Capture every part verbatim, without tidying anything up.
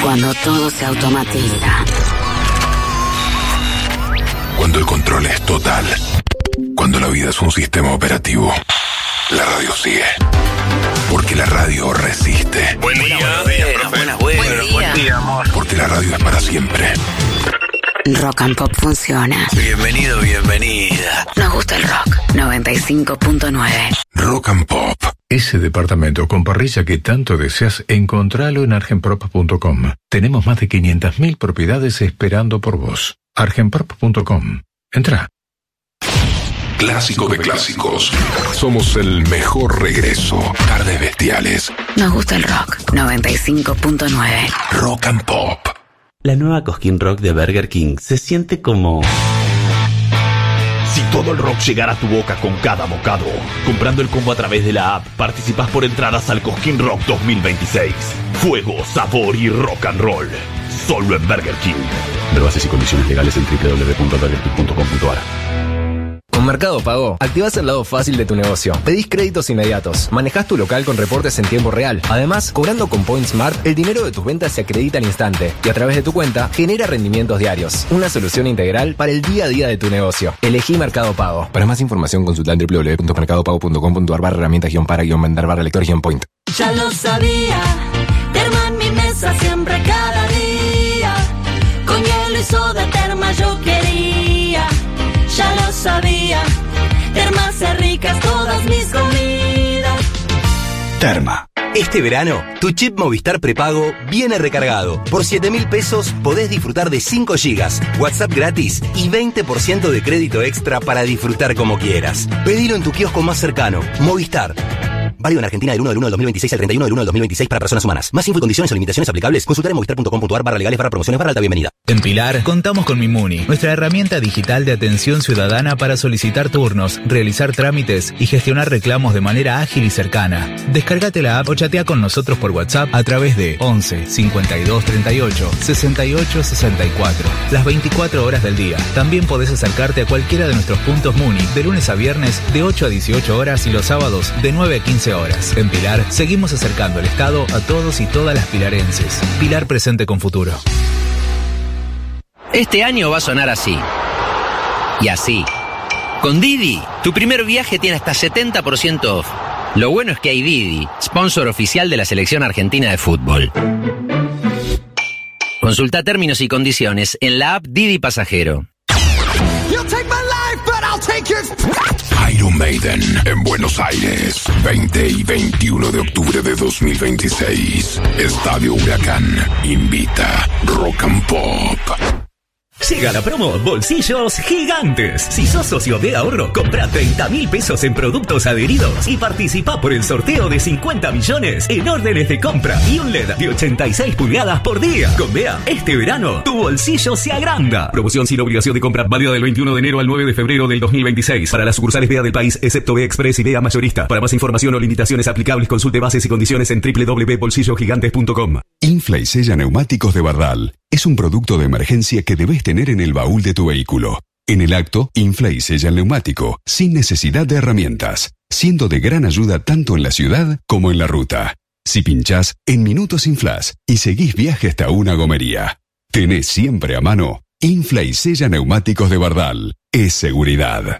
Cuando todo se automatiza. Cuando el control es total. Cuando la vida es un sistema operativo. La radio sigue. Porque la radio resiste. Buen día. Buenos días, profe. Buenas, buenas. Buen día. Buen día, amor. Porque la radio es para siempre. Rock and Pop funciona. Bienvenido, bienvenida. Nos gusta el rock. noventa y cinco punto nueve. Rock and Pop. Ese departamento con parrilla que tanto deseas, encontralo en argenprop punto com. Tenemos más de quinientas mil propiedades esperando por vos. argenprop punto com. Entra. Clásico de clásicos. Somos el mejor regreso. Tardes bestiales. Nos gusta el rock. noventa y cinco punto nueve. Rock and Pop. La nueva Cosquín Rock de Burger King se siente como... Si todo el rock llegara a tu boca con cada bocado. Comprando el combo a través de la app, participás por entradas al Cosquín Rock dos mil veintiséis. Fuego, sabor y rock and roll. Solo en Burger King. Ver bases y condiciones legales en doble u doble u doble u punto burger king punto com punto a r. Con Mercado Pago, activás el lado fácil de tu negocio. Pedís créditos inmediatos. Manejás tu local con reportes en tiempo real. Además, cobrando con Point Smart, el dinero de tus ventas se acredita al instante y a través de tu cuenta genera rendimientos diarios. Una solución integral para el día a día de tu negocio. Elegí Mercado Pago. Para más información, consulta en doble u doble u doble u punto mercado pago punto com punto a r barra herramienta guión para guión vender barra lector guión point. Ya lo sabía, Terma en mi mesa siempre cada día. Con hielo y soda Terma yo quería. Ya lo sabía, Terma hace ricas todas mis comidas. Terma. Este verano, tu chip Movistar prepago viene recargado. Por siete mil pesos podés disfrutar de cinco gigas, WhatsApp gratis y veinte por ciento de crédito extra para disfrutar como quieras. Pedilo en tu kiosco más cercano. Movistar. Válido en Argentina del uno del uno del dos mil veintiséis al treinta y uno del uno del dos mil veintiséis para personas humanas. Más info y condiciones o limitaciones aplicables, consultar en movistar punto com punto a r barra legales barra promociones barra alta bienvenida. En Pilar, contamos con Mimuni, nuestra herramienta digital de atención ciudadana para solicitar turnos, realizar trámites y gestionar reclamos de manera ágil y cercana. Descárgate la app o chatea con nosotros por WhatsApp a través de once cincuenta y dos treinta y ocho sesenta y ocho sesenta y cuatro. Las veinticuatro horas del día. También podés acercarte a cualquiera de nuestros puntos Muni de lunes a viernes de ocho a dieciocho horas y los sábados de nueve a quince horas. En Pilar, seguimos acercando el Estado a todos y todas las pilarenses. Pilar presente con futuro. Este año va a sonar así. Y así. Con Didi, tu primer viaje tiene hasta setenta por ciento off. Lo bueno es que hay Didi, sponsor oficial de la selección argentina de fútbol. Consulta términos y condiciones en la app Didi Pasajero. Iron Maiden en Buenos Aires, veinte y veintiuno de octubre de dos mil veintiséis. Estadio Huracán invita Rock and Pop. Llega la promo Bolsillos Gigantes. Si sos socio de ahorro, compra treinta mil pesos en productos adheridos y participa por el sorteo de cincuenta millones en órdenes de compra y un L E D de ochenta y seis pulgadas por día. Con B E A, este verano, tu bolsillo se agranda. Promoción sin obligación de compra, válida del veintiuno de enero al nueve de febrero del dos mil veintiséis. Para las sucursales B E A del país, excepto B E A Express y B E A Mayorista. Para más información o limitaciones aplicables, consulte bases y condiciones en doble u doble u doble u punto bolsillo gigantes punto com. Infla y Sella Neumáticos de Bardal. Es un producto de emergencia que debes tener en el baúl de tu vehículo. En el acto, infla y sella el neumático, sin necesidad de herramientas, siendo de gran ayuda tanto en la ciudad como en la ruta. Si pinchás, en minutos inflás y seguís viaje hasta una gomería. Tenés siempre a mano Infla y Sella Neumáticos de Bardal. Es seguridad.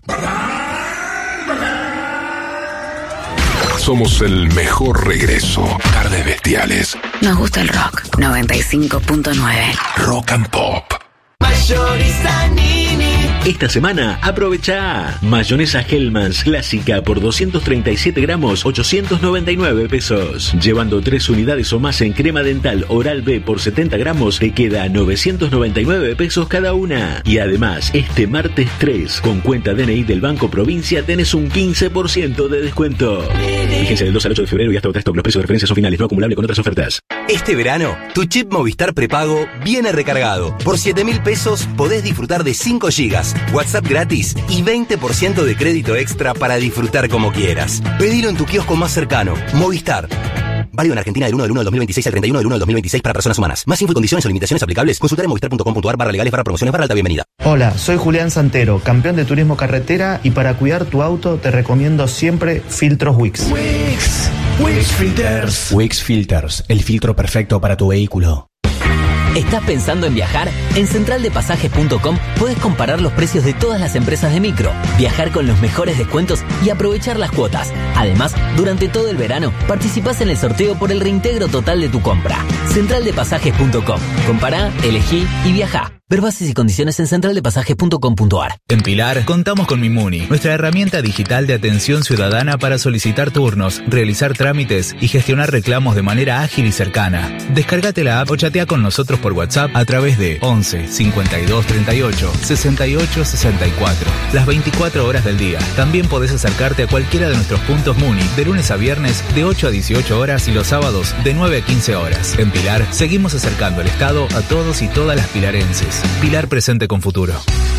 Somos el mejor regreso. Tardes bestiales. Nos gusta el rock. noventa y cinco punto nueve. Rock and Pop. Mayorista Nini. Esta semana aprovecha mayonesa Hellmann's clásica por doscientos treinta y siete gramos, ochocientos noventa y nueve pesos. Llevando tres unidades o más en crema dental Oral B por setenta gramos, te queda novecientos noventa y nueve pesos cada una. Y además, este martes tres, con cuenta D N I del Banco Provincia, tenés un quince por ciento de descuento. Vigencia del dos al ocho de febrero y hasta otra stock. Los precios de referencia son finales, no acumulable con otras ofertas. Este verano, tu chip Movistar prepago viene recargado. Por siete mil pesos podés disfrutar de cinco gigas, WhatsApp gratis y veinte por ciento de crédito extra para disfrutar como quieras. Pedilo en tu kiosco más cercano. Movistar. Válido en Argentina del uno del uno del dos mil veintiséis al treinta y uno del uno del dos mil veintiséis para personas humanas. Más info y condiciones o limitaciones aplicables, consultar en movistar punto com punto a r barra legales barra promociones barra alta bienvenida. Hola, soy Julián Santero, campeón de turismo carretera, y para cuidar tu auto te recomiendo siempre filtros Wix. Wix, Wix Filters. Wix Filters, el filtro perfecto para tu vehículo. ¿Estás pensando en viajar? En central de pasajes punto com puedes comparar los precios de todas las empresas de micro, viajar con los mejores descuentos y aprovechar las cuotas. Además, durante todo el verano, participás en el sorteo por el reintegro total de tu compra. central de pasajes punto com. Compará, elegí y viajá. Ver bases y condiciones en central de pasajes punto com punto a r. En Pilar, contamos con Mimuni, nuestra herramienta digital de atención ciudadana para solicitar turnos, realizar trámites y gestionar reclamos de manera ágil y cercana. Descárgate la app o chatea con nosotros por WhatsApp a través de once cincuenta y dos treinta y ocho sesenta y ocho sesenta y cuatro. Las veinticuatro horas del día. También podés acercarte a cualquiera de nuestros puntos Muni de lunes a viernes de ocho a dieciocho horas y los sábados de nueve a quince horas. En Pilar, seguimos acercando el Estado a todos y todas las pilarenses. Pilar presente con futuro.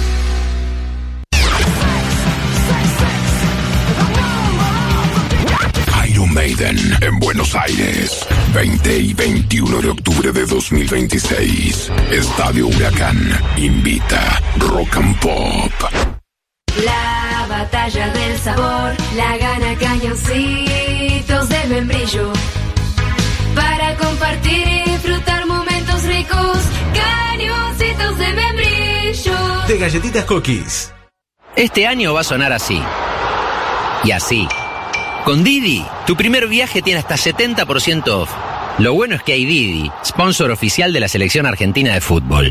Iron Maiden en Buenos Aires, veinte y veintiuno de octubre de dos mil veintiséis. Estadio Huracán invita Rock and Pop. La batalla del sabor la gana Cañoncitos de Membrillo. Para compartir y disfrutar momentos ricos, Cañoncitos de Membrillo. De galletitas Cookies. Este año va a sonar así. Y así. Con Didi, tu primer viaje tiene hasta setenta por ciento off. Lo bueno es que hay Didi, sponsor oficial de la selección argentina de fútbol.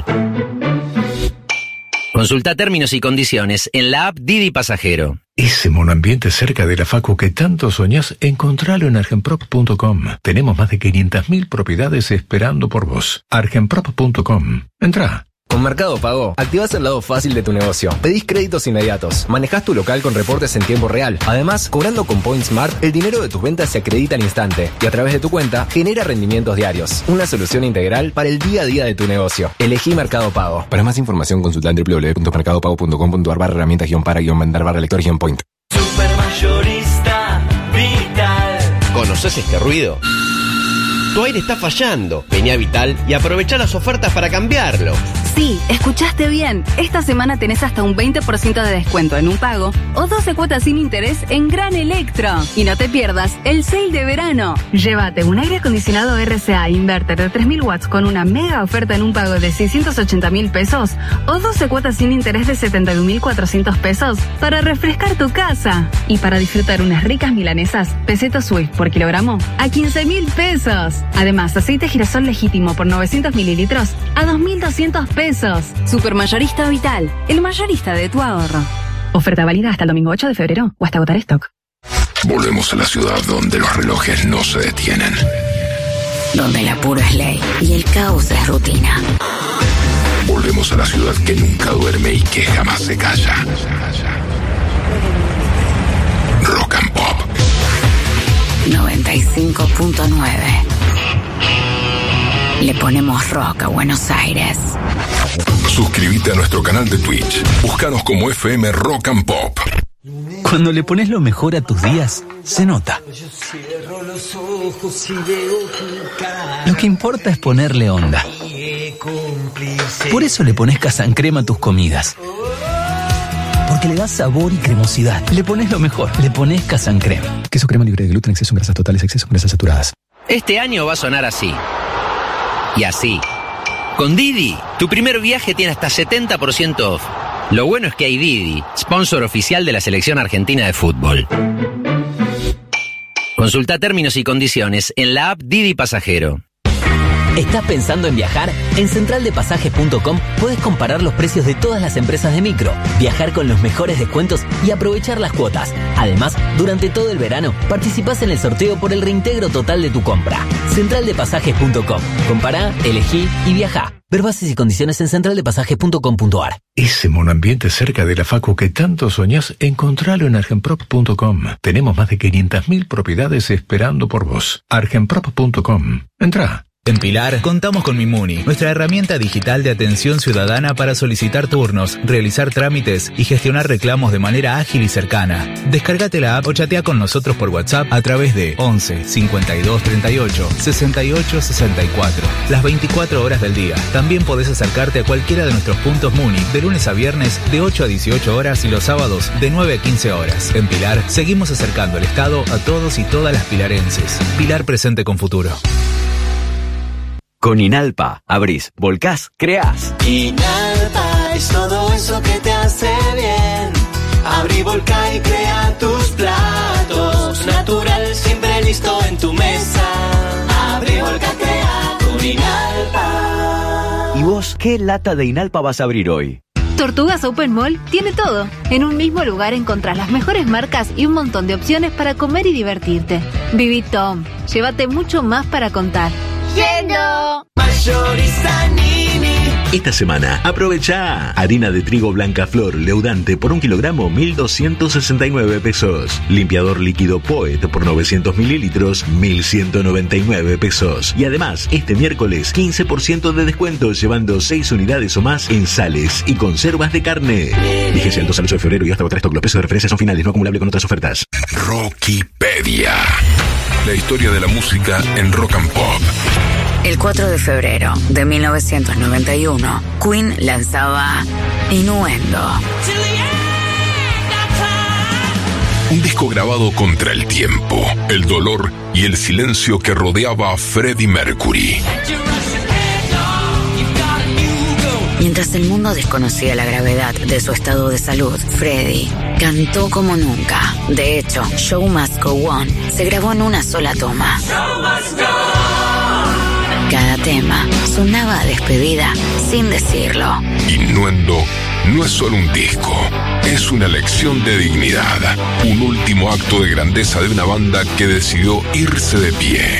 Consulta términos y condiciones en la app Didi Pasajero. Ese monoambiente cerca de la facu que tanto soñás, encontralo en argenprop punto com. Tenemos más de quinientas mil propiedades esperando por vos. argenprop punto com. Entrá. Con Mercado Pago, activás el lado fácil de tu negocio. Pedís créditos inmediatos. Manejás tu local con reportes en tiempo real. Además, cobrando con Points Smart, el dinero de tus ventas se acredita al instante y a través de tu cuenta genera rendimientos diarios. Una solución integral para el día a día de tu negocio. Elegí Mercado Pago. Para más información, consulta en doble u doble u doble u punto mercado pago punto com punto a r barra herramientas guión para guión vender barra lector guión point. Supermayorista Vital. ¿Conoces este ruido? Tu aire está fallando. Vení a Vital y aprovecha las ofertas para cambiarlo. Sí, escuchaste bien. Esta semana tenés hasta un veinte por ciento de descuento en un pago o doce cuotas sin interés en Gran Electro. Y no te pierdas el sale de verano. Llévate un aire acondicionado R C A Inverter de tres mil watts con una mega oferta en un pago de seiscientos ochenta mil pesos o doce cuotas sin interés de setenta y un mil cuatrocientos pesos para refrescar tu casa. Y para disfrutar unas ricas milanesas, Peseto Swift por kilogramo a quince mil pesos. Además, aceite girasol legítimo por novecientos mililitros a dos mil doscientos pesos. Supermayorista Vital, el mayorista de tu ahorro. Oferta válida hasta el domingo ocho de febrero o hasta agotar stock. Volvemos a la ciudad donde los relojes no se detienen. Donde el apuro es ley y el caos es rutina. Volvemos a la ciudad que nunca duerme y que jamás se calla. Rock and Pop noventa y cinco punto nueve. Le ponemos rock a Buenos Aires. Suscríbete a nuestro canal de Twitch. Búscanos como F M Rock and Pop. Cuando le pones lo mejor a tus días, se nota. Lo que importa es ponerle onda. Por eso le pones Casancrema a tus comidas. Porque le das sabor y cremosidad. Le pones lo mejor. Le pones Casancrema. Queso crema libre de gluten, exceso en grasas totales, exceso en grasas saturadas. Este año va a sonar así. Y así. Con Didi, tu primer viaje tiene hasta setenta por ciento off. Lo bueno es que hay Didi, sponsor oficial de la selección argentina de fútbol. Consulta términos y condiciones en la app Didi Pasajero. ¿Estás pensando en viajar? En central de pasajes punto com puedes comparar los precios de todas las empresas de micro, viajar con los mejores descuentos y aprovechar las cuotas. Además, durante todo el verano, participás en el sorteo por el reintegro total de tu compra. central de pasajes punto com. Compará, elegí y viajá. Ver bases y condiciones en central de pasajes punto com punto a r. Ese monoambiente cerca de la facu que tanto soñás, encontralo en argenprop punto com. Tenemos más de quinientas mil propiedades esperando por vos. argenprop punto com. Entrá. En Pilar, contamos con Mimuni, nuestra herramienta digital de atención ciudadana para solicitar turnos, realizar trámites y gestionar reclamos de manera ágil y cercana. Descárgate la app o chatea con nosotros por WhatsApp a través de once cincuenta y dos treinta y ocho sesenta y ocho sesenta y cuatro. Las veinticuatro horas del día. También podés acercarte a cualquiera de nuestros puntos Muni de lunes a viernes de ocho a dieciocho horas y los sábados de nueve a quince horas. En Pilar, seguimos acercando el Estado a todos y todas las pilarenses. Pilar presente con futuro. Con Inalpa, abrís, volcás, creás. Inalpa es todo eso que te hace bien. Abrí, volca y crea tus platos. Natural, siempre listo en tu mesa. Abrí, volca, crea con Inalpa. ¿Y vos qué lata de Inalpa vas a abrir hoy? Tortugas Open Mall tiene todo. En un mismo lugar encontrás las mejores marcas y un montón de opciones para comer y divertirte. Viví Tom, llévate mucho más para contar. ¡Yendo! Mayorista Nini. Esta semana, aprovecha harina de trigo blanca flor leudante por un kilogramo, mil doscientos sesenta y nueve pesos. Limpiador líquido Poet por novecientos mililitros, mil ciento noventa y nueve pesos. Y además, este miércoles, quince por ciento de descuento llevando seis unidades o más en sales y conservas de carne. Vigencia del dos al ocho de febrero y hasta agotar stock. Los precios de referencia son finales, no acumulable con otras ofertas. Rockipedia. La historia de la música en Rock and Pop. El cuatro de febrero de mil novecientos noventa y uno, Queen lanzaba Innuendo. Un disco grabado contra el tiempo, el dolor y el silencio que rodeaba a Freddie Mercury. Mientras el mundo desconocía la gravedad de su estado de salud, Freddie cantó como nunca. De hecho, Show Must Go On se grabó en una sola toma. Cada tema sonaba a despedida sin decirlo. Innuendo no es solo un disco, es una lección de dignidad, un último acto de grandeza de una banda que decidió irse de pie.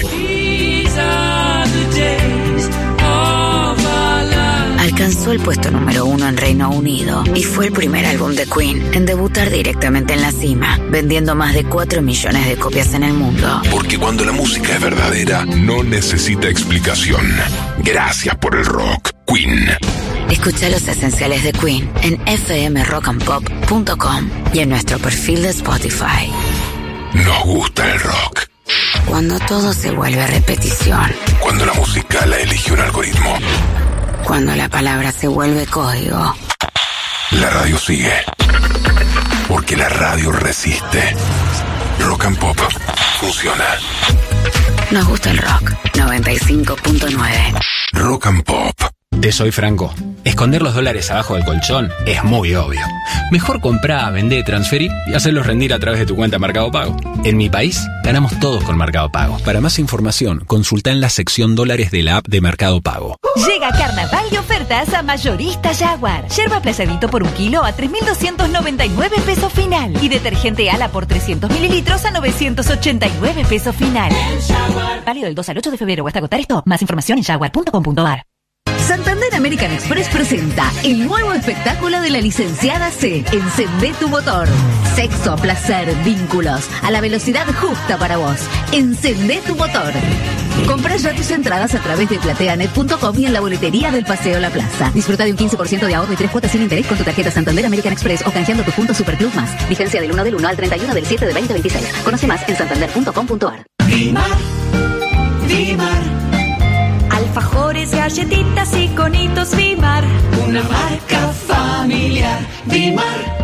Alcanzó el puesto número uno en Reino Unido y fue el primer álbum de Queen en debutar directamente en la cima, vendiendo más de cuatro millones de copias en el mundo. Porque cuando la música es verdadera, no necesita explicación. Gracias por el rock, Queen. Escucha los esenciales de Queen en f m rock and pop punto com y en nuestro perfil de Spotify. Nos gusta el rock. Cuando todo se vuelve repetición. Cuando la música la elige un algoritmo. Cuando la palabra se vuelve código. La radio sigue. Porque la radio resiste. Rock and Pop funciona. Nos gusta el rock. noventa y cinco punto nueve. Rock and Pop. Te soy franco. Esconder los dólares abajo del colchón es muy obvio. Mejor comprar, vender, transferir y hacerlos rendir a través de tu cuenta Mercado Pago. En mi país, ganamos todos con Mercado Pago. Para más información, consulta en la sección dólares de la app de Mercado Pago. Llega Carnaval de ofertas a Mayorista Jaguar. Yerba Playadito por un kilo a tres mil doscientos noventa y nueve pesos final. Y detergente Ala por trescientos mililitros a novecientos ochenta y nueve pesos final. Válido del dos al ocho de febrero o hasta agotar esto. Más información en jaguar punto com punto a r. Santander American Express presenta el nuevo espectáculo de la licenciada C. Encendé tu motor. Sexo, placer, vínculos, a la velocidad justa para vos. Encendé tu motor. Compra ya tus entradas a través de plateanet punto com y en la boletería del Paseo La Plaza. Disfruta de un quince por ciento de ahorro y tres cuotas sin interés con tu tarjeta Santander American Express o canjeando tus puntos Superclub Más. Vigencia del uno del uno al treinta y uno del siete de veinte veintiséis. Conoce más en santander punto com punto a r. Dimar, Dimar. Alfajores, galletitas y conitos Dimar. Una marca familiar. Dimar.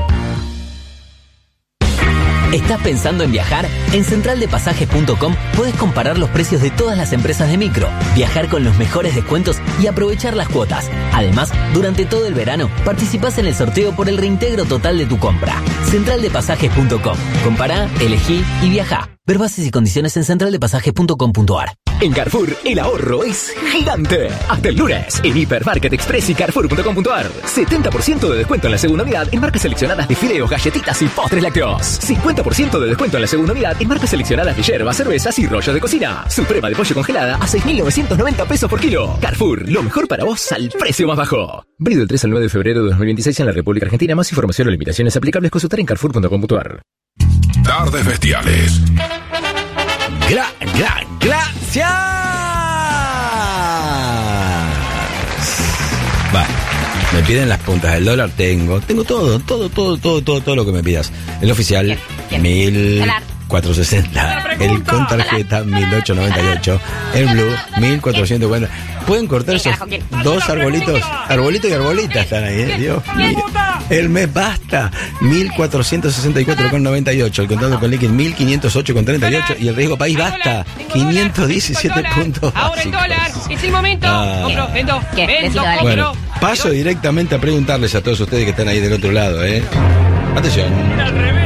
¿Estás pensando en viajar? En central de pasajes punto com puedes comparar los precios de todas las empresas de micro, viajar con los mejores descuentos y aprovechar las cuotas. Además, durante todo el verano, participás en el sorteo por el reintegro total de tu compra. central de pasajes punto com. Compará, elegí y viajá. Ver bases y condiciones en central de pasajes punto com punto a r. En Carrefour, el ahorro es gigante. Hasta el lunes, en Hipermarket Express y Carrefour punto com punto a r. setenta por ciento de descuento en la segunda unidad en marcas seleccionadas de fideos, galletitas y postres lácteos. cincuenta por ciento de descuento en la segunda unidad en marcas seleccionadas de hierbas, cervezas y rollos de cocina. Suprema de pollo congelada a seis mil novecientos noventa pesos por kilo. Carrefour, lo mejor para vos al precio más bajo. Válido del tres al nueve de febrero de dos mil veintiséis en la República Argentina. Más información o limitaciones aplicables consultar en carrefour punto com punto a r. Tardes Bestiales. Gra, gra, gracias. Va, me piden las puntas del dólar, tengo, tengo todo, todo, todo, todo, todo, todo lo que me pidas. El oficial, mil cuatrocientos sesenta. El con tarjeta, mil ochocientos noventa y ocho. El blue, mil cuatrocientos cincuenta. pueden cortar esos dos arbolitos, arbolito y arbolita están ahí, ¿eh? Dios mío. El mes basta, mil cuatrocientos sesenta y cuatro con noventa y ocho, el contrato con liquid mil quinientos ocho con treinta y ocho y el riesgo país basta, quinientos diecisiete puntos Ahora en básicos. dólar, es el momento. Ah. Compro, vendo, ¿Qué? vendo, Decilo, dale. compro. Bueno, paso directamente a preguntarles a todos ustedes que están ahí del otro lado, ¿eh? Atención. Al revés.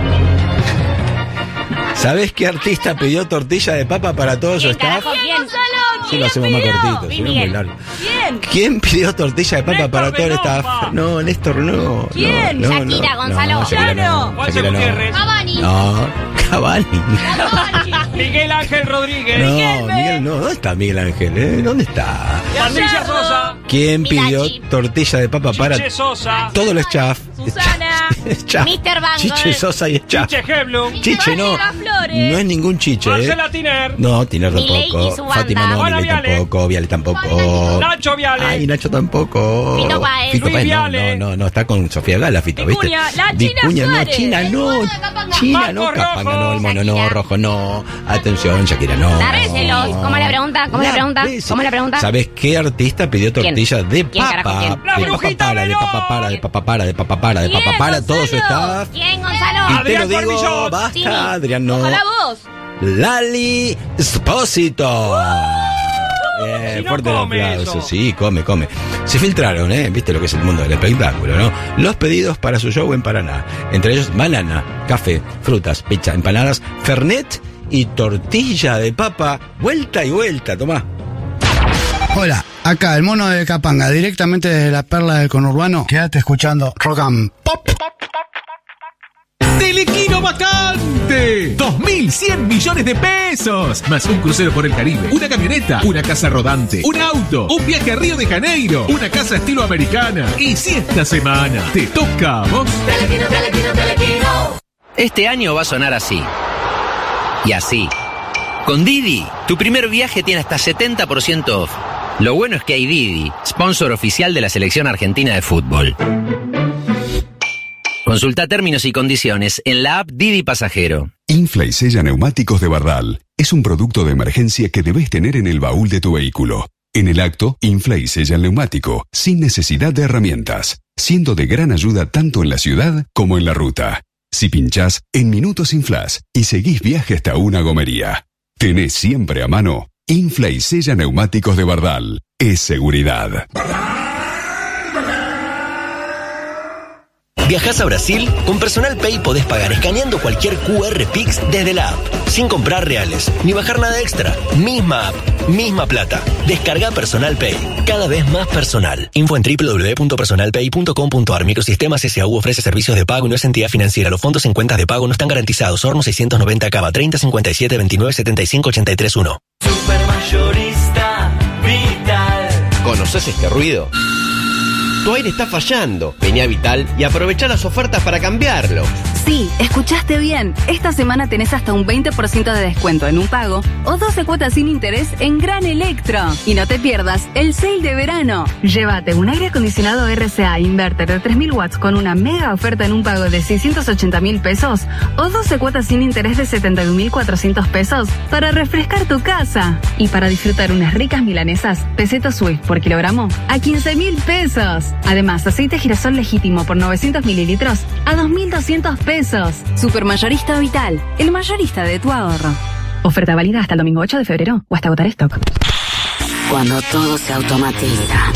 ¿Sabés qué artista pidió tortilla de papa para todo su staff? Sí, lo hacemos más cortito, si no es muy largo. ¿Quién? ¿Quién pidió tortilla de papa para todo el staff? No, Néstor, no. ¿Quién? No, no, Shakira, no, Gonzalo. No, Shakira no. Shakira no. Cavani. No, Cavani. Miguel Ángel Rodríguez. No, Miguel no. ¿Dónde está Miguel Ángel? eh? ¿Dónde está? Patricia Sosa. ¿Quién pidió tortilla de papa para Chiche Sosa. todos los staff? Susana. Chaf. mister Bango. Chiche Sosa y Chaf. Chiche Heblum. Chiche no. No es ningún chiche, ¿eh? Marcela Tiner. No, Tiner Milei y tampoco. su banda. Fátima no, Juana Milei Viale. tampoco. Viale tampoco. Nacho Viale. Ay, Nacho tampoco. Fito Páez. Fito Luis Páez, no, Viale. no, no, no, está con Sofía Gala, Fito, ¿viste? Vicuña, la China Vicuña, no, Suárez. China no. China no, Marco Capanga Rojo. no, el mono no, Rojo no. Atención, Shakira no. Dárselos. ¿Cómo la pregunta? ¿Cómo la pregunta? Dárselos. ¿Cómo la pregunta? ¿Sabes qué artista pidió ¿Quién? tortilla de ¿Quién, carajo, papa? quién? La De papa brujita para, de Melón. papa para, de papa para, de papa para, de papa ¿Quién, para, todo su Gonzalo? staff. ¿Quién, Gonzalo? Y te Adrián lo digo, Cornillot. basta, Tini. Adrián, no. Ojalá vos. Lali Espósito. Bien, Si no fuerte el come aplauso. eso. Sí, come, come. Se filtraron, ¿eh? Viste lo que es el mundo del espectáculo, ¿no? Los pedidos para su show en Paraná. Entre ellos, banana, café, frutas, pizza, empanadas, fernet y tortilla de papa. Vuelta y vuelta, tomá. Hola, acá el mono de Capanga, directamente desde la perla del conurbano. Quédate escuchando Rock and Pop. ¡Telequino vacante! dos mil cien millones de pesos. Más un crucero por el Caribe, una camioneta, una casa rodante, un auto, un viaje a Río de Janeiro, una casa estilo americana. Y si esta semana te toca a vos... Telequino, telequino, telequino. Este año va a sonar así. Y así. Con Didi, tu primer viaje tiene hasta setenta por ciento off. Lo bueno es que hay Didi, sponsor oficial de la selección argentina de fútbol. Consulta términos y condiciones en la app Didi Pasajero. Infla y Sella Neumáticos de Bardal es un producto de emergencia que debes tener en el baúl de tu vehículo. En el acto, infla y sella el neumático, sin necesidad de herramientas, siendo de gran ayuda tanto en la ciudad como en la ruta. Si pinchás, en minutos inflás y seguís viaje hasta una gomería. Tenés siempre a mano Infla y Sella Neumáticos de Bardal. Es seguridad. ¿Viajás a Brasil? Con Personal Pay podés pagar escaneando cualquier Q R Pix desde la app, sin comprar reales, ni bajar nada extra. Misma app, misma plata. Descarga Personal Pay, cada vez más personal. Info en doble u doble u doble u punto personal pay punto com punto a r. Microsistemas S A U ofrece servicios de pago y no es entidad financiera. Los fondos en cuentas de pago no están garantizados. Horno seiscientos noventa Cava, treinta cincuenta y siete veintinueve setenta y cinco ochenta y tres uno. Supermayorista Vital. ¿Conoces este ruido? Tu aire está fallando. Vení a Vital y aprovecha las ofertas para cambiarlo. Sí, escuchaste bien. Esta semana tenés hasta un veinte por ciento de descuento en un pago o doce cuotas sin interés en Gran Electro. Y no te pierdas el sale de verano. Llévate un aire acondicionado R C A inverter de tres mil watts con una mega oferta en un pago de seiscientos ochenta mil pesos o doce cuotas sin interés de setenta y un mil cuatrocientos pesos para refrescar tu casa. Y para disfrutar unas ricas milanesas, peseto Swift por kilogramo a quince mil pesos. Además, aceite girasol legítimo por novecientos mililitros a dos mil doscientos pesos. Supermayorista Vital, el mayorista de tu ahorro. Oferta válida hasta el domingo ocho de febrero o hasta agotar stock. Cuando todo se automatiza.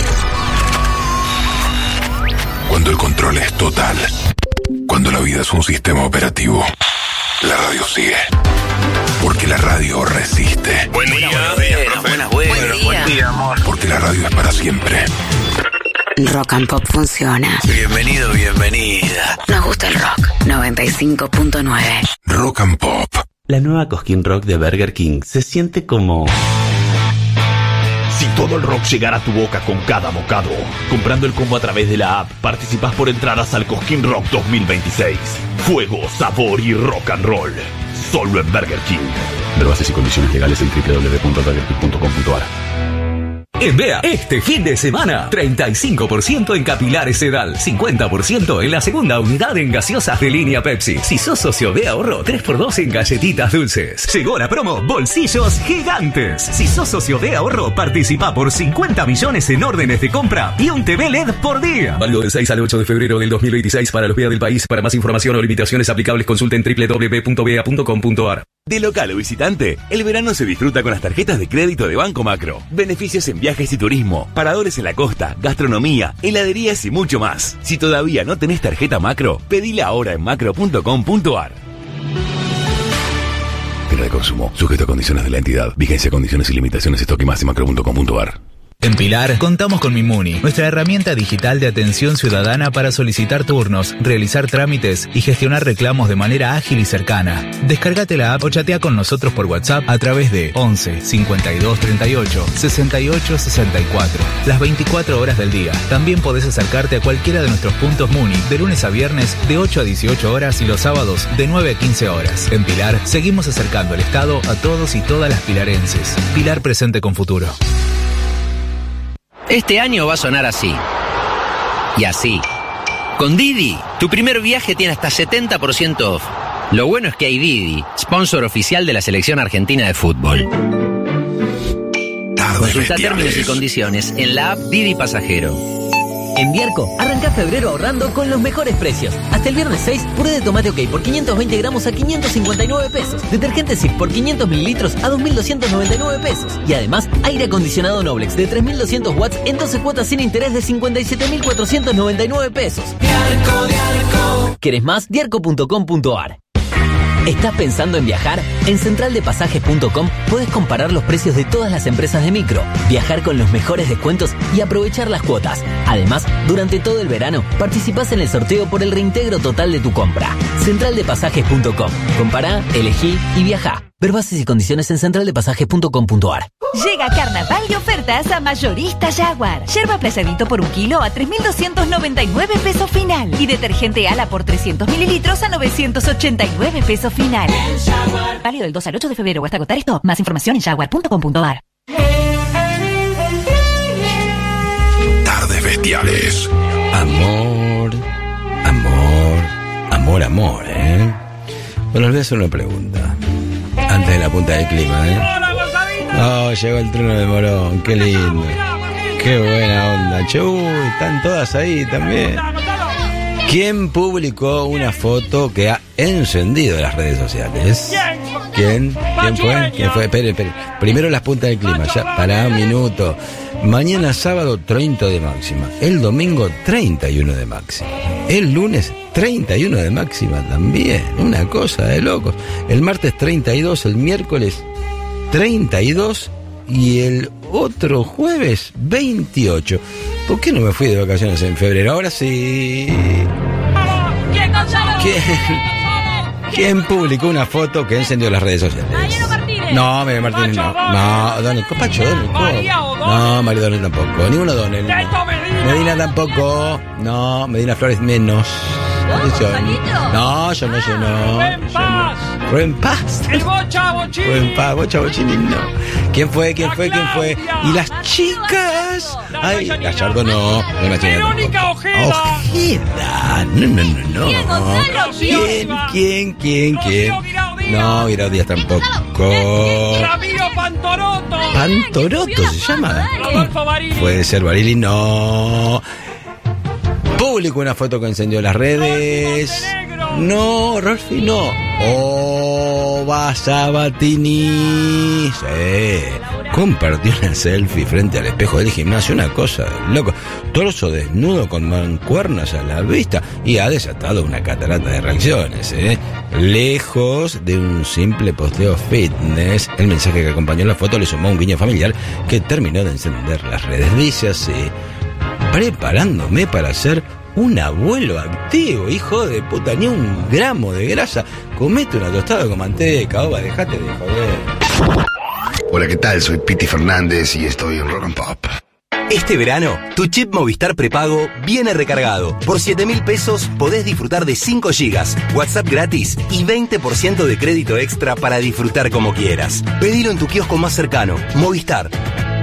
Cuando el control es total. Cuando la vida es un sistema operativo. La radio sigue. Porque la radio resiste. Buen día, buenas, buenas, buenas. Buen día, amor. Porque la radio es para siempre. Rock and Pop funciona. Bienvenido, bienvenida. Nos gusta el rock. noventa y cinco punto nueve. Rock and Pop. La nueva Cosquín Rock de Burger King se siente como... Si todo el rock llegara a tu boca con cada bocado, comprando el combo a través de la app, participás por entradas al Cosquín Rock dos mil veintiséis. Fuego, sabor y rock and roll. Solo en Burger King. Ver bases y condiciones legales en doble u doble u doble u punto burger king punto com punto a r. En Bea, este fin de semana, treinta y cinco por ciento en capilares Sedal, cincuenta por ciento en la segunda unidad en gaseosas de línea Pepsi. Si sos socio de ahorro, tres por dos en galletitas dulces. Llegó la promo Bolsillos Gigantes. Si sos socio de ahorro, participa por cincuenta millones en órdenes de compra y un T V L E D por día. Válido del seis al ocho de febrero del dos mil veintiséis para los Bea del país. Para más información o limitaciones aplicables, consulten doble u doble u doble u punto bea punto com punto a r. De local o visitante, el verano se disfruta con las tarjetas de crédito de Banco Macro. Beneficios en viajes y turismo, paradores en la costa, gastronomía, heladerías y mucho más. Si todavía no tenés tarjeta Macro, pedila ahora en macro punto com punto a r. Final de consumo, sujeto a condiciones de la entidad. Vigencia, condiciones y limitaciones, stock y más en macro punto com punto a r. En Pilar, contamos con Mimuni, nuestra herramienta digital de atención ciudadana para solicitar turnos, realizar trámites y gestionar reclamos de manera ágil y cercana. Descárgate la app o chatea con nosotros por WhatsApp a través de once cincuenta y dos treinta y ocho sesenta y ocho sesenta y cuatro, las veinticuatro horas del día. También podés acercarte a cualquiera de nuestros puntos Muni de lunes a viernes de ocho a dieciocho horas y los sábados de nueve a quince horas. En Pilar, seguimos acercando el Estado a todos y todas las pilarenses. Pilar presente con futuro. Este año va a sonar así. Y así. Con Didi, tu primer viaje tiene hasta setenta por ciento off. Lo bueno es que hay Didi, sponsor oficial de la selección argentina de fútbol. Consulta términos y condiciones en la app Didi Pasajero. En Dierco, arranca febrero ahorrando con los mejores precios. Hasta el viernes seis, puré de tomate OK por quinientos veinte gramos a quinientos cincuenta y nueve pesos. Detergente Cif por quinientos mililitros a dos mil doscientos noventa y nueve pesos. Y además, aire acondicionado Noblex de tres mil doscientos watts en doce cuotas sin interés de cincuenta y siete mil cuatrocientos noventa y nueve pesos. Dierco, Dierco. ¿Querés más? Dierco punto com punto a r. ¿Estás pensando en viajar? En central de pasajes punto com puedes comparar los precios de todas las empresas de micro, viajar con los mejores descuentos y aprovechar las cuotas. Además, durante todo el verano, participás en el sorteo por el reintegro total de tu compra. central de pasajes punto com. Compará, elegí y viajá. Ver bases y condiciones en central de pasajes punto com punto a r. Llega carnaval de ofertas a Mayorista Jaguar. Yerba playadito por un kilo a tres mil doscientos noventa y nueve pesos final. Y detergente Ala por trescientos mililitros a novecientos ochenta y nueve pesos final. Válido del dos al ocho de febrero o hasta agotar esto. Más información en jaguar punto com punto a r. Tardes bestiales. Amor, amor, amor, amor, ¿eh? Bueno, les voy a hacer una pregunta. Antes de la punta del clima, ¿eh? Oh, llegó el trueno de Morón, qué lindo. Qué buena onda. Che, uy, están todas ahí también. ¿Quién publicó una foto que ha encendido las redes sociales? ¿Quién? ¿Quién fue? ¿Quién fue? Espere, espere. Primero las puntas del clima, ya, para un minuto. Mañana sábado treinta de máxima. El domingo treinta y uno de máxima. El lunes treinta y uno de máxima también. Una cosa de locos. El martes treinta y dos, el miércoles treinta y dos y el otro jueves veintiocho. ¿Por qué no me fui de vacaciones en febrero? Ahora sí. ¿Quién, ¿Quién publicó una foto que encendió las redes sociales? No, María Martínez no. No, Donel, Pacho, Donel. No, María Donel tampoco. Ninguno Donel. Medina tampoco. No, Medina Flores menos. No, yo no, yo no. Rubén Paz. El Bocha Bochini. Rubén Paz, Bocha Bochini, no. ¿Quién fue? ¿Quién fue? ¿Quién fue? Y las chicas. Ay, Gallardo no. No la Verónica Ojeda. Ojeda. No, no, no, no. ¿Quién? ¿Quién? ¿Quién? ¿Quién? No, Guirao Díaz tampoco. Ramiro Pantoroto. Pantoroto se llama. Rodolfo Barili. Puede ser Barili, no. Publicó una foto que encendió las redes. No, Rolfi no. Oh, Sabatini. Sí. Compartió una selfie frente al espejo del gimnasio. Una cosa de loco. Torso desnudo con mancuernas a la vista. Y ha desatado una catarata de reacciones, ¿eh? Lejos de un simple posteo fitness, el mensaje que acompañó la foto le sumó un guiño familiar que terminó de encender las redes. Dice así: preparándome para ser un abuelo activo, hijo de puta, ni un gramo de grasa. Comete una tostada con manteca, oba, dejate de joder. Hola, ¿qué tal? Soy Piti Fernández y estoy en Rock and Pop. Este verano, tu chip Movistar prepago viene recargado. Por siete mil pesos podés disfrutar de cinco gigas, WhatsApp gratis y veinte por ciento de crédito extra para disfrutar como quieras. Pedilo en tu kiosco más cercano. Movistar.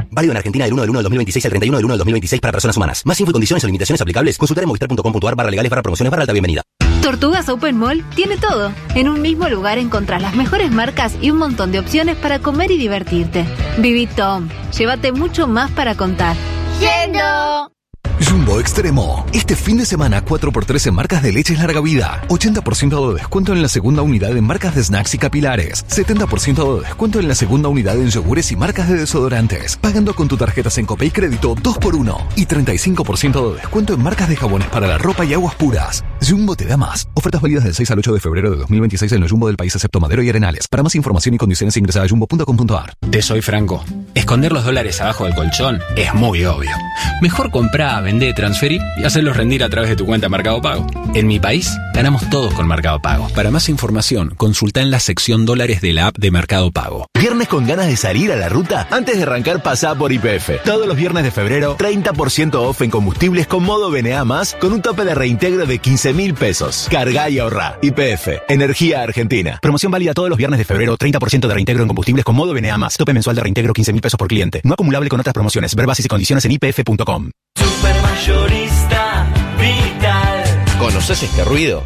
Válido en Argentina del uno del uno del dos mil veintiséis al treinta y uno del uno del dos mil veintiséis para personas humanas. Más info y condiciones o limitaciones aplicables, consultar en movistar punto com punto ar barra legales barra promociones barra alta bienvenida. Tortugas Open Mall tiene todo. En un mismo lugar encontrás las mejores marcas y un montón de opciones para comer y divertirte. Viví Tom, llévate mucho más para contar. ¡Yendo! Jumbo Extremo. Este fin de semana cuatro por tres en marcas de leches larga vida. ochenta por ciento de descuento en la segunda unidad en marcas de snacks y capilares. setenta por ciento de descuento en la segunda unidad en yogures y marcas de desodorantes. Pagando con tu tarjeta Sencope y crédito dos por uno. Y treinta y cinco por ciento de descuento en marcas de jabones para la ropa y aguas puras. Jumbo te da más. Ofertas válidas del seis al ocho de febrero de dos mil veintiséis en el Jumbo del país excepto Madero y Arenales. Para más información y condiciones ingresa a jumbo punto com punto ar. Te soy franco. Esconder los dólares abajo del colchón es muy obvio. Mejor comprar, vender, transferir y hacerlos rendir a través de tu cuenta Mercado Pago. En mi país, ganamos todos con Mercado Pago. Para más información, consulta en la sección dólares de la app de Mercado Pago. ¿Viernes con ganas de salir a la ruta? Antes de arrancar, pasá por Y P F. Todos los viernes de febrero, treinta por ciento off en combustibles con modo B N A más, con un tope de reintegro de quince mil pesos. Cargá y ahorrá. Y P F. Energía Argentina. Promoción válida todos los viernes de febrero, treinta por ciento de reintegro en combustibles con modo B N A más. Tope mensual de reintegro quince mil pesos por cliente. No acumulable con otras promociones. Ver bases y condiciones en I P F punto com. Supermayorista Vital. ¿Conoces este ruido?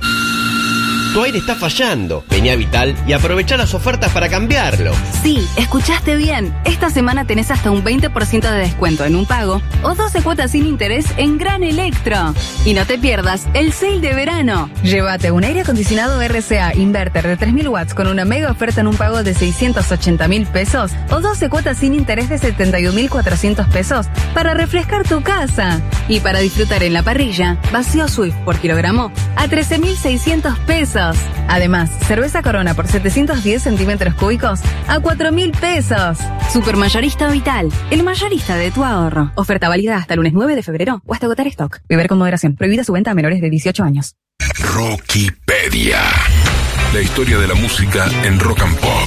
Tu aire está fallando. Vení a Vital y aprovecha las ofertas para cambiarlo. Sí, escuchaste bien. Esta semana tenés hasta un veinte por ciento de descuento en un pago o doce cuotas sin interés en Gran Electro. Y no te pierdas el sale de verano. Llévate un aire acondicionado R C A inverter de tres mil watts con una mega oferta en un pago de seiscientos ochenta mil pesos o doce cuotas sin interés de setenta y un mil cuatrocientos pesos para refrescar tu casa. Y para disfrutar en la parrilla, vacío Swift por kilogramo a trece mil seiscientos pesos. Además, cerveza Corona por setecientos diez centímetros cúbicos a cuatro mil pesos. Supermayorista Vital, el mayorista de tu ahorro. Oferta válida hasta el lunes nueve de febrero o hasta agotar stock. Beber con moderación. Prohibida su venta a menores de dieciocho años. Rockipedia. La historia de la música en rock and pop.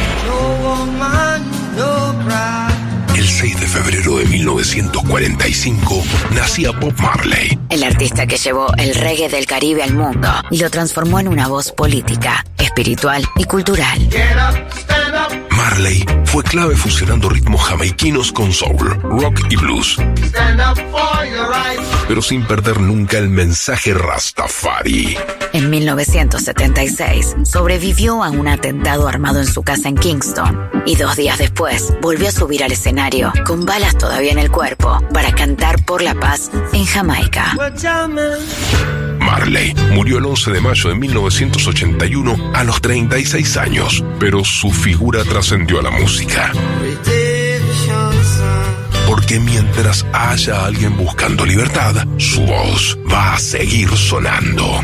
El seis de febrero de mil novecientos cuarenta y cinco nacía Bob Marley. El artista que llevó el reggae del Caribe al mundo y lo transformó en una voz política, espiritual y cultural. Marley fue clave fusionando ritmos jamaiquinos con soul, rock y blues, pero sin perder nunca el mensaje Rastafari. En mil novecientos setenta y seis sobrevivió a un atentado armado en su casa en Kingston y dos días después volvió a subir al escenario con balas todavía en el cuerpo para cantar por la paz en Jamaica. Marley murió el once de mayo de mil novecientos ochenta y uno a los treinta y seis años, pero su figura trascendió a la música. Porque mientras haya alguien buscando libertad, su voz va a seguir sonando.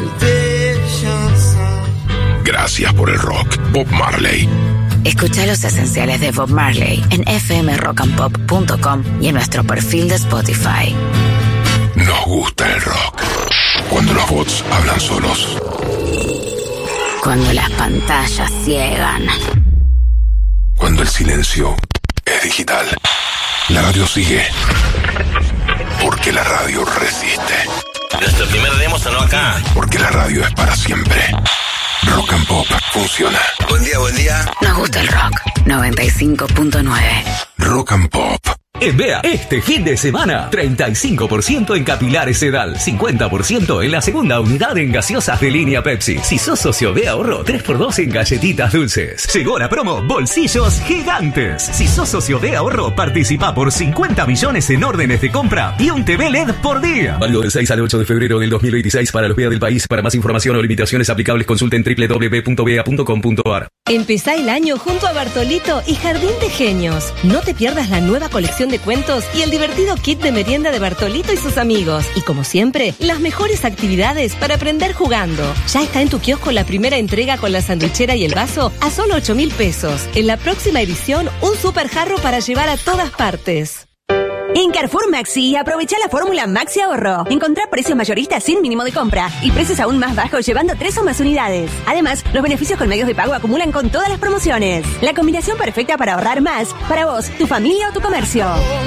Gracias por el rock, Bob Marley. Escucha los esenciales de Bob Marley en f m rock and pop punto com y en nuestro perfil de Spotify. Nos gusta el rock. Cuando los bots hablan solos. Cuando las pantallas ciegan. Cuando el silencio es digital. La radio sigue. Porque la radio resiste. Nuestro primer demo sonó acá. Porque la radio es para siempre. Rock and Pop funciona. Buen día, buen día. Nos gusta el rock. noventa y cinco punto nueve. Rock and Pop. En Bea, este fin de semana, treinta y cinco por ciento en capilares Sedal, cincuenta por ciento en la segunda unidad en gaseosas de línea Pepsi. Si sos socio de ahorro, tres por dos en galletitas dulces. Llegó la promo Bolsillos Gigantes. Si sos socio de ahorro, participa por cincuenta millones en órdenes de compra y un T V L E D por día. Válido del seis al ocho de febrero del dos mil veintiséis para los Bea del país. Para más información o limitaciones aplicables, consulten doble u doble u doble u punto bea punto com punto ar. Empezá el año junto a Bartolito y Jardín de Genios. No te pierdas la nueva colección de cuentos y el divertido kit de merienda de Bartolito y sus amigos. Y como siempre, las mejores actividades para aprender jugando. Ya está en tu kiosco la primera entrega con la sandwichera y el vaso a solo ocho mil pesos. En la próxima edición, un super jarro para llevar a todas partes. En Carrefour Maxi, aprovecha la fórmula Maxi Ahorro. Encontrá precios mayoristas sin mínimo de compra y precios aún más bajos llevando tres o más unidades. Además, los beneficios con medios de pago acumulan con todas las promociones. La combinación perfecta para ahorrar más para vos, tu familia o tu comercio.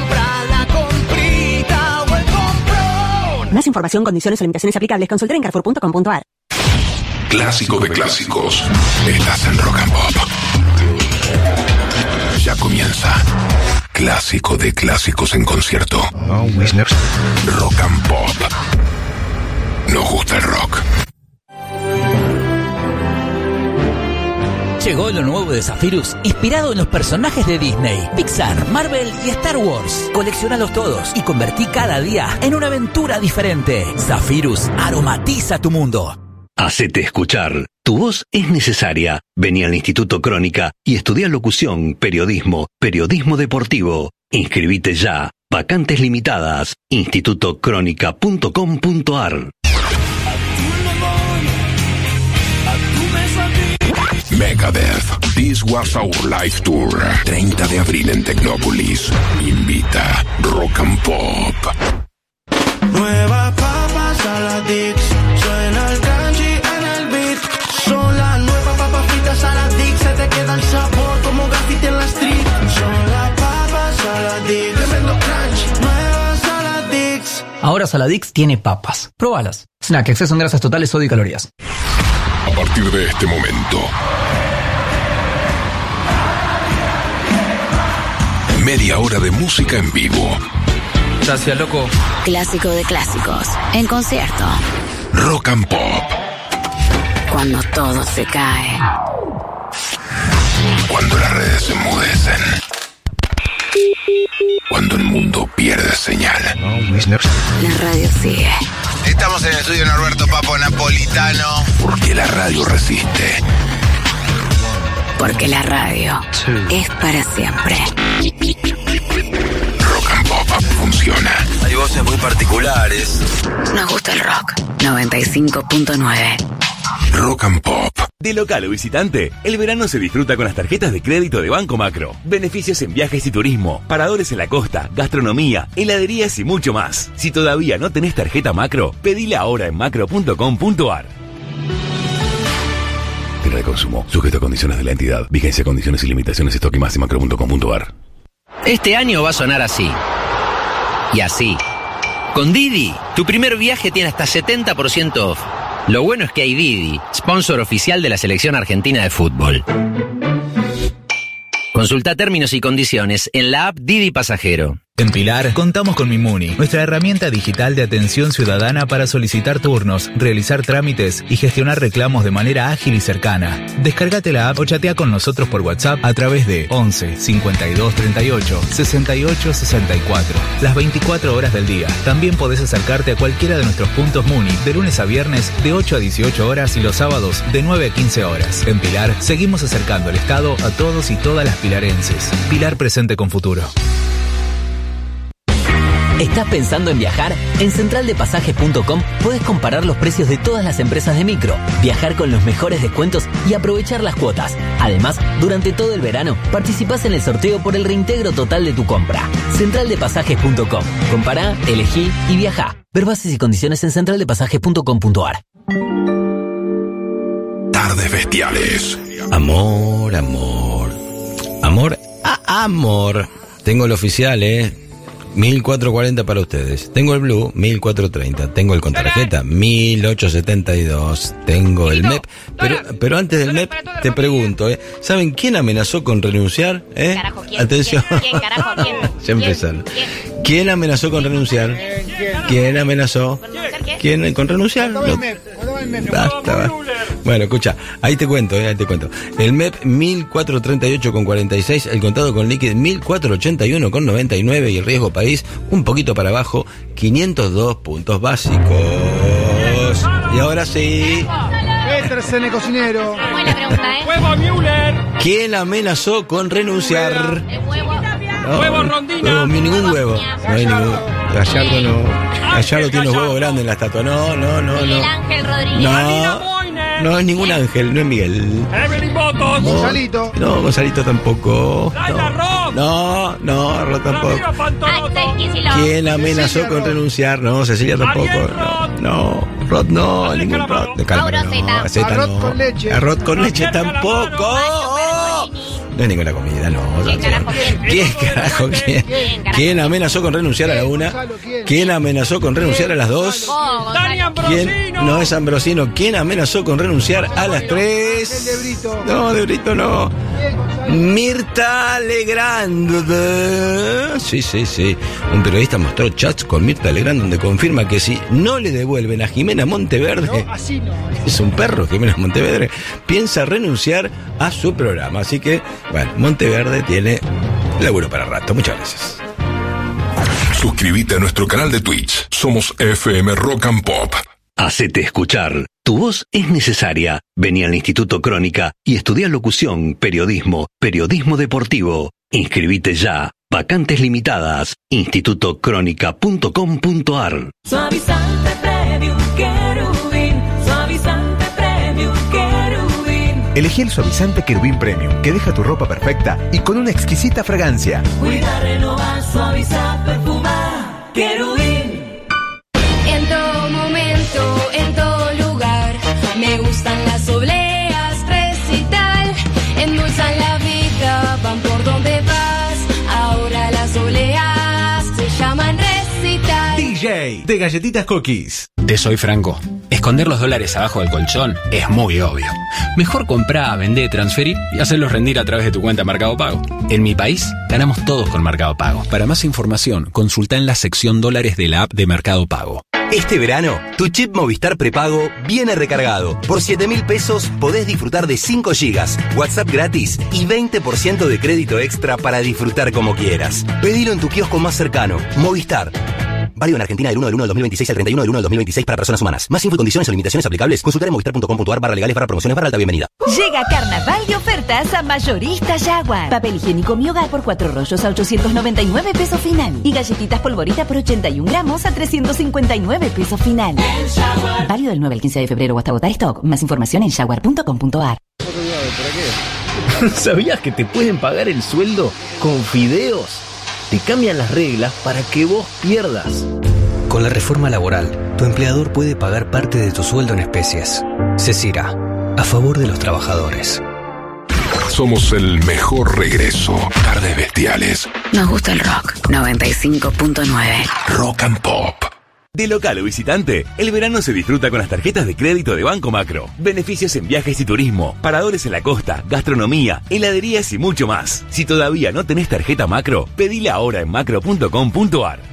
Más información, condiciones o limitaciones aplicables, consulta en carrefour punto com punto ar. Clásico de clásicos. Estás en Rock and Pop. ya comienza. Clásico de clásicos en concierto. Rock and Pop. Nos gusta el rock. Llegó lo nuevo de Zephyrus, inspirado en los personajes de Disney, Pixar, Marvel y Star Wars. Colecciónalos todos y convertí cada día en una aventura diferente. Zephyrus aromatiza tu mundo. Hacete escuchar. Tu voz es necesaria. Vení al Instituto Crónica y estudia locución, periodismo, periodismo deportivo. Inscribite ya. Vacantes limitadas. instituto crónica punto com punto a r. Megadeth, This Was Our Life Tour, treinta de abril en Tecnópolis. Invita Rock and Pop. Nuevas papas Saladix, suena el crunchy en el beat. Son las nuevas papas fritas Saladix, se te queda el sabor como graffiti en la street. Son las papas Saladix, tremendo crunch, nuevas Saladix. Ahora Saladix tiene papas. Probalas. Snack, exceso en grasas totales, sodio y calorías. A partir de este momento, media hora de música en vivo. Gracias, loco. Clásico de clásicos. En concierto. Rock and Pop. Cuando todo se cae. Cuando las redes se enmudecen. Cuando el mundo pierde señal. La radio sigue. Estamos en el estudio Norberto Papo Napolitano. Porque la radio resiste. Porque la radio es para siempre. Rock and Pop funciona. Hay voces muy particulares. Nos gusta el rock. noventa y cinco punto nueve. Rock and Pop. De local o visitante, el verano se disfruta con las tarjetas de crédito de Banco Macro. Beneficios en viajes y turismo, paradores en la costa, gastronomía, heladerías y mucho más. Si todavía no tenés tarjeta Macro, pedila ahora en macro punto com punto a r. Tierra de consumo, sujeto a condiciones de la entidad. Vigencia, condiciones y limitaciones, stock y más en macro punto com punto a r. Este año va a sonar así. Y así. Con Didi, tu primer viaje tiene hasta setenta por ciento off. Lo bueno es que hay Didi, sponsor oficial de la selección argentina de fútbol. Consulta términos y condiciones en la app Didi Pasajero. En Pilar, contamos con Mimuni, nuestra herramienta digital de atención ciudadana para solicitar turnos, realizar trámites y gestionar reclamos de manera ágil y cercana. Descárgate la app o chatea con nosotros por WhatsApp a través de once cincuenta y dos treinta y ocho sesenta y ocho sesenta y cuatro, las veinticuatro horas del día. También podés acercarte a cualquiera de nuestros puntos Muni de lunes a viernes de ocho a dieciocho horas y los sábados de nueve a quince horas. En Pilar, seguimos acercando el Estado a todos y todas las pilarenses. Pilar presente con futuro. ¿Estás pensando en viajar? En central de pasajes punto com puedes comparar los precios de todas las empresas de micro, viajar con los mejores descuentos y aprovechar las cuotas. Además, durante todo el verano, participás en el sorteo por el reintegro total de tu compra. central de pasajes punto com. Compará, elegí y viajá. Ver bases y condiciones en central de pasajes punto com punto a r. Tardes bestiales. Amor, amor. Amor, a amor. Tengo el oficial, eh. mil cuatrocientos cuarenta para ustedes. Tengo el Blue, mil cuatrocientos treinta. Tengo el contrarjeta, mil ochocientos setenta y dos. Tengo el M E P. Pero, pero antes del M E P, te pregunto, ¿eh? ¿Saben quién amenazó con renunciar? ¿Eh? Carajo, ¿quién? Atención. ¿Quién? ¿Quién? Carajo, ¿quién? Ya empezaron. ¿Quién amenazó con renunciar? ¿Quién amenazó? ¿Quién con renunciar? No. Basta, basta. Bueno, escucha, ahí te cuento, eh, ahí te cuento. El M E P mil cuatrocientos treinta y ocho con cuarenta y seis, el contado con líquido mil cuatrocientos ochenta y uno con noventa y nueve y el riesgo país un poquito para abajo, quinientos dos puntos básicos. Y ahora sí. Petersen, cocinero. ¿Cómo es la pregunta, eh? Huevo Müller. ¿Quién amenazó con renunciar? El huevo. No, Huevo Rondina. No, ningún huevo. No hay ningún. Gallardo no. Gallardo tiene los huevos grandes en la estatua. No, no, no, Miguel no. Ángel Rodríguez. No. No es ningún ángel, no es Miguel. Evelyn Botos. No, Gonzalito. No, Gonzalito tampoco. Laila Roth. No, no, Roth tampoco. Axel Kicillof. ¿Quién amenazó con renunciar? No, Cecilia tampoco. No, no, Roth no, ningún Roth. De Calma, no, Zeta Arroz no. con leche. Arroz con leche tampoco. No es ninguna comida, no. ¿Quién carajo quién? ¿Quién carajo quién? ¿Quién amenazó con renunciar a la una? ¿Quién amenazó con renunciar a las dos? Dani Ambrosino. ¿Quién? No es Ambrosino. ¿Quién amenazó con renunciar a las tres? El de Brito. No, de Brito no. Mirta Legrand. Sí, sí, sí. Un periodista mostró chats con Mirta Legrand donde confirma que si no le devuelven a Jimena Monteverde, No, así no. es un perro, Jimena Monteverde, piensa renunciar a su programa. Así que, bueno, Monteverde tiene laburo para rato. Muchas gracias. Suscríbete a nuestro canal de Twitch. Somos F M Rock and Pop. Hacete escuchar. Tu voz es necesaria. Vení al Instituto Crónica y estudia locución, periodismo, periodismo deportivo. Inscribite ya. Vacantes limitadas. instituto crónica punto com punto a r. Suavizante Premium Querubín, suavizante Premium Querubín. Elegí el suavizante Querubín Premium, que deja tu ropa perfecta y con una exquisita fragancia. Cuida, renovar, suavizar, perfumar. Querubín. En todo momento, en todo lugar, me gustan las obleas, recital, endulzan la vida, van por donde vas, ahora las obleas se llaman recital. D J de Galletitas Cookies. Te soy franco, esconder los dólares abajo del colchón es muy obvio. Mejor comprar, vender, transferir y hacerlos rendir a través de tu cuenta Mercado Pago. En mi país, ganamos todos con Mercado Pago. Para más información, consulta en la sección dólares de la app de Mercado Pago. Este verano, tu chip Movistar prepago viene recargado. Por siete mil pesos podés disfrutar de cinco gigas, WhatsApp gratis y veinte por ciento de crédito extra para disfrutar como quieras. Pedilo en tu kiosco más cercano. Movistar. Válido en Argentina del uno del uno del dos mil veintiséis al treinta y uno del uno del dos mil veintiséis para personas humanas. Más info y condiciones o limitaciones aplicables, consultar en movistar punto com punto a r barra legales barra promociones barra alta bienvenida. Llega Carnaval de ofertas a Mayorista Jaguar. Papel higiénico Mi Hogar por cuatro rollos a ochocientos noventa y nueve pesos final. Y galletitas Polvorita por ochenta y un gramos a trescientos cincuenta y nueve pesos final. Válido del nueve al quince de febrero o hasta agotar stock. Más información en jaguar punto com punto a r. ¿Sabías que te pueden pagar el sueldo con fideos? Te cambian las reglas para que vos pierdas. Con la reforma laboral, tu empleador puede pagar parte de tu sueldo en especies. Cesira, a favor de los trabajadores. Somos el mejor regreso. Tardes bestiales. Nos gusta el rock. noventa y cinco punto nueve. Rock and Pop. De local o visitante, el verano se disfruta con las tarjetas de crédito de Banco Macro. Beneficios en viajes y turismo, paradores en la costa, gastronomía, heladerías y mucho más. Si todavía no tenés tarjeta Macro, pedila ahora en macro punto com punto a r.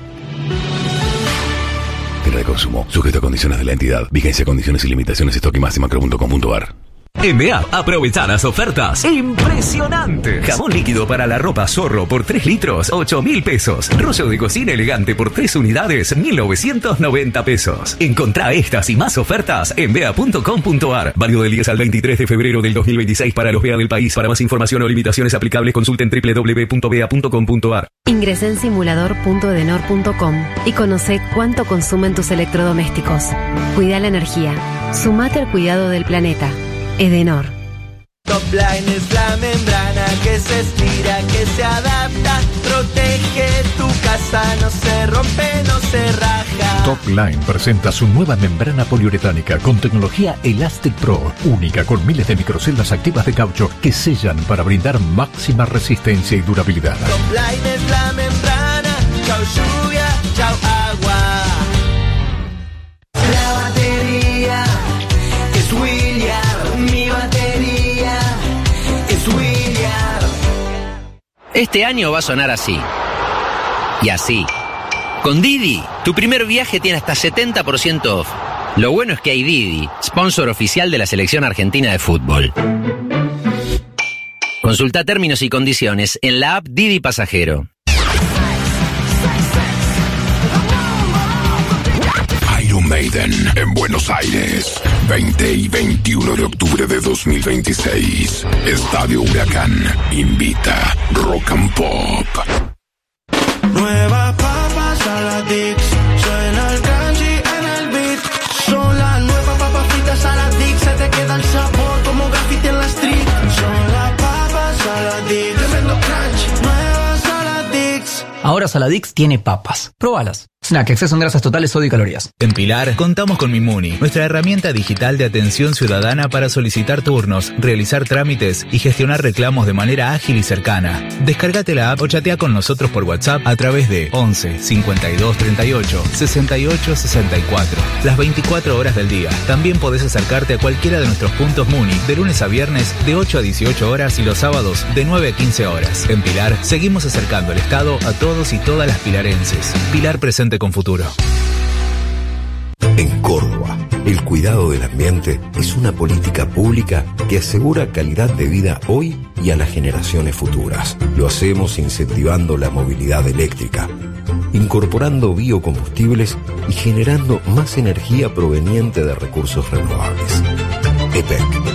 Tierra de consumo, sujeto a condiciones de la entidad. Vigencia, condiciones y limitaciones, stock y más en macro punto com punto a r. En B A, aprovecha las ofertas impresionantes. Jabón líquido para la ropa Zorro por tres litros, ocho mil pesos. Rollo de cocina elegante por tres unidades, mil novecientos noventa pesos. Encontrá estas y más ofertas en B E A punto com punto a r. Válido del diez al veintitrés de febrero del dos mil veintiséis para los B E A del país. Para más información o limitaciones aplicables, consulten doble u doble u doble u punto b e a punto com punto a r. Ingresá en simulador punto edenor punto com y conoce cuánto consumen tus electrodomésticos. Cuida la energía. Sumate al cuidado del planeta. Edenor. Topline es la membrana que se estira, que se adapta, protege tu casa, no se rompe, no se raja. Topline presenta su nueva membrana poliuretánica con tecnología Elastic Pro, única con miles de microceldas activas de caucho que sellan para brindar máxima resistencia y durabilidad. Topline es la membrana, chau lluvia, chau agua. La batería es William. Mi batería es William. Este año va a sonar así. Y así. Con Didi, tu primer viaje tiene hasta setenta por ciento off. Lo bueno es que hay Didi, sponsor oficial de la selección argentina de fútbol. Consulta términos y condiciones en la app Didi Pasajero. Iron Maiden en Buenos Aires, veinte y veintiuno de octubre de dos mil veintiséis. Estadio Huracán invita Rock and Pop. Nueva papa Saladix, suena el kanji en el beat. Son las nuevas papas fritas Saladix, se te queda el sabor como graffiti en la street. Son las papas Saladix, tremendo crunch, nueva Saladix. Ahora Saladix tiene papas. Probalas. Snack, exceso en grasas totales, sodio y calorías. En Pilar, contamos con Mimuni, nuestra herramienta digital de atención ciudadana para solicitar turnos, realizar trámites y gestionar reclamos de manera ágil y cercana. Descárgate la app o chatea con nosotros por WhatsApp a través de once cincuenta y dos treinta y ocho sesenta y ocho sesenta y cuatro. Las veinticuatro horas del día. También podés acercarte a cualquiera de nuestros puntos Muni de lunes a viernes de ocho a dieciocho horas y los sábados de nueve a quince horas. En Pilar, seguimos acercando el Estado a todos y todas las pilarenses. Pilar presente con futuro. En Córdoba, el cuidado del ambiente es una política pública que asegura calidad de vida hoy y a las generaciones futuras. Lo hacemos incentivando la movilidad eléctrica, incorporando biocombustibles y generando más energía proveniente de recursos renovables. E P E C.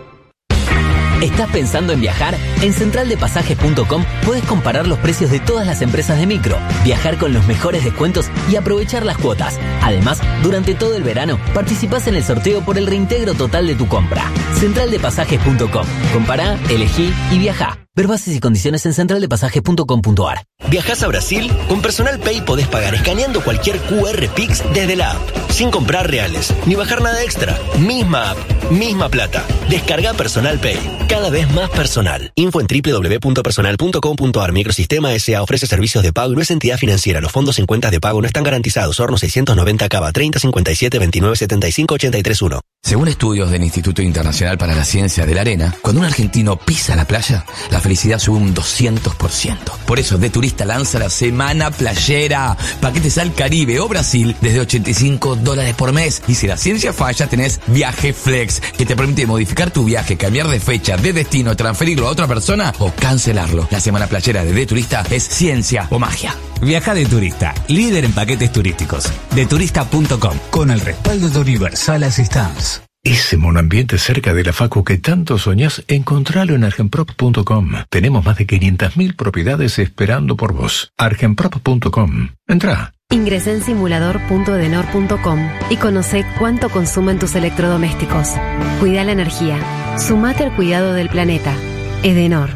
¿Estás pensando en viajar? En central de pasajes punto com puedes comparar los precios de todas las empresas de micro, viajar con los mejores descuentos y aprovechar las cuotas. Además, durante todo el verano, participás en el sorteo por el reintegro total de tu compra. central de pasajes punto com. Compará, elegí y viajá. Ver bases y condiciones en central de pasajes punto com punto a r. ¿Viajás a Brasil? Con Personal Pay podés pagar escaneando cualquier Q R Pix desde la app, sin comprar reales, ni bajar nada extra. Misma app, misma plata. Descarga Personal Pay, cada vez más personal. Info en doble u doble u doble u punto personal punto com punto a r. Microsistema S A ofrece servicios de pago y no es entidad financiera. Los fondos en cuentas de pago no están garantizados. Horno seiscientos noventa Cava treinta cincuenta y siete veintinueve setenta y cinco ochenta y tres uno. Según estudios del Instituto Internacional para la Ciencia de la Arena, cuando un argentino pisa la playa, la felicidad sube un doscientos por ciento. Por eso, De Turista lanza la Semana Playera. Paquetes al Caribe o Brasil desde ochenta y cinco dólares por mes. Y si la ciencia falla, tenés Viaje Flex, que te permite modificar tu viaje, cambiar de fecha, de destino, transferirlo a otra persona o cancelarlo. La Semana Playera de De Turista es ciencia o magia. Viaja de Turista, líder en paquetes turísticos. de turista punto com, con el respaldo de Universal Assistance. Ese monoambiente cerca de la facu que tanto soñás, encontralo en argenprop punto com. Tenemos más de quinientas mil propiedades esperando por vos. argenprop punto com. Entrá. Ingresá en simulador punto edenor punto com y conocé cuánto consumen tus electrodomésticos. Cuida la energía. Sumate al cuidado del planeta. Edenor.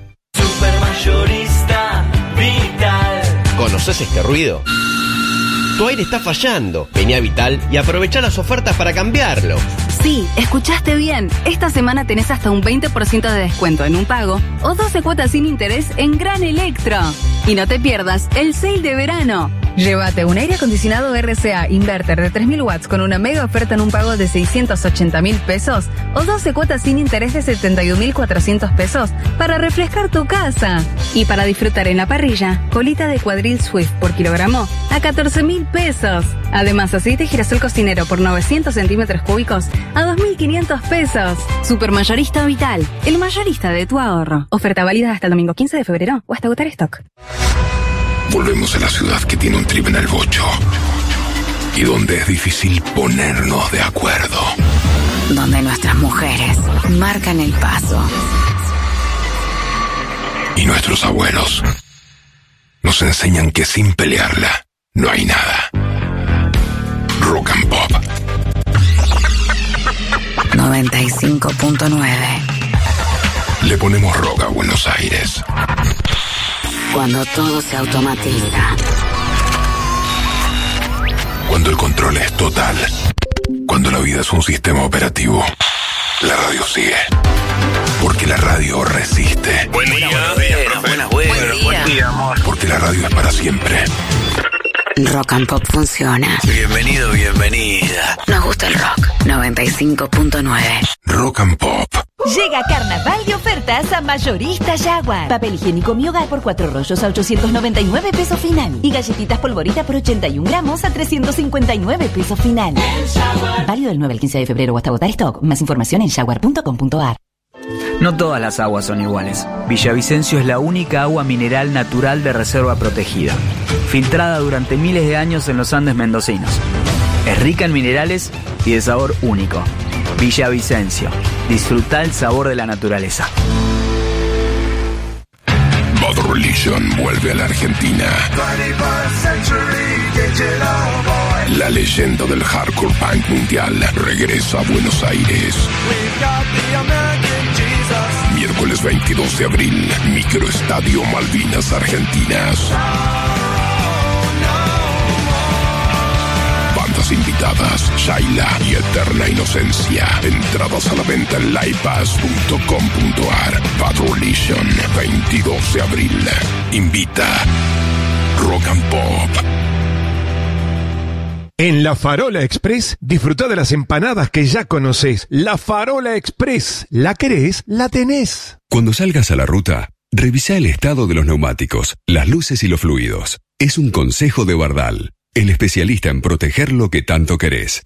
Supermayorista Vital. ¿Conoces este ruido? Tu aire está fallando. Vení a Vital y aprovecha las ofertas para cambiarlo. Sí, escuchaste bien. Esta semana tenés hasta un veinte por ciento de descuento en un pago o doce cuotas sin interés en Gran Electro. Y no te pierdas el sale de verano. Llévate un aire acondicionado R C A Inverter de tres mil watts con una mega oferta en un pago de seiscientos ochenta mil pesos o doce cuotas sin interés de setenta y un mil cuatrocientos pesos para refrescar tu casa. Y para disfrutar en la parrilla, colita de cuadril Swift por kilogramo a catorce mil pesos. Además, aceite girasol cocinero por novecientos centímetros cúbicos a dos mil quinientos pesos. Supermayorista Vital, el mayorista de tu ahorro. Oferta válida hasta el domingo quince de febrero o hasta agotar stock. Volvemos a la ciudad que tiene un trip en el bocho y donde es difícil ponernos de acuerdo. Donde nuestras mujeres marcan el paso. Y nuestros abuelos nos enseñan que sin pelearla no hay nada. Rock and Pop noventa y cinco punto nueve. Le ponemos rock a Buenos Aires. Cuando todo se automatiza. Cuando el control es total. Cuando la vida es un sistema operativo. La radio sigue. Porque la radio resiste. Buen día, buenas, buenas, buenas, buenas, buen día, amor. Porque la radio es para siempre. Rock and Pop funciona. Bienvenido, bienvenida. Nos gusta el rock. noventa y cinco punto nueve. Rock and Pop. Llega Carnaval de ofertas a Mayorista Jaguar. Papel higiénico Mi Hogar por cuatro rollos a ochocientos noventa y nueve pesos final. Y galletitas Polvorita por ochenta y un gramos a trescientos cincuenta y nueve pesos final. Válido del nueve al quince de febrero o hasta agotar stock. Más información en jaguar punto com punto a r. No todas las aguas son iguales. Villavicencio es la única agua mineral natural de reserva protegida, filtrada durante miles de años en los Andes mendocinos. Es rica en minerales y de sabor único. Villavicencio. Disfruta el sabor de la naturaleza. Bad Religion vuelve a la Argentina. La leyenda del hardcore punk mundial regresa a Buenos Aires. Miércoles veintidós de abril, Microestadio Malvinas Argentinas. ilimitadas, Shaila y eterna inocencia. Entradas a la venta en livepass punto com punto ar. Patrolation, veintidós de abril. Invita Rock and Pop. En La Farola Express, disfruta de las empanadas que ya conoces. La Farola Express. ¿La querés? La tenés. Cuando salgas a la ruta, revisa el estado de los neumáticos, las luces y los fluidos. Es un consejo de Bardal, el especialista en proteger lo que tanto querés.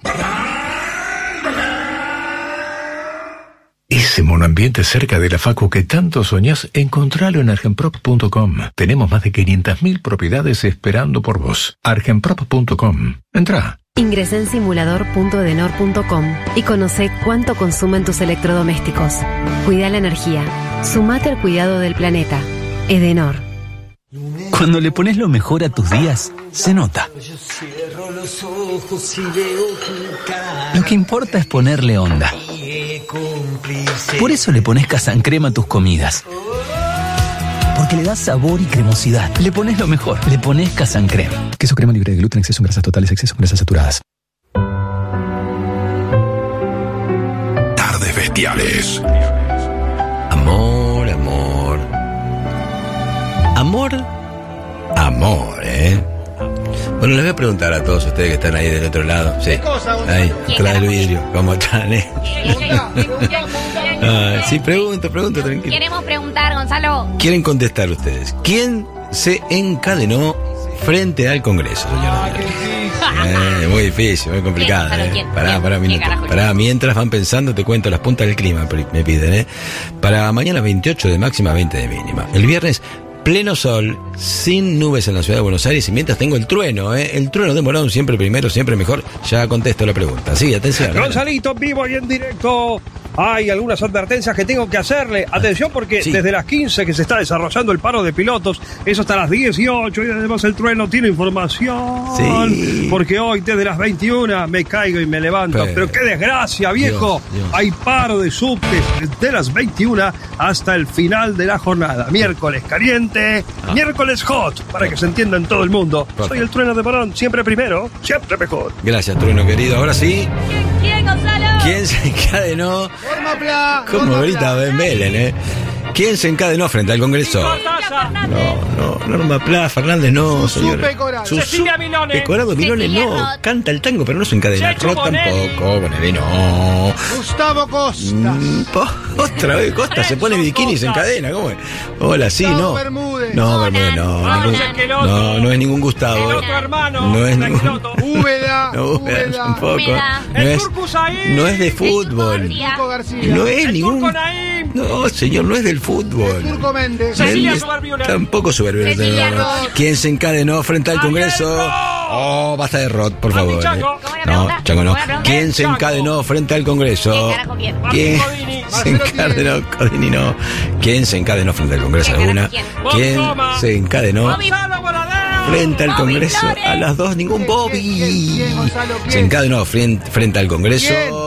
Ese monoambiente cerca de la facu que tanto soñás, encontralo en argenprop punto com. Tenemos más de quinientas mil propiedades esperando por vos. argenprop punto com. Entrá. Ingresa en simulador punto edenor punto com y conoce cuánto consumen tus electrodomésticos. Cuida la energía. Sumate al cuidado del planeta. Edenor. Cuando le pones lo mejor a tus días, se nota. Lo que importa es ponerle onda. Por eso le pones Casancrema a tus comidas. Porque le das sabor y cremosidad. Le pones lo mejor. Le pones Casancrema. Queso crema libre de gluten, exceso en grasas totales, exceso en grasas saturadas. Tardes bestiales. Amor, amor. Amor, amor, ¿eh? Bueno, les voy a preguntar a todos ustedes que están ahí del otro lado. Sí, ahí, atrás del vidrio. ¿Cómo están, eh? Ah, sí, pregunto, pregunto, tranquilo. Queremos preguntar, Gonzalo. ¿Quieren contestar ustedes? ¿Quién se encadenó frente al Congreso, señora? Eh, muy difícil, muy complicado. ¿Quién, eh. ¿quién? Pará, ¿Quién? pará, ¿Quién minuto. carajo? Pará, mientras van pensando, te cuento las puntas del clima, me piden, ¿eh? Para mañana veintiocho de máxima, veinte de mínima. El viernes, pleno sol, sin nubes en la ciudad de Buenos Aires, y mientras tengo el trueno, ¿eh? El trueno de Morón, siempre primero, siempre mejor. Ya contesto la pregunta. Sí, atención. Gonzalito, vivo y en directo. Hay algunas advertencias que tengo que hacerle. Atención, porque sí, desde las quince que se está desarrollando el paro de pilotos, eso hasta las dieciocho, y además el trueno tiene información. Sí. Porque hoy desde las veintiuna me caigo y me levanto. Pero, Pero qué desgracia, viejo. Dios, Dios. Hay paro de subtes de las veintiuna hasta el final de la jornada. Miércoles caliente, ah. miércoles hot, para que se entienda en todo el mundo. Perfecto. Soy el trueno de Morón, siempre primero, siempre mejor. Gracias, trueno querido. Ahora sí. ¿Quién, Gonzalo? ¿Quién se encadenó? Como grita Ben Belen, ¿eh? ¿Quién se encadenó frente al Congreso? No, no, Norma Pla Fernández no, señora. Cecilia Milone. Pecorado Milone no. Canta el tango, pero no se encadena. Rod tampoco. Bonelli no. Gustavo Costa. Mm, po, otra vez Costa se pone bikini y se encadena. ¿Cómo es? Hola, sí, no. Bermúdez. No, Bermúdez no. Ningún, no, no es ningún Gustavo. El otro hermano. No es ningún. Úbeda. No, Úbeda tampoco. No es, no es de fútbol. No es ningún. No, señor, no es del fútbol. Turco Méndez. Cecilia es, Subarbiuna. Tampoco Subarbiuna. No. ¿Quién se encadenó frente al Congreso? Oh, basta de Rod, por favor. Eh. No, Chaco no. ¿Quién se encadenó frente al Congreso? ¿Quién se encadenó? Codini no. ¿Quién se encadenó frente al Congreso? ¿Alguna? ¿Quién se encadenó frente al Congreso? A las dos, ningún Bobby. Se encadenó frente, frente al Congreso.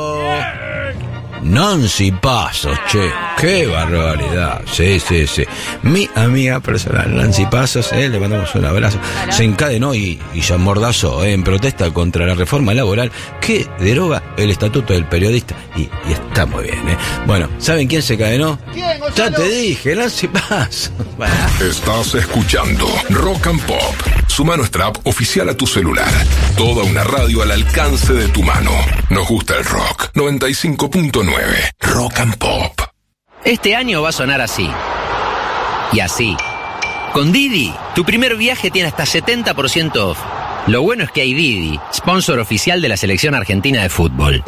Nancy Pasos, che, qué barbaridad. Sí, sí, sí. Mi amiga personal, Nancy Pasos, eh, le mandamos un abrazo. Se encadenó y, y se amordazó eh, en protesta contra la reforma laboral que deroga el estatuto del periodista. Y, y está muy bien, eh. Bueno, ¿saben quién se encadenó? ¿Quién, ya te dije, Nancy Pasos. Bueno. Estás escuchando Rock and Pop. Suma nuestra app oficial a tu celular. Toda una radio al alcance de tu mano. Nos gusta el rock. noventa y cinco punto nueve. Rock and Pop. Este año va a sonar así. Y así. Con Didi, tu primer viaje tiene hasta setenta por ciento off. Lo bueno es que hay Didi, sponsor oficial de la selección argentina de fútbol.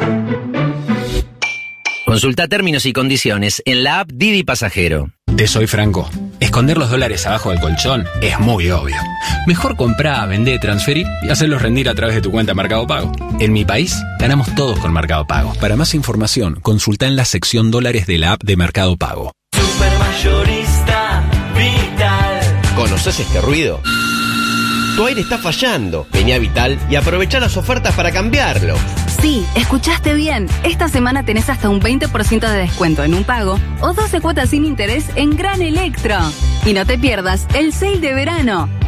Consulta términos y condiciones en la app Didi Pasajero. Te soy franco. Esconder los dólares abajo del colchón es muy obvio. Mejor comprar, vender, transferir y hacerlos rendir a través de tu cuenta Mercado Pago. En mi país, ganamos todos con Mercado Pago. Para más información, consulta en la sección dólares de la app de Mercado Pago. Supermayorista Vital. ¿Conoces este ruido? Tu aire está fallando. Vení a Vital y aprovecha las ofertas para cambiarlo. Sí, escuchaste bien. Esta semana tenés hasta un veinte por ciento de descuento en un pago o doce cuotas sin interés en Gran Electro. Y no te pierdas el sale de verano.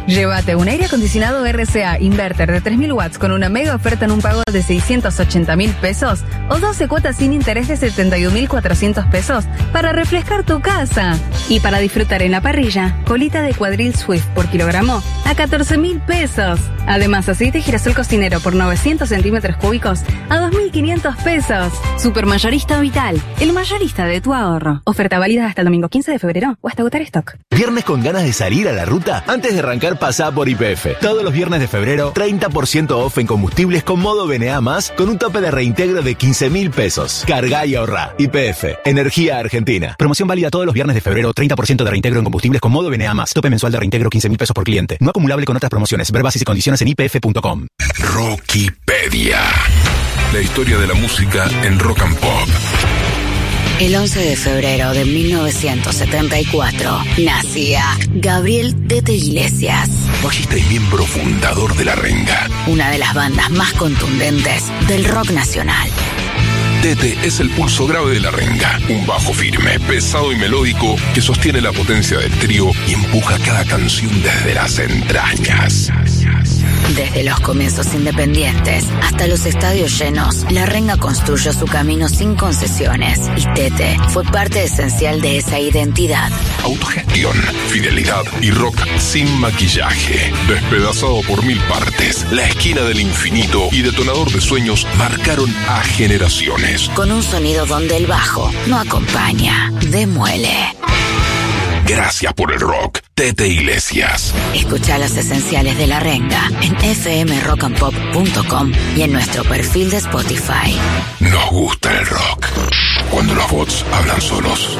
Llévate un aire acondicionado R C A Inverter de tres mil watts con una mega oferta en un pago de seiscientos ochenta mil pesos o doce cuotas sin interés de setenta y un mil cuatrocientos pesos para refrescar tu casa. Y para disfrutar en la parrilla, colita de cuadril Swift por kilogramo a catorce mil pesos. Además, aceite girasol cocinero por novecientos centímetros cúbicos a dos mil quinientos pesos. Supermayorista Vital, el mayorista de tu ahorro. Oferta válida hasta el domingo quince de febrero o hasta agotar stock. ¿Viernes con ganas de salir a la ruta? Antes de arrancar, pasá por Y P F. Todos los viernes de febrero, treinta por ciento off en combustibles con modo B N A más, con un tope de reintegro de quince mil pesos. Cargá y ahorrá. Y P F, Energía Argentina. Promoción válida todos los viernes de febrero, treinta por ciento de reintegro en combustibles con modo B N A más. Tope mensual de reintegro quince mil pesos por cliente. No acumulable con otras promociones. Ver bases y condiciones en I P F punto com. Rockipedia. La historia de la música en Rock and Pop. El once de febrero de mil novecientos setenta y cuatro nacía Gabriel Tete Iglesias, bajista y miembro fundador de La Renga, una de las bandas más contundentes del rock nacional. Tete es el pulso grave de La Renga, un bajo firme, pesado y melódico que sostiene la potencia del trío y empuja cada canción desde las entrañas. Desde los comienzos independientes hasta los estadios llenos, La Renga construyó su camino sin concesiones y Tete fue parte esencial de esa identidad. Autogestión, fidelidad y rock sin maquillaje. Despedazado por mil partes, La Esquina del Infinito y Detonador de Sueños marcaron a generaciones. Con un sonido donde el bajo no acompaña, demuele. Gracias por el rock, Tete Iglesias. Escucha los esenciales de La Renga en f m rock and pop punto com y en nuestro perfil de Spotify. Nos gusta el rock. Cuando los bots hablan solos.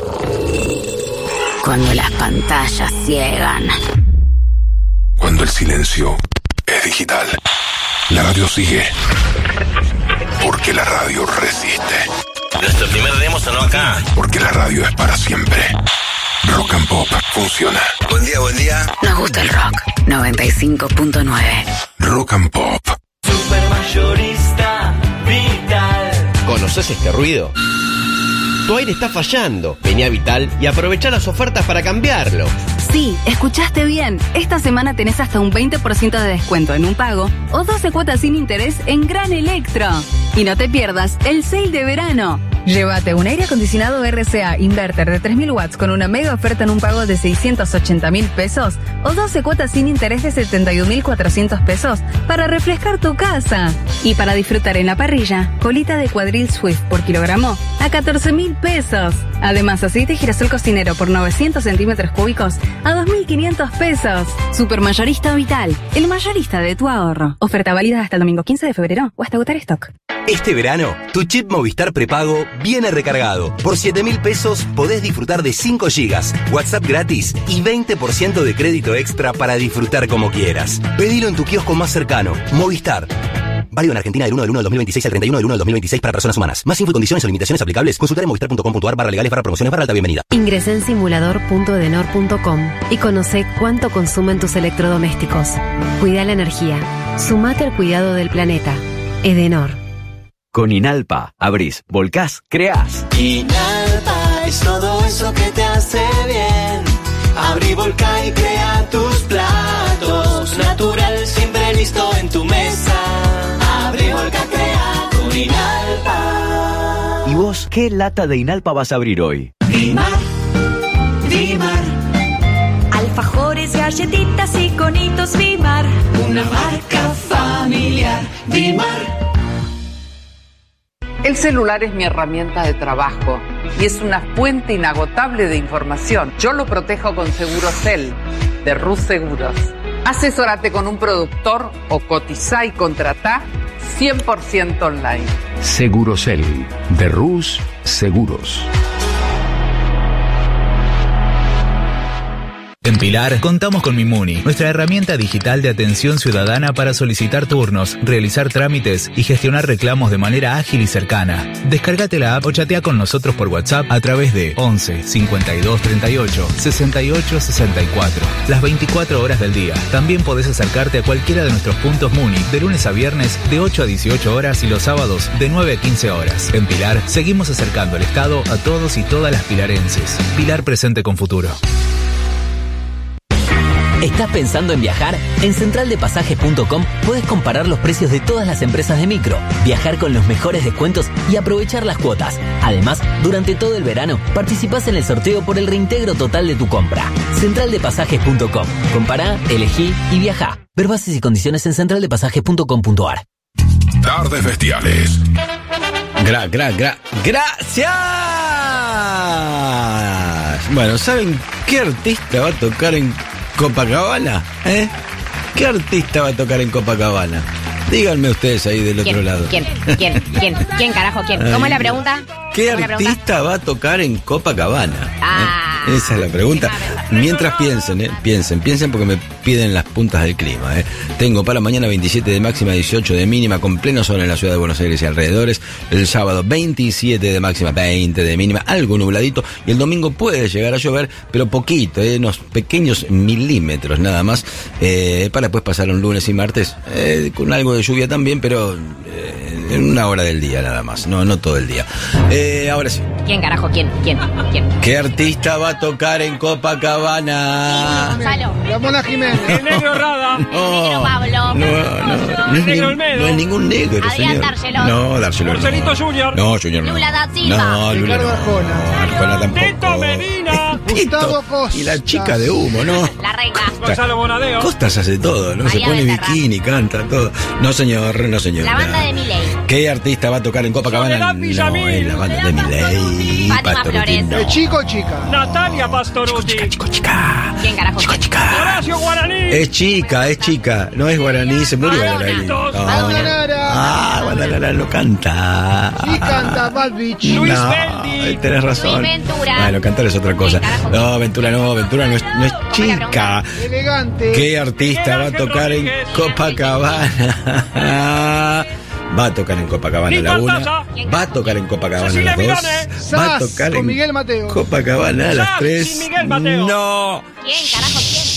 Cuando las pantallas ciegan. Cuando el silencio es digital. La radio sigue. Porque la radio resiste. Nuestro primer demo sonó acá. Porque la radio es para siempre. Rock and Pop funciona. Buen día, buen día. Nos gusta el rock. noventa y cinco punto nueve. Rock and Pop. Supermayorista Vital. ¿Conoces este ruido? Tu aire está fallando. Vení a Vital y aprovecha las ofertas para cambiarlo. Sí, escuchaste bien. Esta semana tenés hasta un veinte por ciento de descuento en un pago o doce cuotas sin interés en Gran Electro. Y no te pierdas el sale de verano. Llévate un aire acondicionado R C A Inverter de tres mil watts con una mega oferta en un pago de seiscientos ochenta mil pesos o doce cuotas sin interés de setenta y un mil cuatrocientos pesos para refrescar tu casa. Y para disfrutar en la parrilla, colita de cuadril Swift por kilogramo a catorce mil pesos. Además, aceite girasol cocinero por novecientos centímetros cúbicos a dos mil quinientos pesos. Supermayorista Vital, el mayorista de tu ahorro. Oferta válida hasta el domingo quince de febrero o hasta agotar stock. Este verano, tu chip Movistar prepago viene recargado. Por siete mil pesos podés disfrutar de cinco gigas, WhatsApp gratis y veinte por ciento de crédito extra para disfrutar como quieras. Pedilo en tu kiosco más cercano. Movistar. Válido en Argentina del uno del uno del dos mil veintiséis al treinta y uno del uno del dos mil veintiséis para personas humanas. Más info y condiciones o limitaciones aplicables, consultar en movistar punto com punto a r barra legales barra promociones barra alta bienvenida. Ingresá en simulador punto edenor punto com y conoce cuánto consumen tus electrodomésticos. Cuida la energía. Sumate al cuidado del planeta. Edenor. Con Inalpa, abrís, volcás, creás. Inalpa es todo eso que te hace bien. Abrí, volcá y crea tus platos. Natural, siempre listo en tu mesa. Abrí, volcá, crea con Inalpa. ¿Y vos qué lata de Inalpa vas a abrir hoy? Dimar, Dimar. Alfajores, galletitas y conitos Dimar. Una marca familiar. Dimar. El celular es mi herramienta de trabajo y es una fuente inagotable de información. Yo lo protejo con Segurocel, de Rus Seguros. Asesórate con un productor o cotizá y contratá cien por ciento online. Segurocel, de Rus Seguros. En Pilar, contamos con Mimuni, nuestra herramienta digital de atención ciudadana para solicitar turnos, realizar trámites y gestionar reclamos de manera ágil y cercana. Descárgate la app o chatea con nosotros por WhatsApp a través de once, cincuenta y dos, treinta y ocho, sesenta y ocho, sesenta y cuatro, las veinticuatro horas del día. También podés acercarte a cualquiera de nuestros puntos Muni, de lunes a viernes de ocho a dieciocho horas y los sábados de nueve a quince horas. En Pilar, seguimos acercando el Estado a todos y todas las pilarenses. Pilar presente con futuro. ¿Estás pensando en viajar? En central de pasajes punto com puedes comparar los precios de todas las empresas de micro, viajar con los mejores descuentos y aprovechar las cuotas. Además, durante todo el verano, participás en el sorteo por el reintegro total de tu compra. central de pasajes punto com. Compará, elegí y viajá. Ver bases y condiciones en central de pasajes punto com punto a r. Tardes Bestiales. Gra, gra, gra, gracias. Bueno, ¿saben qué artista va a tocar en Copacabana? ¿Eh? ¿Qué artista va a tocar en Copacabana? Díganme ustedes ahí del otro lado. ¿Quién? ¿Quién? ¿Quién? ¿Quién, carajo? ¿Quién? ¿Cómo es la pregunta? ¿Qué artista va a tocar en Copacabana? Ah, ¿Eh? Esa es la pregunta. Mientras piensen, ¿eh? Piensen, piensen porque me piden las puntas del clima, ¿eh? Tengo para mañana veintisiete de máxima, dieciocho de mínima, con pleno sol en la ciudad de Buenos Aires y alrededores. El sábado veintisiete de máxima, veinte de mínima, algo nubladito. Y el domingo puede llegar a llover, pero poquito, ¿eh? Unos pequeños milímetros nada más. Eh, para después pasar un lunes y martes eh, con algo de lluvia también, pero eh, en una hora del día nada más, no, no todo el día. Eh, ahora sí. ¿Quién, carajo? ¿Quién? ¿Quién? ¿Quién? ¿Qué artista va a tocar en Copacabana? Gonzalo. La Mona Jiménez. El negro Rada. No, Negro Pablo. no, no, no, es, Negro ni- Olmedo. no es ningún negro, Adrián señor. Dargelón. No, Dargelón. Marcelito no. Junior. No, Junior no. Lula da Silva. No, Lula Ricardo no. Arjona. Arjona tampoco. Tito Medina. Gustavo Costa. Y la chica de humo, ¿no? La reina. Gonzalo Bonadeo. Costas hace todo, ¿no? María Se pone Becerra. bikini, canta, todo. No, señor, no, señor. La banda de Milei. ¿Qué artista va a tocar en Copacabana? Soledad No, Villamil. es la banda de Milei. Fátima Pastoruti, Flores. no. ¿De chico o chica? Natalia Pastoruti. Chico, chica. ¿Quién, carajo? Chico, ¿Quién? chica. Horacio Guaraní. Es chica, es chica. No es guaraní, se murió Madonna. guaraní. Madonna. Nara. Ah, Guadalajara lo canta. Sí canta Bad Beach. Luis no, Bendy. tenés razón. Luis Ventura. Bueno, cantar es otra cosa. ¿Quién carajo? No, Ventura no, Ventura no es, no es ¿Cómo la chica. Elegante. ¿Qué artista va a tocar en Copacabana? Va a tocar en Copacabana la una, va a tocar en Copacabana Cecilia las dos, Milone. va a Sass, tocar con en Miguel Mateo. Copacabana a las Sass tres. sin Miguel Mateo. No, ¿Quién, carajo? ¿Quién?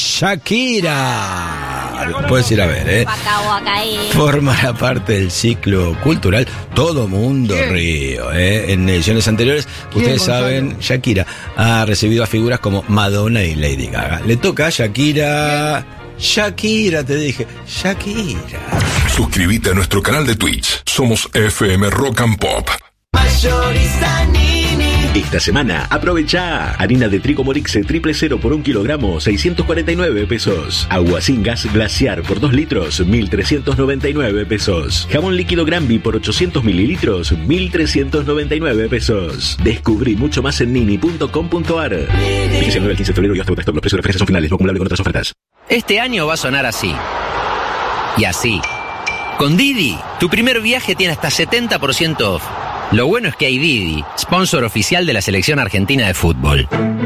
Shakira. Lo puedes ir a ver, ¿eh? Acabo a caer. Formará parte del ciclo cultural Todo Mundo ¿Quién? Río. ¿eh? En ediciones anteriores, ¿Quién, ustedes Gonzalo? saben, Shakira ha recibido a figuras como Madonna y Lady Gaga. Le toca a Shakira. Shakira, te dije. Shakira. Suscríbete a nuestro canal de Twitch. Somos F M Rock and Pop. Mayorista Nini. Esta semana, aprovecha harina de trigo Morixe triple cero por un kilogramo, seiscientos cuarenta y nueve pesos. Agua sin gas glaciar por dos litros, mil trescientos noventa y nueve pesos. Jabón líquido Granby por ochocientos mililitros, mil trescientos noventa y nueve pesos. Descubrí mucho más en nini punto com punto a r. Vigencia nueve al quince de febrero y hasta agotar. Los precios de referencia son finales, no acumulable con otras ofertas. Este año va a sonar así. Y así. Con Didi, tu primer viaje tiene hasta setenta por ciento off. Lo bueno es que hay Didi, sponsor oficial de la selección argentina de fútbol.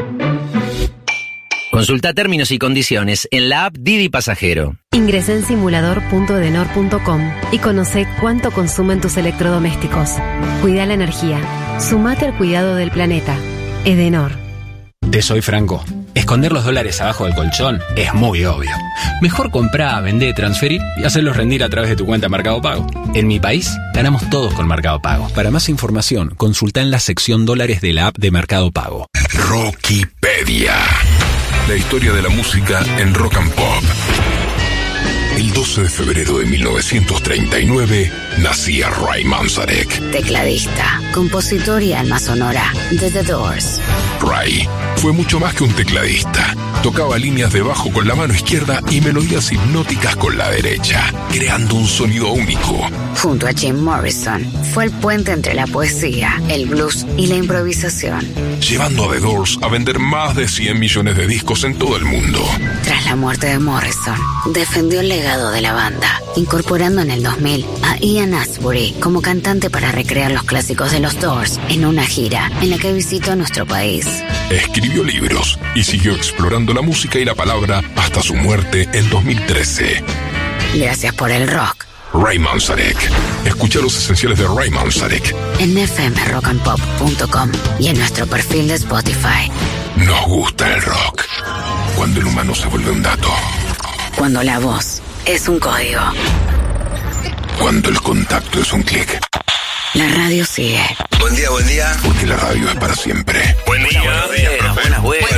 Consulta términos y condiciones en la app Didi Pasajero. Ingresá en simulador punto edenor punto com y conoce cuánto consumen tus electrodomésticos. Cuida la energía. Sumate al cuidado del planeta. Edenor. Te soy franco. Esconder los dólares abajo del colchón es muy obvio. Mejor comprar, vender, transferir y hacerlos rendir a través de tu cuenta Mercado Pago. En mi país, ganamos todos con Mercado Pago. Para más información, consulta en la sección dólares de la app de Mercado Pago. Rockipedia. La historia de la música en Rock and Pop. El doce de febrero de mil novecientos treinta y nueve nacía Ray Manzarek. Tecladista, compositor y alma sonora de The Doors. Ray fue mucho más que un tecladista. Tocaba líneas de bajo con la mano izquierda y melodías hipnóticas con la derecha, creando un sonido único. Junto a Jim Morrison, fue el puente entre la poesía, el blues y la improvisación. Llevando a The Doors a vender más de cien millones de discos en todo el mundo. Tras la muerte de Morrison, defendió el legado de la banda, incorporando en el dos mil a Ian Astbury como cantante para recrear los clásicos de los Doors en una gira en la que visitó nuestro país. Escribió libros y siguió explorando la música y la palabra hasta su muerte en dos mil trece. Gracias por el rock. Ray Manzarek. Escucha los esenciales de Ray Manzarek en f m rock and pop punto com y en nuestro perfil de Spotify. Nos gusta el rock. Cuando el humano se vuelve un dato. Cuando la voz es un código. Cuando el contacto es un clic. La radio sigue. Buen día, buen día. Porque la radio es para siempre. Buen día, buenos días, profe. Buenas, buenas. Buen día.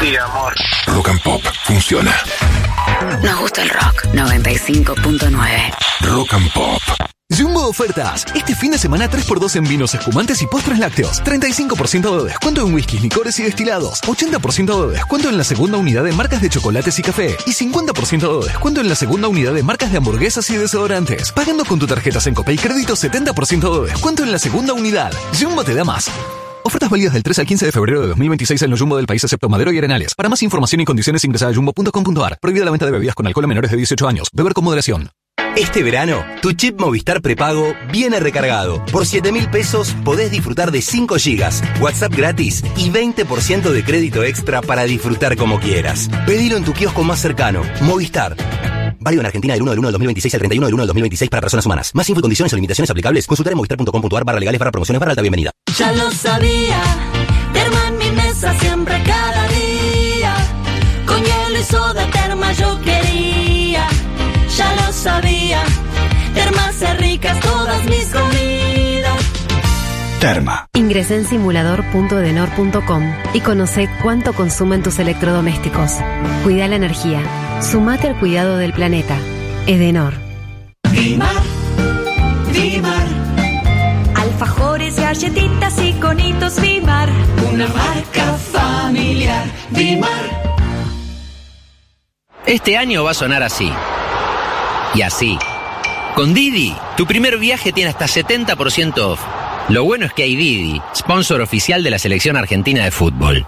Sí, amor. Rock and Pop funciona. Nos gusta el rock. noventa y cinco punto nueve. Rock and Pop. Jumbo Ofertas. Este fin de semana tres por dos en vinos, espumantes y postres lácteos. treinta y cinco por ciento de descuento en whiskies, licores y destilados. ochenta por ciento de descuento en la segunda unidad de marcas de chocolates y café. Y cincuenta por ciento de descuento en la segunda unidad de marcas de hamburguesas y desodorantes. Pagando con tu tarjeta Sencope y crédito, setenta por ciento de descuento en la segunda unidad. Jumbo te da más. Ofertas válidas del tres al quince de febrero de dos mil veintiséis en los Jumbo del país, excepto Madero y Arenales. Para más información y condiciones ingresa a jumbo punto com punto ar. Prohibida la venta de bebidas con alcohol a menores de dieciocho años. Beber con moderación. Este verano, tu chip Movistar prepago viene recargado. Por siete mil pesos podés disfrutar de cinco gigas, WhatsApp gratis y veinte por ciento de crédito extra para disfrutar como quieras. Pedilo en tu kiosco más cercano. Movistar. Válido en Argentina del uno del uno del dos mil veintiséis al treinta y uno del uno del dos mil veintiséis para personas humanas. Más info y condiciones o limitaciones aplicables, consultar en movistar punto com punto ar barra legales barra promociones barra alta bienvenida. Ya lo sabía, Terma en mi mesa siempre cada día. Con hielo y soda Terma yo quería. Ya lo sabía, Terma hace ricas todas mis comidas. Terma. Ingresa en simulador punto edenor punto com y conoce cuánto consumen tus electrodomésticos. Cuida la energía. Sumate al cuidado del planeta. Edenor. Dimar, Dimar. Alfajores, galletitas y conitos Dimar. Una marca familiar. Dimar. Este año va a sonar así. Y así. Con Didi, tu primer viaje tiene hasta setenta por ciento off. Lo bueno es que hay Didi, sponsor oficial de la selección argentina de fútbol.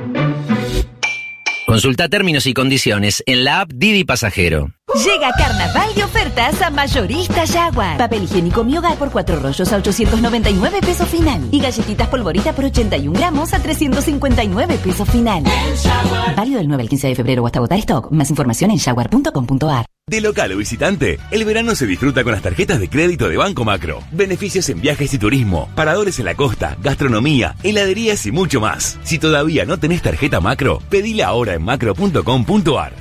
Consulta términos y condiciones en la app Didi Pasajero. Llega Carnaval de ofertas a Mayorista Jaguar. Papel higiénico Mi Hogar por cuatro rollos a ochocientos noventa y nueve pesos final. Y galletitas polvorita por ochenta y un gramos a trescientos cincuenta y nueve pesos final. Válido del nueve al quince de febrero o hasta agotar stock. Más información en jaguar punto com punto ar. De local o visitante, el verano se disfruta con las tarjetas de crédito de Banco Macro. Beneficios en viajes y turismo, paradores en la costa, gastronomía, heladerías y mucho más. Si todavía no tenés tarjeta Macro, pedila ahora en macro punto com punto ar.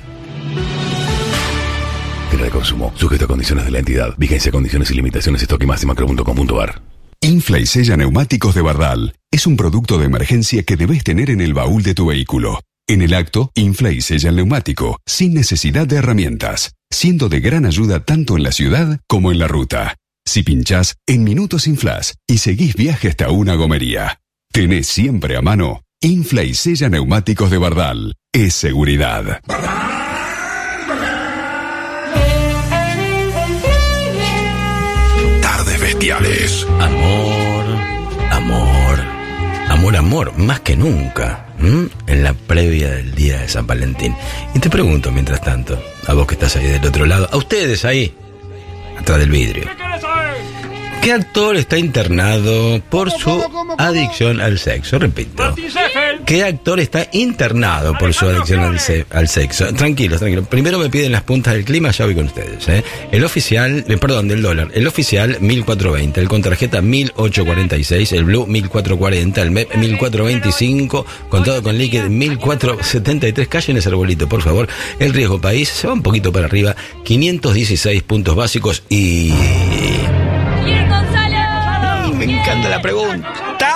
Tierra de consumo, sujeto a condiciones de la entidad. Vigencia, condiciones y limitaciones, stock y más en macro punto com punto ar. Infla y Sella Neumáticos de Bardal. Es un producto de emergencia que debes tener en el baúl de tu vehículo. En el acto, infla y sella el neumático, sin necesidad de herramientas, siendo de gran ayuda tanto en la ciudad como en la ruta. Si pinchás, en minutos inflás y seguís viaje hasta una gomería. Tenés siempre a mano Infla y Sella Neumáticos de Bardal. Es seguridad. Tardes bestiales. Amor, amor, amor, amor, más que nunca. ¿Mm? En la previa del día de San Valentín. Y te pregunto, mientras tanto, a vos que estás ahí del otro lado, a ustedes ahí, atrás del vidrio, ¿qué actor está internado por su adicción al sexo? Repito. ¿Qué actor está internado por su adicción al, se- al sexo? Tranquilos, tranquilos. Primero me piden las puntas del clima, ya voy con ustedes. ¿eh? El oficial, eh, perdón, del dólar. El oficial mil cuatrocientos veinte, el con tarjeta mil ochocientos cuarenta y seis, el blue mil cuatrocientos cuarenta, el M E P mil cuatrocientos veinticinco, contado con líquido mil cuatrocientos setenta y tres. Callen ese arbolito, por favor. El riesgo país se va un poquito para arriba, quinientos dieciséis puntos básicos y... Me encanta la pregunta.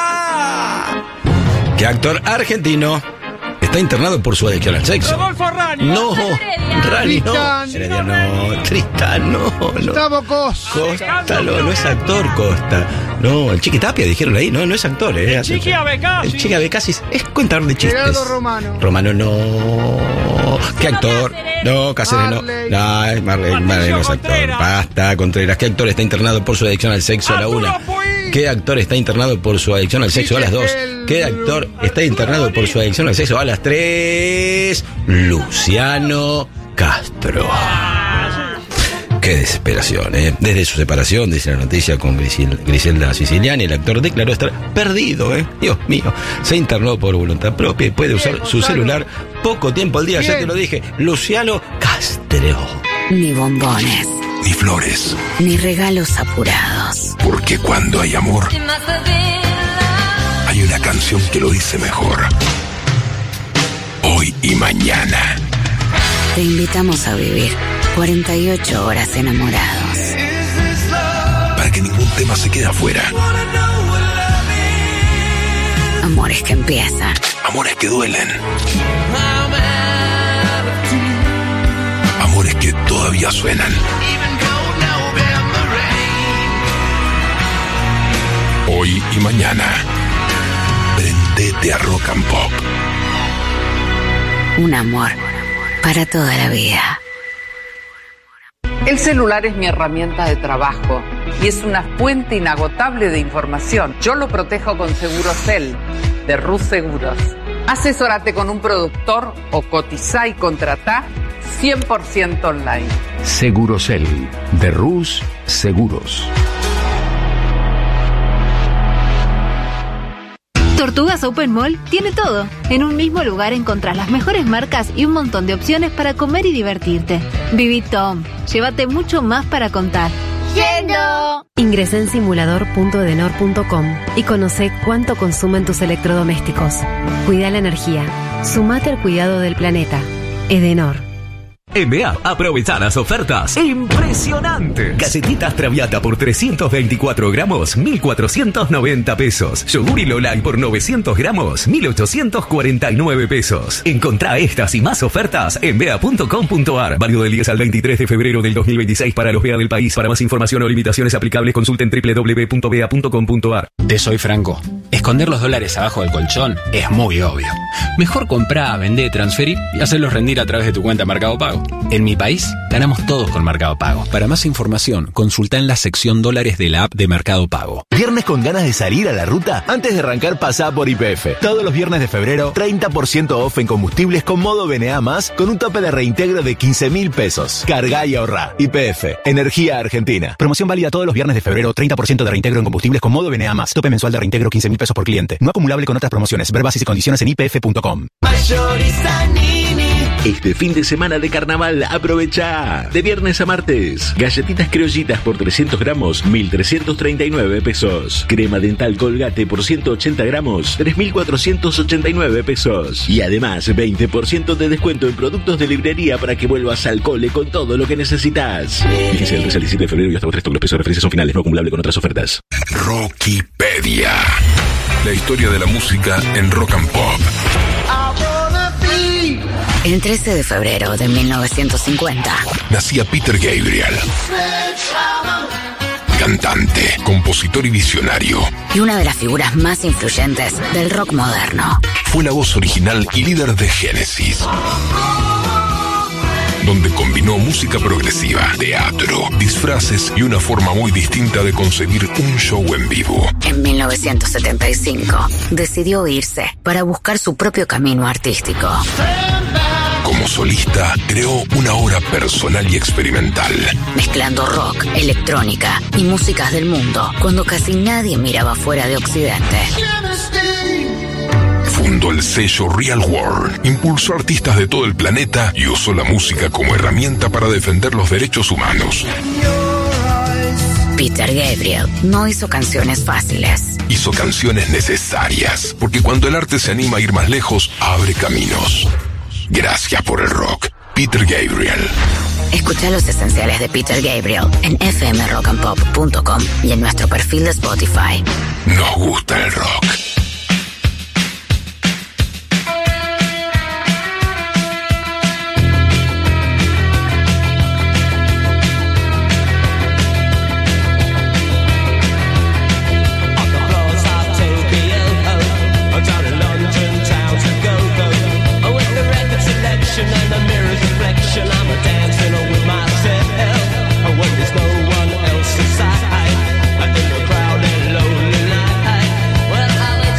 ¿Qué actor argentino está internado por su adicción al sexo? Rodolfo Rani. No, Rani no. Tristán. Heredia no. Tristán no. no. Gustavo Costa. Costa no, no es actor Costa. No, el Chiqui Tapia dijeron ahí, no, no es actor, eh. El Chiqui Abecasi. El Chiqui Abecasi es contador de chistes. Gerardo Romano. Romano no. ¿Qué actor? No, Cáceres no. No, es Marley, Marley no es actor. Basta, Contreras. ¿Qué actor está internado por su adicción al sexo a la una? ¿Qué actor está internado por su adicción al sexo a las dos? ¿Qué actor está internado por su adicción al sexo a las tres? Luciano Castro. Qué desesperación, ¿eh? Desde su separación, dice la noticia, con Grisel- Griselda Siciliani, el actor declaró estar perdido, ¿eh? Dios mío. Se internó por voluntad propia y puede usar su celular poco tiempo al día, ya te lo dije. Luciano Castro. Ni bombones, Ni flores. ni regalos apurados. Porque cuando hay amor, hay una canción que lo dice mejor. Hoy y mañana. Te invitamos a vivir cuarenta y ocho horas enamorados. Para que ningún tema se quede afuera. Amores que empiezan Amores que duelen. Amores que todavía suenan. Hoy y mañana. Prendete a Rock and Pop. Un amor para toda la vida. El celular es mi herramienta de trabajo y es una fuente inagotable de información. Yo lo protejo con Segurosel de Rus Seguros. Asesórate con un productor o cotizá y contratá cien por ciento online. Segurosel de Rus Seguros. Tortugas Open Mall tiene todo. En un mismo lugar encontrás las mejores marcas y un montón de opciones para comer y divertirte. Viví Tom. Llévate mucho más para contar. ¡Yendo! Ingresa en simulador punto edenor punto com y conoce cuánto consumen tus electrodomésticos. Cuida la energía. Sumate al cuidado del planeta. Edenor. En B A, aprovechá las ofertas impresionantes. Galletitas Traviata por trescientos veinticuatro gramos, mil cuatrocientos noventa pesos. Yogur y Lolay por novecientos gramos, mil ochocientos cuarenta y nueve pesos. Encontrá estas y más ofertas en bea punto com punto ar. Válido del diez al veintitrés de febrero del dos mil veintiséis para los B A del país. Para más información o limitaciones aplicables, consulten doble u doble u doble u punto bea punto com punto ar. Te soy franco. Esconder los dólares abajo del colchón es muy obvio. Mejor comprá, vendé, transferí y hacerlos rendir a través de tu cuenta Mercado Pago. En mi país, ganamos todos con Mercado Pago. Para más información, consulta en la sección dólares de la app de Mercado Pago. ¿Viernes con ganas de salir a la ruta? Antes de arrancar, pasá por Y P F. Todos los viernes de febrero, treinta por ciento off en combustibles con modo B N A más, con un tope de reintegro de quince mil pesos. Cargá y ahorrá. Y P F, Energía Argentina. Promoción válida todos los viernes de febrero, treinta por ciento de reintegro en combustibles con modo B N A más. Tope mensual de reintegro quince mil pesos por cliente. No acumulable con otras promociones. Ver bases y condiciones en I P F punto com. Este fin de semana de carnaval, aprovecha. De viernes a martes, galletitas criollitas por trescientos gramos, mil trescientos treinta y nueve pesos. Crema dental Colgate por ciento ochenta gramos, tres mil cuatrocientos ochenta y nueve pesos. Y además, veinte por ciento de descuento en productos de librería para que vuelvas al cole con todo lo que necesitas. Fíjense, el tres al diecisiete de febrero y hasta el resto de los pesos de referencia son finales, no acumulable con otras ofertas. Rockipedia. La historia de la música en Rock and Pop. El trece de febrero de mil novecientos cincuenta nacía Peter Gabriel. Cantante, compositor y visionario. Y una de las figuras más influyentes del rock moderno. Fue la voz original y líder de Genesis, donde combinó música progresiva, teatro, disfraces y una forma muy distinta de concebir un show en vivo. En mil novecientos setenta y cinco decidió irse para buscar su propio camino artístico. Como solista, creó una obra personal y experimental, mezclando rock, electrónica y músicas del mundo, cuando casi nadie miraba fuera de Occidente. Fundó el sello Real World, impulsó artistas de todo el planeta y usó la música como herramienta para defender los derechos humanos. Peter Gabriel no hizo canciones fáciles. Hizo canciones necesarias, porque cuando el arte se anima a ir más lejos, abre caminos. Gracias por el rock, Peter Gabriel. Escucha los esenciales de Peter Gabriel en f m rock and pop punto com y en nuestro perfil de Spotify. Nos gusta el rock. Well, I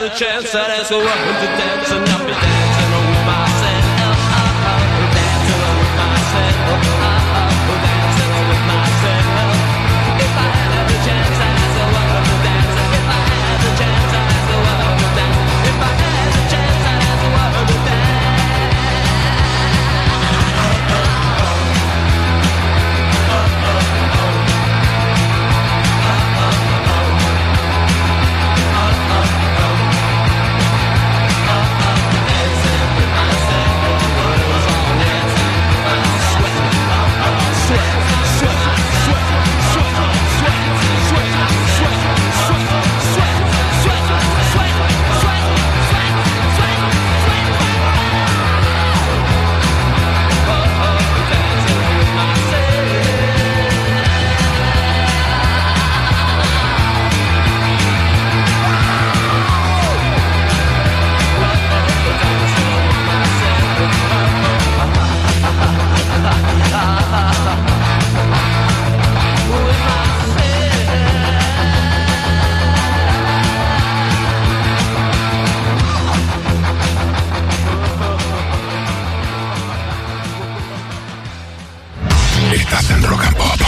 a chance, that's what I'm dancing, I'll be dancing with myself. Dancing with myself. Dancing with myself. If I had the chance, that's what I'm dancing. If I had the chance, that's what I'm dancing. If I had the chance, that's what I'm dancing. Estás en Rock and Pop.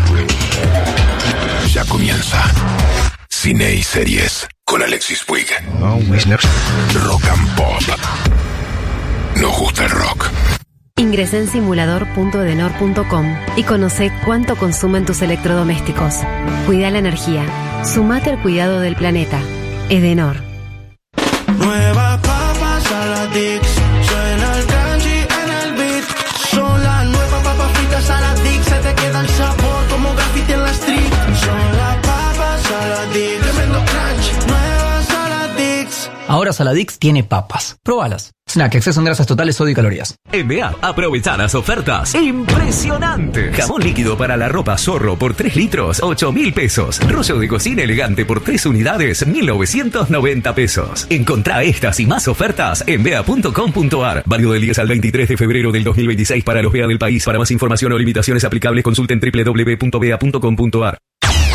Ya comienza Cine y Series con Alexis Puig. No, Wisner. Rock and Pop. Nos gusta el rock. Ingresá en simulador punto edenor punto com y conoce cuánto consumen tus electrodomésticos. Cuida la energía. Sumate al cuidado del planeta. Edenor. Nuevas papas Saladix, suena el crunchy en el beat. Son las nuevas papas fritas Saladix, se te queda el sabor como graffiti en la street. Son las papas Saladix, tremendo crunch. Nuevas Saladix. Ahora Saladix tiene papas. Probalas. Snack, exceso en grasas totales, sodio y calorías. En B A, aprovecha las ofertas impresionantes. Jabón líquido para la ropa Zorro por tres litros, ocho mil pesos. Rollo de cocina elegante por tres unidades, mil novecientos noventa pesos. Encontrá estas y más ofertas en bea punto com punto ar. Válido del diez al veintitrés de febrero del dos mil veintiséis para los B A del país. Para más información o limitaciones aplicables, consulten doble u doble u doble u punto bea punto com punto ar.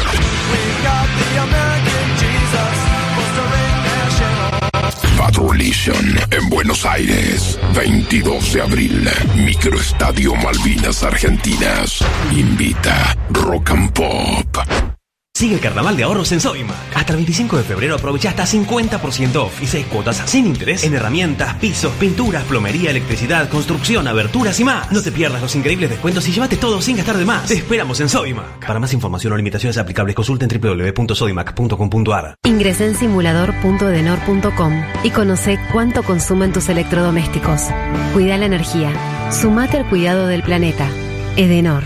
Patrolation en Buenos Aires, veintidós de abril, Microestadio Malvinas Argentinas. Invita Rock and Pop. Sigue el carnaval de ahorros en Sodimac. Hasta el veinticinco de febrero aprovecha hasta cincuenta por ciento off y seis cuotas sin interés en herramientas, pisos, pinturas, plomería, electricidad, construcción, aberturas y más. No te pierdas los increíbles descuentos y llévate todo sin gastar de más. Te esperamos en Sodimac. Para más información o limitaciones aplicables, consulten doble u doble u doble u punto sodimac punto com punto ar. Ingresá en simulador punto edenor punto com y conoce cuánto consumen tus electrodomésticos. Cuida la energía. Sumate al cuidado del planeta. Edenor.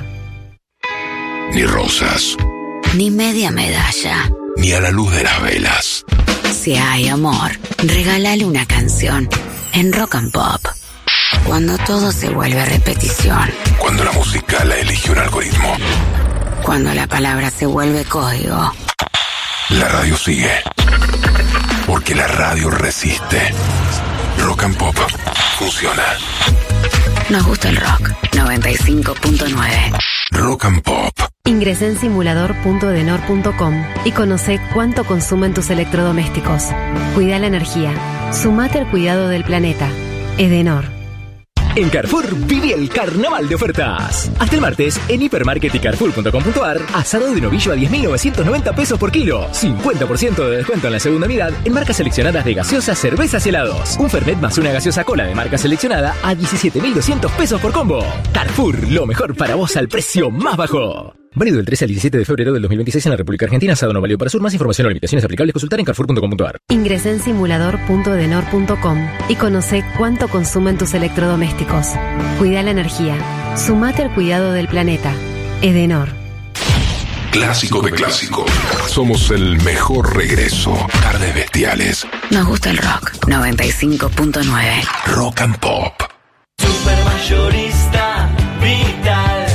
Ni rosas, ni media medalla, ni a la luz de las velas. Si hay amor, regálale una canción en Rock and Pop. Cuando todo se vuelve repetición. Cuando la música la elige un algoritmo. Cuando la palabra se vuelve código. La radio sigue. Porque la radio resiste. Rock and Pop funciona. Nos gusta el rock. noventa y cinco punto nueve. Rock and Pop. Ingresá en simulador punto edenor punto com y conoce cuánto consumen tus electrodomésticos. Cuida la energía. Sumate al cuidado del planeta. Edenor. En Carrefour vive el carnaval de ofertas. Hasta el martes, en hipermarket y carrefour punto com punto ar, asado de novillo a diez mil novecientos noventa pesos por kilo. cincuenta por ciento de descuento en la segunda unidad en marcas seleccionadas de gaseosas, cervezas y helados. Un Fernet más una gaseosa cola de marca seleccionada a diecisiete mil doscientos pesos por combo. Carrefour, lo mejor para vos al precio más bajo. Válido del trece al diecisiete de febrero del dos mil veintiséis en la República Argentina. Asado no válido para sur. Más información o limitaciones aplicables, consultar en carrefour punto com punto ar. Ingresá en simulador punto edenor punto com y conoce cuánto consumen tus electrodomésticos. Cuida la energía. Sumate al cuidado del planeta. Edenor. Clásico de clásico. Somos el mejor regreso. Tardes bestiales. Nos gusta el rock. noventa y cinco punto nueve. Rock and Pop. Supermayorista Vital.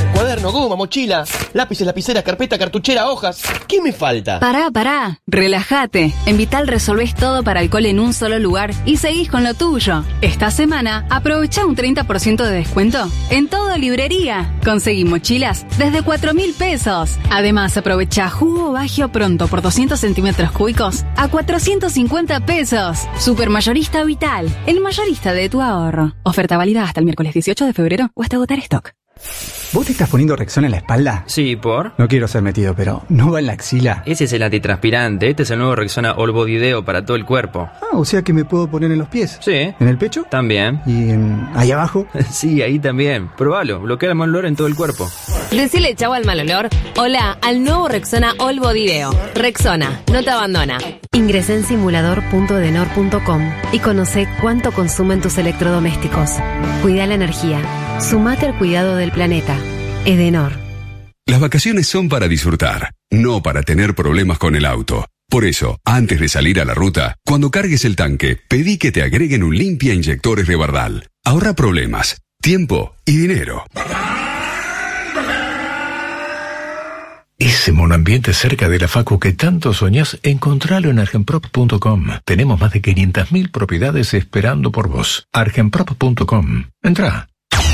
cuaderno, goma, mochila, lápices, lapiceras, carpeta, cartuchera, hojas. ¿Qué me falta? Pará, pará, relájate. En Vital resolvés todo para alcohol en un solo lugar y seguís con lo tuyo. Esta semana, aprovecha un treinta por ciento de descuento en todo librería. Conseguí mochilas desde cuatro mil pesos. Además, aprovecha jugo Bagio Pronto por doscientos centímetros cúbicos a cuatrocientos cincuenta pesos. Supermayorista Vital, el mayorista de tu ahorro. Oferta válida hasta el miércoles dieciocho de febrero o hasta agotar stock. ¿Vos te estás poniendo Rexona en la espalda? Sí, ¿por? No quiero ser metido, pero ¿no va en la axila? Ese es el antitranspirante. Este es el nuevo Rexona All Body Deo para todo el cuerpo. Ah, o sea que me puedo poner en los pies. Sí. ¿En el pecho? También. ¿Y en... ahí abajo? Sí, ahí también. Probalo. Bloquea el mal olor en todo el cuerpo. Decile chau al mal olor. Hola al nuevo Rexona All Body Deo. Rexona, no te abandona. Ingresá en simulador punto denor punto com y conoce cuánto consumen tus electrodomésticos. Cuida la energía. Sumate al cuidado del planeta. Edenor. Las vacaciones son para disfrutar, no para tener problemas con el auto. Por eso, antes de salir a la ruta, cuando cargues el tanque, pedí que te agreguen un limpia inyectores de Bardal. Ahorra problemas, tiempo y dinero. Ese monoambiente cerca de la facu que tanto soñás, encontralo en argenprop punto com. Tenemos más de quinientas mil propiedades esperando por vos. argenprop punto com. Entrá.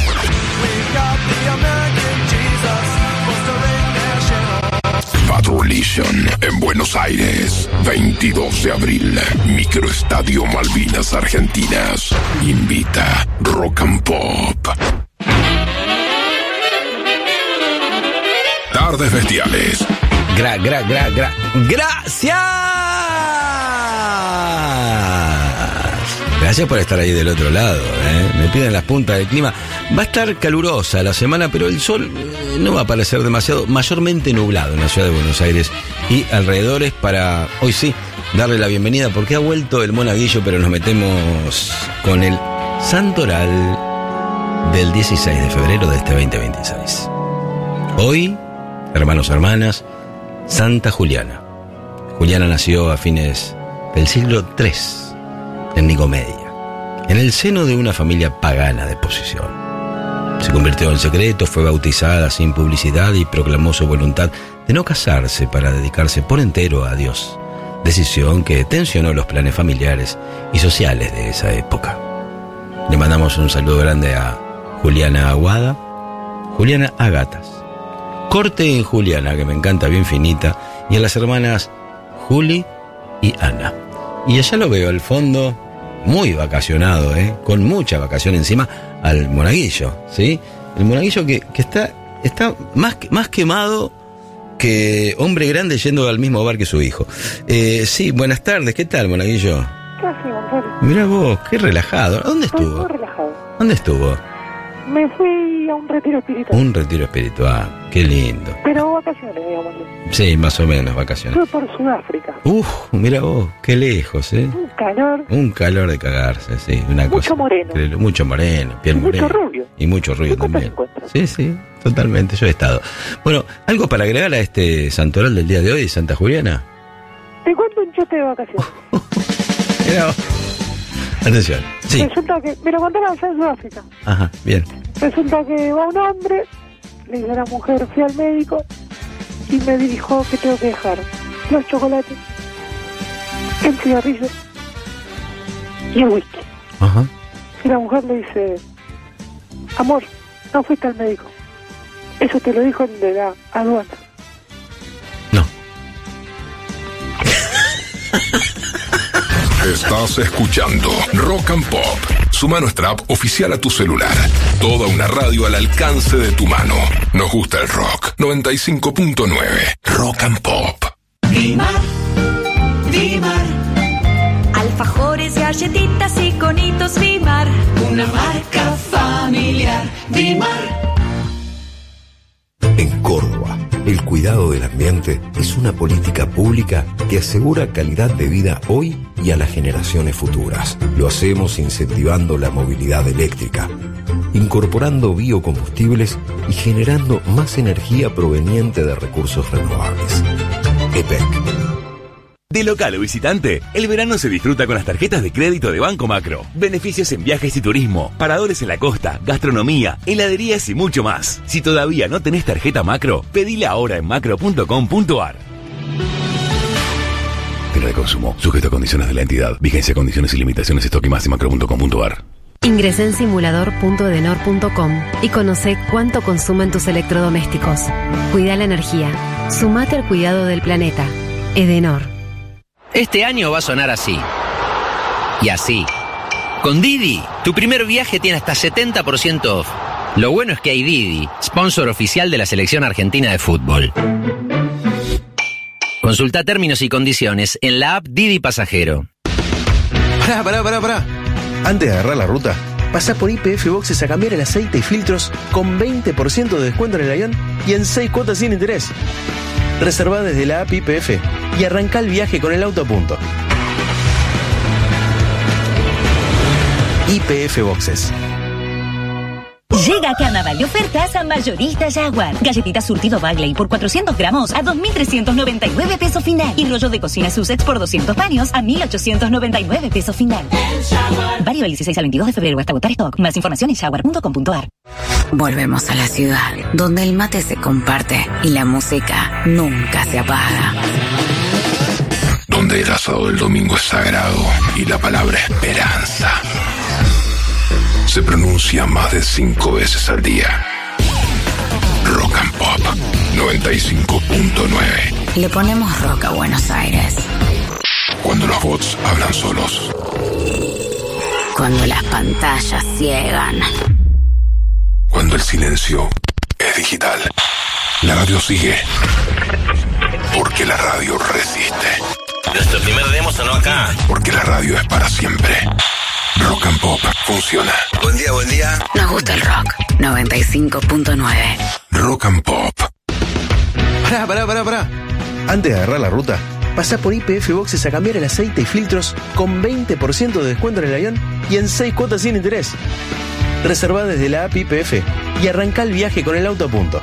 Patrolation en Buenos Aires, veintidós de abril, Microestadio Malvinas Argentinas. Invita Rock and Pop. Tardes Bestiales. Gra, gra, gra, gra. ¡Gracias! Gracias por estar ahí del otro lado, ¿eh? Me piden las puntas del clima. Va a estar calurosa la semana, pero el sol eh, no va a parecer demasiado, mayormente nublado en la ciudad de Buenos Aires y alrededores para, hoy sí, darle la bienvenida porque ha vuelto el monaguillo, pero nos metemos con el santoral del dieciséis de febrero de este veinte veintiséis. Hoy, hermanos, hermanas, Santa Juliana. Juliana nació a fines del siglo tercero en Nicomedia, en el seno de una familia pagana de posición. Se convirtió en secreto, fue bautizada sin publicidad y proclamó su voluntad de no casarse para dedicarse por entero a Dios, decisión que tensionó los planes familiares y sociales de esa época. Le mandamos un saludo grande a Juliana Aguada, Juliana Agatas, Corte en Juliana, que me encanta, bien finita, y a las hermanas Juli y Ana. Y allá lo veo al fondo, muy vacacionado, ¿eh? Con mucha vacación encima, al monaguillo, ¿sí? El monaguillo que, que está, está más, más quemado que hombre grande yendo al mismo bar que su hijo. Eh, sí, buenas tardes, ¿qué tal, monaguillo? ¿Qué haces, Gonzalo? Mirá vos, qué relajado. ¿Dónde Estoy estuvo? muy relajado. ¿Dónde estuvo? Me fui a un retiro espiritual. Un retiro espiritual, qué lindo. Pero vacaciones, digámosle. Sí, más o menos, vacaciones. Fui por Sudáfrica. Uf, mira vos, qué lejos, ¿eh? Un calor. Un calor de cagarse, sí, una Mucho cosa. moreno. Increíble. Mucho moreno, piel Y morena. mucho rubio. Y mucho rubio también. Sí, sí, totalmente, yo he estado. Bueno, ¿algo para agregar a este santoral del día de hoy, Santa Juliana? Te cuento un chiste de vacaciones. Mira vos. Atención, sí. Resulta que me lo contaron allá en Sudáfrica. Ajá, bien. Resulta que va un hombre, le dice a la mujer, fui al médico y me dijo que tengo que dejar los chocolates, el cigarrillo y el whisky. Ajá. Y la mujer le dice, amor, no fuiste al médico. Eso te lo dijo el de la aduana. Estás escuchando Rock and Pop. Suma nuestra app oficial a tu celular. Toda una radio al alcance de tu mano. Nos gusta el rock. noventa y cinco punto nueve. Rock and Pop. Dimar, Dimar. Alfajores, galletitas y conitos Dimar. Una marca familiar. Dimar. En Córdoba, el cuidado del ambiente es una política pública que asegura calidad de vida hoy y a las generaciones futuras. Lo hacemos incentivando la movilidad eléctrica, incorporando biocombustibles y generando más energía proveniente de recursos renovables. E P E C. De local o visitante, el verano se disfruta con las tarjetas de crédito de Banco Macro. Beneficios en viajes y turismo, paradores en la costa, gastronomía, heladerías y mucho más. Si todavía no tenés tarjeta Macro, pedila ahora en macro punto com punto ar. Tierra de consumo, sujeto a condiciones de la entidad. Vigencia, condiciones y limitaciones, stock y más en macro punto com punto ar. Ingresá en simulador punto edenor punto com y conoce cuánto consumen tus electrodomésticos. Cuida la energía. Sumate al cuidado del planeta. Edenor. Este año va a sonar así. Y así. Con Didi, tu primer viaje tiene hasta setenta por ciento off. Lo bueno es que hay Didi, sponsor oficial de la selección argentina de fútbol. Consulta términos y condiciones en la app Didi Pasajero. Pará, pará, pará, pará. Antes de agarrar la ruta, pasá por Y P F Boxes a cambiar el aceite y filtros con veinte por ciento de descuento en el avión y en seis cuotas sin interés. Reservá desde la app Y P F y arrancá el viaje con el auto a punto. Y P F Boxes. Llega Carnaval de ofertas a Mayorista Jaguar. Galletita surtido Bagley por cuatrocientos gramos a dos mil trescientos noventa y nueve pesos final. Y rollo de cocina Sussex por doscientos paños a mil ochocientos noventa y nueve pesos final. Válido del dieciséis al veintidós de febrero hasta agotar stock. Más información en jaguar punto com punto ar. Volvemos a la ciudad, donde el mate se comparte y la música nunca se apaga. Donde el asado del domingo es sagrado y la palabra esperanza se pronuncia más de cinco veces al día. Rock and Pop noventa y cinco punto nueve. Le ponemos rock a Buenos Aires. Cuando los bots hablan solos. Cuando las pantallas ciegan. Cuando el silencio es digital. La radio sigue. Porque la radio resiste. Nuestro primer demo sonó acá. Porque la radio es para siempre. Rock and Pop funciona. Buen día, buen día. Nos gusta el rock. noventa y cinco punto nueve. Rock and Pop. Pará, pará, pará, pará. Antes de agarrar la ruta, pasá por Y P F Boxes a cambiar el aceite y filtros con veinte por ciento de descuento en el avión y en seis cuotas sin interés. Reservá desde la app Y P F y arrancá el viaje con el auto a punto.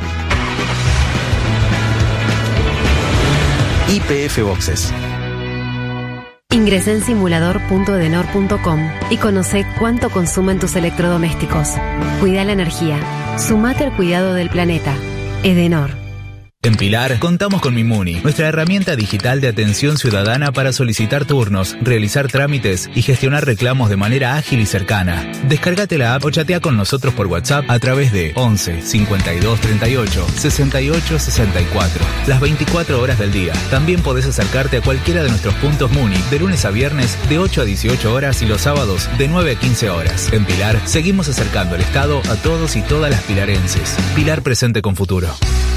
Y P F Boxes. Ingresá en simulador punto edenor punto com y conoce cuánto consumen tus electrodomésticos. Cuida la energía. Sumate al cuidado del planeta. Edenor. En Pilar contamos con Mimuni, nuestra herramienta digital de atención ciudadana para solicitar turnos, realizar trámites y gestionar reclamos de manera ágil y cercana. Descárgate la app o chatea con nosotros por WhatsApp a través de once cincuenta y dos treinta y ocho sesenta y ocho sesenta y cuatro, las veinticuatro horas del día. También podés acercarte a cualquiera de nuestros puntos Muni de lunes a viernes de ocho a dieciocho horas y los sábados de nueve a quince horas. En Pilar seguimos acercando el Estado a todos y todas las pilarenses. Pilar presente con futuro.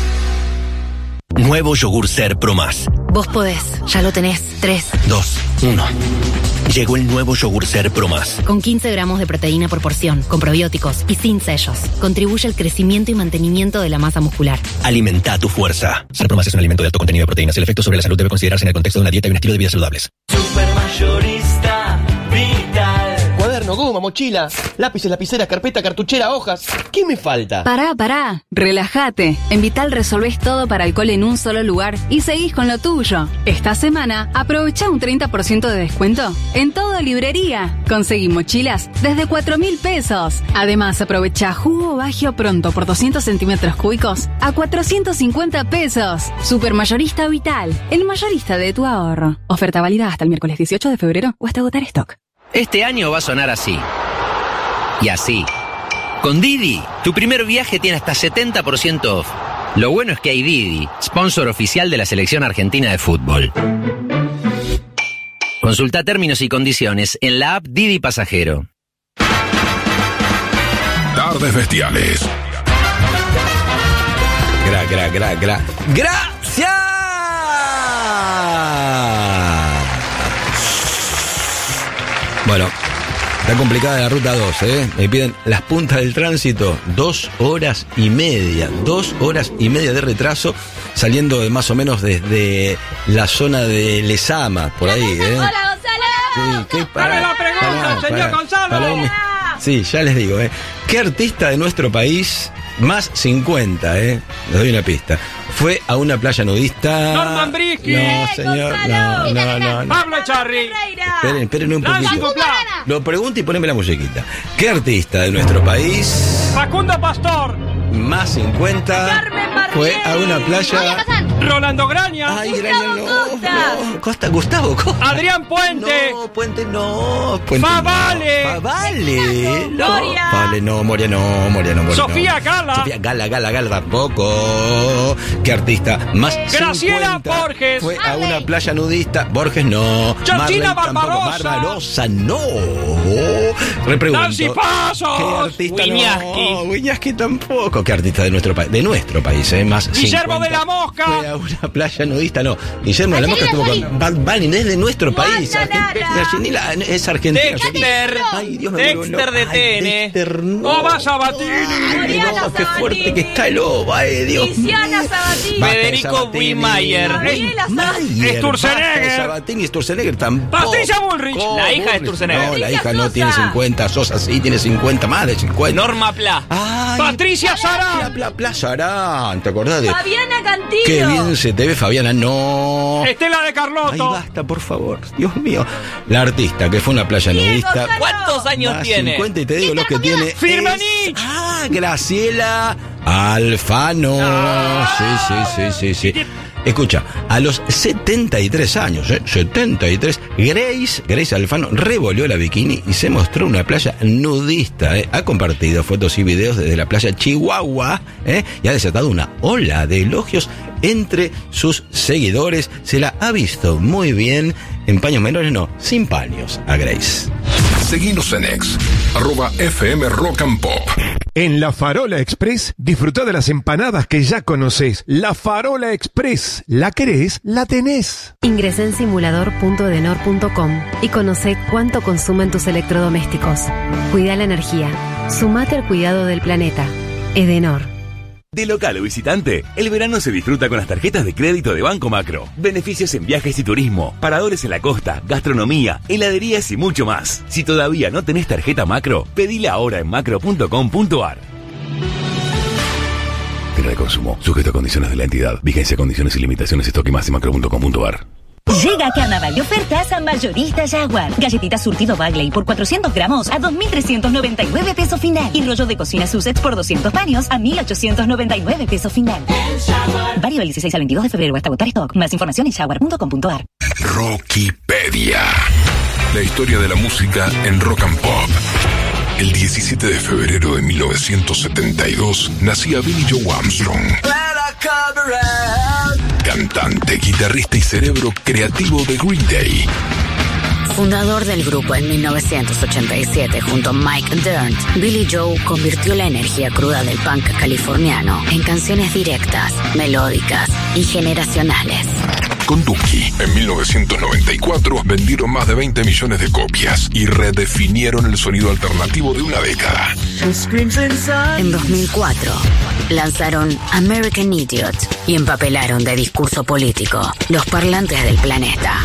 Nuevo yogur Ser Pro Más. Vos podés, ya lo tenés. tres, dos, uno. Llegó el nuevo yogur Ser Pro Más. Con quince gramos de proteína por porción, con probióticos y sin sellos. Contribuye al crecimiento y mantenimiento de la masa muscular. Alimenta tu fuerza. Ser Pro Más es un alimento de alto contenido de proteínas. El efecto sobre la salud debe considerarse en el contexto de una dieta y un estilo de vida saludables. Supermayorista Vital. Cuaderno, goma, mochila, lápices, lapicera, carpeta, cartuchera, hojas. ¿Qué me falta? Pará, pará. Relájate. En Vital resolvés todo para alcohol en un solo lugar y seguís con lo tuyo. Esta semana, aprovecha un treinta por ciento de descuento en todo librería. Conseguí mochilas desde cuatro mil pesos. Además, aprovecha jugo Bagio Pronto por doscientos centímetros cúbicos a cuatrocientos cincuenta pesos. Supermayorista Vital, el mayorista de tu ahorro. Oferta válida hasta el miércoles dieciocho de febrero o hasta agotar stock. Este año va a sonar así. Y así. Con Didi, tu primer viaje tiene hasta setenta por ciento off. Lo bueno es que hay Didi, sponsor oficial de la selección argentina de fútbol. Consulta términos y condiciones en la app Didi Pasajero. Tardes bestiales. Gra, gra, gra, gra. ¡Gracias! Bueno, está complicada la ruta dos, ¿eh? Me piden las puntas del tránsito, dos horas y media, dos horas y media de retraso, saliendo de más o menos desde la zona de Lezama, por ahí, ¿eh? ¡Hola, Gonzalo! Sí, ¿qué para, ¡Dame la pregunta, para, señor para, Gonzalo! para un- sí, ya les digo, ¿eh? ¿Qué artista de nuestro país más cincuenta, ¿eh? Les doy una pista. Fue a una playa nudista. Norman Brisky. No, señor. No, no, no, no. Pablo Echarri. Esperen, esperen un Nancy poquito. Duplá. Lo pregunto y poneme la musiquita. ¿Qué artista de nuestro país, Facundo Pastor. más cincuenta, fue a una playa? Rolando Graña. Ay, Graña, no, no. Costa, Gustavo Costa. Adrián Puente. No, Puente no. Puente Favale. No. Favale. No. Moria. Favale, no, Moria no, Moria no, Moria Sofía no. Gala. Sofía Gala, Gala, Gala tampoco. ¿Qué artista más Graciela cincuenta Borges. fue a una playa nudista? Borges no. Georgina Marley tampoco. Barbarosa. Barbarosa no. Repregunto. Nancy Pasos. ¿Qué artista Wiñaski. no? Wiñaski tampoco. ¿Qué artista de nuestro país? De nuestro país, ¿eh? Más Guillermo cincuenta. de la Mosca. Fue a una playa nudista, no. Guillermo de la Mosca estuvo con Bad Bunny, es de nuestro país. Argentina, es argentina. Dexter. Ay, Dios me vuelvo Dexter loco. de Ay, T N. Dexter, no. Oba Sabatini. Ay, no, qué fuerte que está el Oba, eh, Dios. Tiziana Sabatini. Basta de Federico Sabatini. Wimayer. Gabriela Sabatini. Mayer, Sturzenegger. basta de Sabatini y Sturzenegger tampoco. Patricia Bullrich. La hija de Sturzenegger. No, la hija Patricia no Sosa. tiene cincuenta. Sosa sí tiene cincuenta, más de cincuenta. Norma Pla. Ay, Patricia Pla, Sarán. Pla, Pla, Sarán, ¿te acordás de? Fabiana Cantillo. Qué bien se te ve, Fabiana, no. Estela de Ay, Carlotto. basta, por favor. Dios mío. La artista que fue a una playa Diego nudista. Saló. ¿Cuántos años Más tiene? cincuenta y te digo los que tiene. es- Firmenich. Ah, Graciela Alfano. Sí, sí, sí, sí, sí. Escucha, a los setenta y tres años, ¿eh? setenta y tres, Grace, Grace Alfano revolvió la bikini y se mostró una playa nudista, ¿eh? Ha compartido fotos y videos desde la playa Chihuahua, ¿eh? Y ha desatado una ola de elogios entre sus seguidores. Se la ha visto muy bien en paños menores, no, sin paños, a Grace. Seguinos en X, arroba F M Rock and Pop. En La Farola Express, disfruta de las empanadas que ya conoces. La Farola Express. ¿La querés? La tenés. Ingresá en simulador punto edenor punto com y conoce cuánto consumen tus electrodomésticos. Cuida la energía. Sumate al cuidado del planeta. Edenor. De local o visitante, el verano se disfruta con las tarjetas de crédito de Banco Macro. Beneficios en viajes y turismo, paradores en la costa, gastronomía, heladerías y mucho más. Si todavía no tenés tarjeta Macro, pedila ahora en macro punto com punto ar. Final de consumo, sujeto a condiciones de la entidad. Vigencia, condiciones y limitaciones, stock y más en macro punto com punto ar. Llega Carnaval de ofertas a Mayorista Jaguar. Galletita surtido Bagley por cuatrocientos gramos a dos mil trescientos noventa y nueve peso final. Y rollo de cocina Sussex por doscientos paños a mil ochocientos noventa y nueve peso final. Válido del dieciséis al veintidós de febrero hasta agotar stock. Más información en jaguar punto com punto ar. Rockipedia. La historia de la música en Rock and Pop. El diecisiete de febrero de mil novecientos setenta y dos nacía Billy Joe Armstrong. Cantante, guitarrista y cerebro creativo de Green Day. Fundador del grupo en mil novecientos ochenta y siete junto a Mike Dirnt, Billy Joe convirtió la energía cruda del punk californiano en canciones directas, melódicas y generacionales. Con Dookie, en mil novecientos noventa y cuatro vendieron más de veinte millones de copias y redefinieron el sonido alternativo de una década. En dos mil cuatro lanzaron American Idiot y empapelaron de discurso político los parlantes del planeta.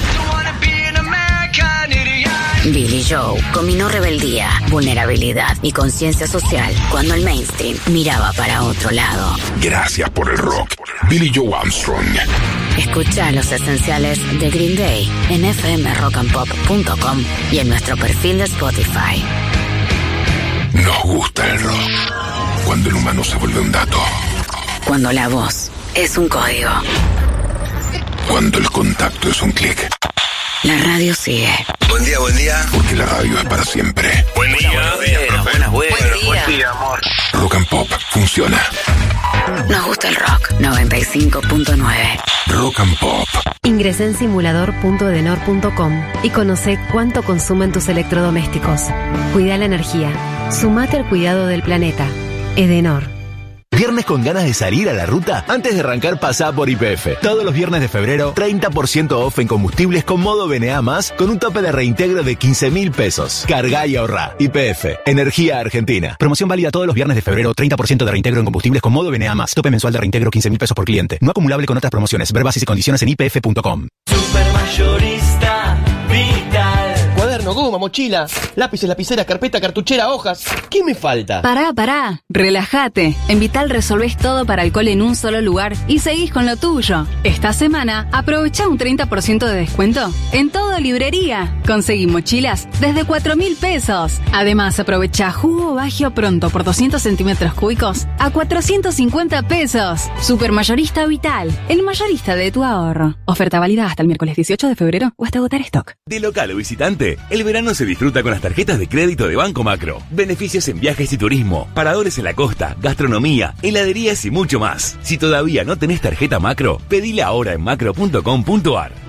Billy Joe combinó rebeldía, vulnerabilidad y conciencia social cuando el mainstream miraba para otro lado. Gracias por el rock, Billy Joe Armstrong. Escucha los esenciales de Green Day en f m rock and pop punto com y en nuestro perfil de Spotify. Nos gusta el rock. Cuando el humano se vuelve un dato. Cuando la voz es un código. Cuando el contacto es un clic. La radio sigue. Buen día, buen día. Porque la radio es para siempre. Buen día, buenos días, profe. Buenas, buenas. Buen día. Buen día, amor. Rock and Pop funciona. Nos gusta el rock. noventa y cinco punto nueve. Rock and Pop. Ingresá en simulador punto edenor punto com y conoce cuánto consumen tus electrodomésticos. Cuida la energía. Sumate al cuidado del planeta. Edenor. ¿Viernes con ganas de salir a la ruta? Antes de arrancar, pasá por Y P F. Todos los viernes de febrero, treinta por ciento off en combustibles con modo B N A más, con un tope de reintegro de quince mil pesos. Cargá y ahorrá. Y P F. Energía Argentina. Promoción válida todos los viernes de febrero, treinta por ciento de reintegro en combustibles con modo B N A más. Tope mensual de reintegro quince mil pesos por cliente. No acumulable con otras promociones. Ver bases y condiciones en I P F punto com. Supermayorista Vital. cuaderno, goma, mochila, lápices, lapicera, carpeta, cartuchera, hojas. ¿Qué me falta? Pará, pará, relájate. En Vital resolvés todo para alcohol en un solo lugar y seguís con lo tuyo. Esta semana, aprovecha un treinta por ciento de descuento en todo librería. Conseguí mochilas desde cuatro mil pesos. Además, aprovecha jugo Bagio Pronto por doscientos centímetros cúbicos a cuatrocientos cincuenta pesos. Supermayorista Vital, el mayorista de tu ahorro. Oferta válida hasta el miércoles dieciocho de febrero o hasta agotar stock. De local o visitante, el verano se disfruta con las tarjetas de crédito de Banco Macro. Beneficios en viajes y turismo, paradores en la costa, gastronomía, heladerías y mucho más. Si todavía no tenés tarjeta Macro, pedila ahora en macro punto com punto ar.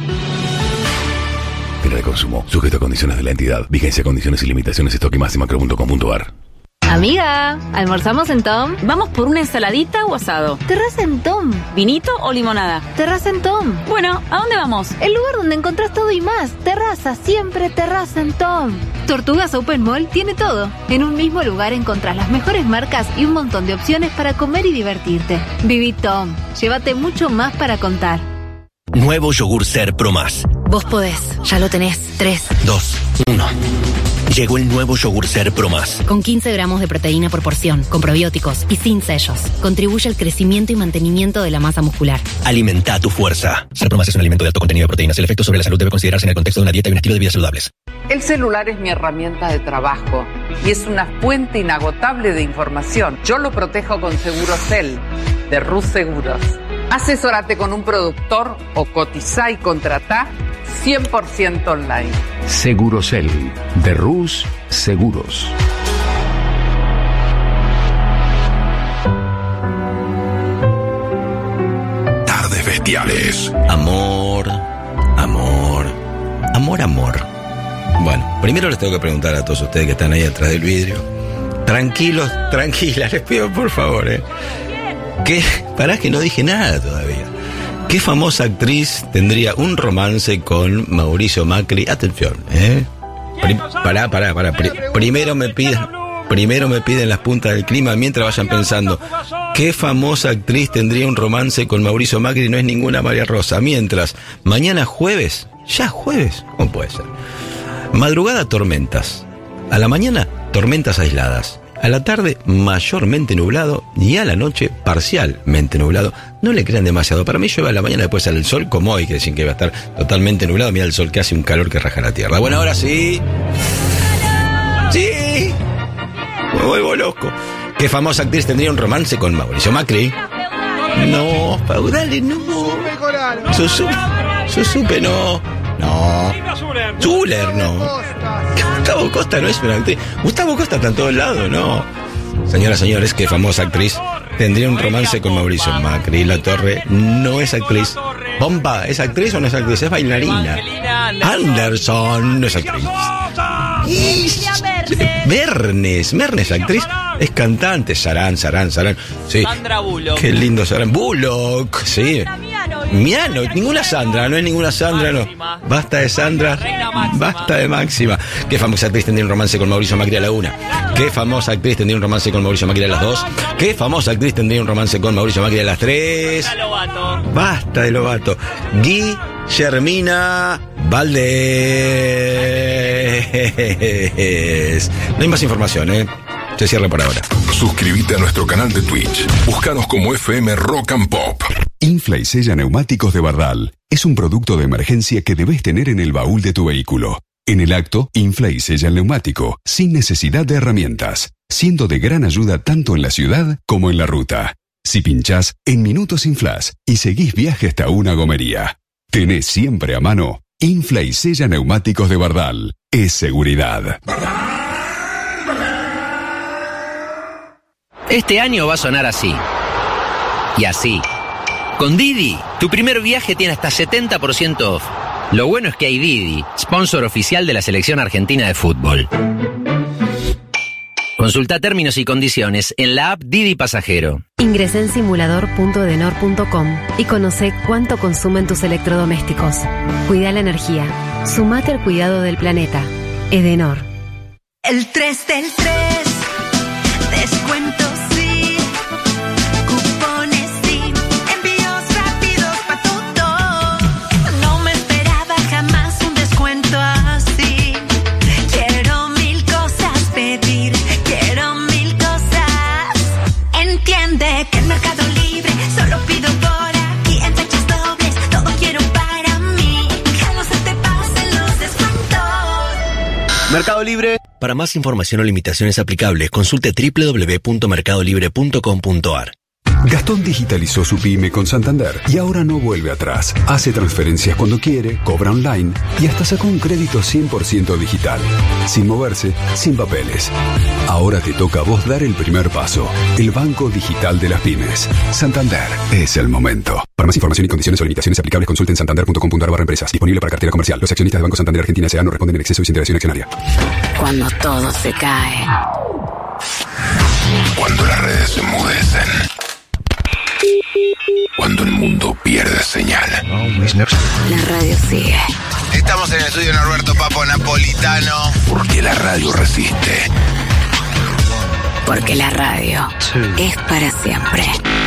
Fin de consumo, sujeto a condiciones de la entidad. Vigencia, condiciones y limitaciones, stock y más en macro punto com punto ar. Amiga, ¿almorzamos en Tom? ¿Vamos por una ensaladita o asado? Terraza en Tom. ¿Vinito o limonada? Terraza en Tom. Bueno, ¿a dónde vamos? El lugar donde encontrás todo y más. Terraza, siempre terraza en Tom. Tortugas Open Mall tiene todo. En un mismo lugar encontrás las mejores marcas y un montón de opciones para comer y divertirte. Viví Tom. Llévate mucho más para contar. Nuevo yogur Ser Pro Más. Vos podés, ya lo tenés. tres, dos, uno. Llegó el nuevo yogur Ser Pro Más. Con quince gramos de proteína por porción, con probióticos y sin sellos. Contribuye al crecimiento y mantenimiento de la masa muscular. Alimenta tu fuerza. Ser Pro Más es un alimento de alto contenido de proteínas. El efecto sobre la salud debe considerarse en el contexto de una dieta y un estilo de vida saludables. El celular es mi herramienta de trabajo y es una fuente inagotable de información. Yo lo protejo con Segurocel, de Rus Seguros. Asesórate con un productor o cotizá y contratá cien por ciento online. Segurocel, de Rus Seguros. Tardes bestiales. Amor, amor, amor, amor. Bueno, primero les tengo que preguntar a todos ustedes que están ahí atrás del vidrio. Tranquilos, tranquilas, les pido por favor, ¿eh? ¿Qué? Pará que no dije nada todavía. ¿Qué famosa actriz tendría un romance con Mauricio Macri? Atención, ¿eh? Pri- pará, pará, pará. Pri- primero me piden, primero me piden las puntas del clima mientras vayan pensando. ¿Qué famosa actriz tendría un romance con Mauricio Macri? No es ninguna María Rosa. Mientras, mañana jueves, ya jueves, ¿cómo puede ser? Madrugada, tormentas. A la mañana, tormentas aisladas. A la tarde, mayormente nublado, y a la noche, parcialmente nublado. No le crean demasiado. Para mí llueve a la mañana, después sale el sol, como hoy, que dicen que va a estar totalmente nublado. Mira el sol que hace un calor que raja la tierra. Bueno, ahora sí. ¡Sí! Me vuelvo loco. ¿Qué famosa actriz tendría un romance con Mauricio Macri? No, Paudale, no. Susupe, Susupe, no. No. Zuller, no. Gustavo Costa no es una actriz. Gustavo Costa está en todos lados, no. Señoras, señores, ¿qué famosa actriz tendría un romance con Mauricio Macri? La Torre no es actriz. Bomba, ¿es actriz o no es actriz? Es bailarina. Anderson no es actriz. Y... Mernes, Mernes, actriz. Es cantante. Sarán, Sarán, Sarán. Sí. Sandra Bullock. Qué lindo Sarán. Bullock, sí. Miano, ninguna Sandra, no es ninguna Sandra, no. Basta de Sandra, basta de Máxima. ¿Qué famosa actriz tendría un romance con Mauricio Macri a la una? ¿Qué famosa actriz tendría un romance con Mauricio Macri a las dos? ¿Qué famosa actriz tendría un romance con Mauricio Macri a las tres? Basta de Lobato. Guillermina Valdés. No hay más información, ¿eh? Se cierra por ahora. Suscríbete a nuestro canal de Twitch. Búscanos como F M Rock and Pop. Infla y Sella Neumáticos de Bardal. Es un producto de emergencia que debes tener en el baúl de tu vehículo. En el acto, infla y sella el neumático, sin necesidad de herramientas, siendo de gran ayuda tanto en la ciudad como en la ruta. Si pinchás, en minutos inflás y seguís viaje hasta una gomería. Tenés siempre a mano Infla y Sella Neumáticos de Bardal. Es seguridad. Este año va a sonar así. Y así. Con Didi, tu primer viaje tiene hasta setenta por ciento off. Lo bueno es que hay Didi, sponsor oficial de la selección argentina de fútbol. Consulta términos y condiciones en la app Didi Pasajero. Ingresá en simulador punto edenor punto com y conoce cuánto consumen tus electrodomésticos. Cuida la energía. Sumate al cuidado del planeta. Edenor. El tres del tres. Descuentos sí. Cupones sí. Envíos rápidos pa' todo. No me esperaba jamás un descuento así. Mercado Libre. Para más información o limitaciones aplicables, consulte doble u doble u doble u punto mercado libre punto com punto a r. Gastón digitalizó su pyme con Santander y ahora no vuelve atrás. Hace transferencias cuando quiere, cobra online y hasta sacó un crédito cien por ciento digital. Sin moverse, sin papeles. Ahora te toca a vos dar el primer paso. El Banco Digital de las Pymes. Santander. Es el momento. Para más información y condiciones o limitaciones aplicables, consulten santander punto com punto a r barra empresas. Disponible para cartera comercial. Los accionistas de Banco Santander Argentina S A no responden en exceso y sin integración accionaria. Cuando todo se cae. Cuando las redes se enmudecen. Cuando el mundo pierde señal. La radio sigue. Estamos en el estudio Norberto Papo Napolitano. Porque la radio resiste. Porque la radio es para siempre.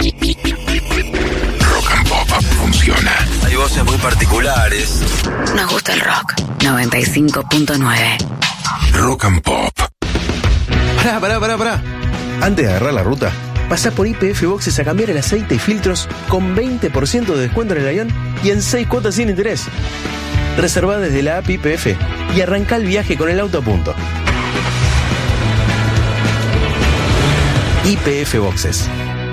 Rock and Pop funciona. Hay voces muy particulares. Nos gusta el rock. noventa y cinco punto nueve. Rock and Pop. Pará, pará, pará, pará. Antes de agarrar la ruta, pasá por Y P F Boxes a cambiar el aceite y filtros con veinte por ciento de descuento en el avión y en seis cuotas sin interés. Reservá desde la app Y P F y arrancá el viaje con el auto a punto. Y P F Boxes.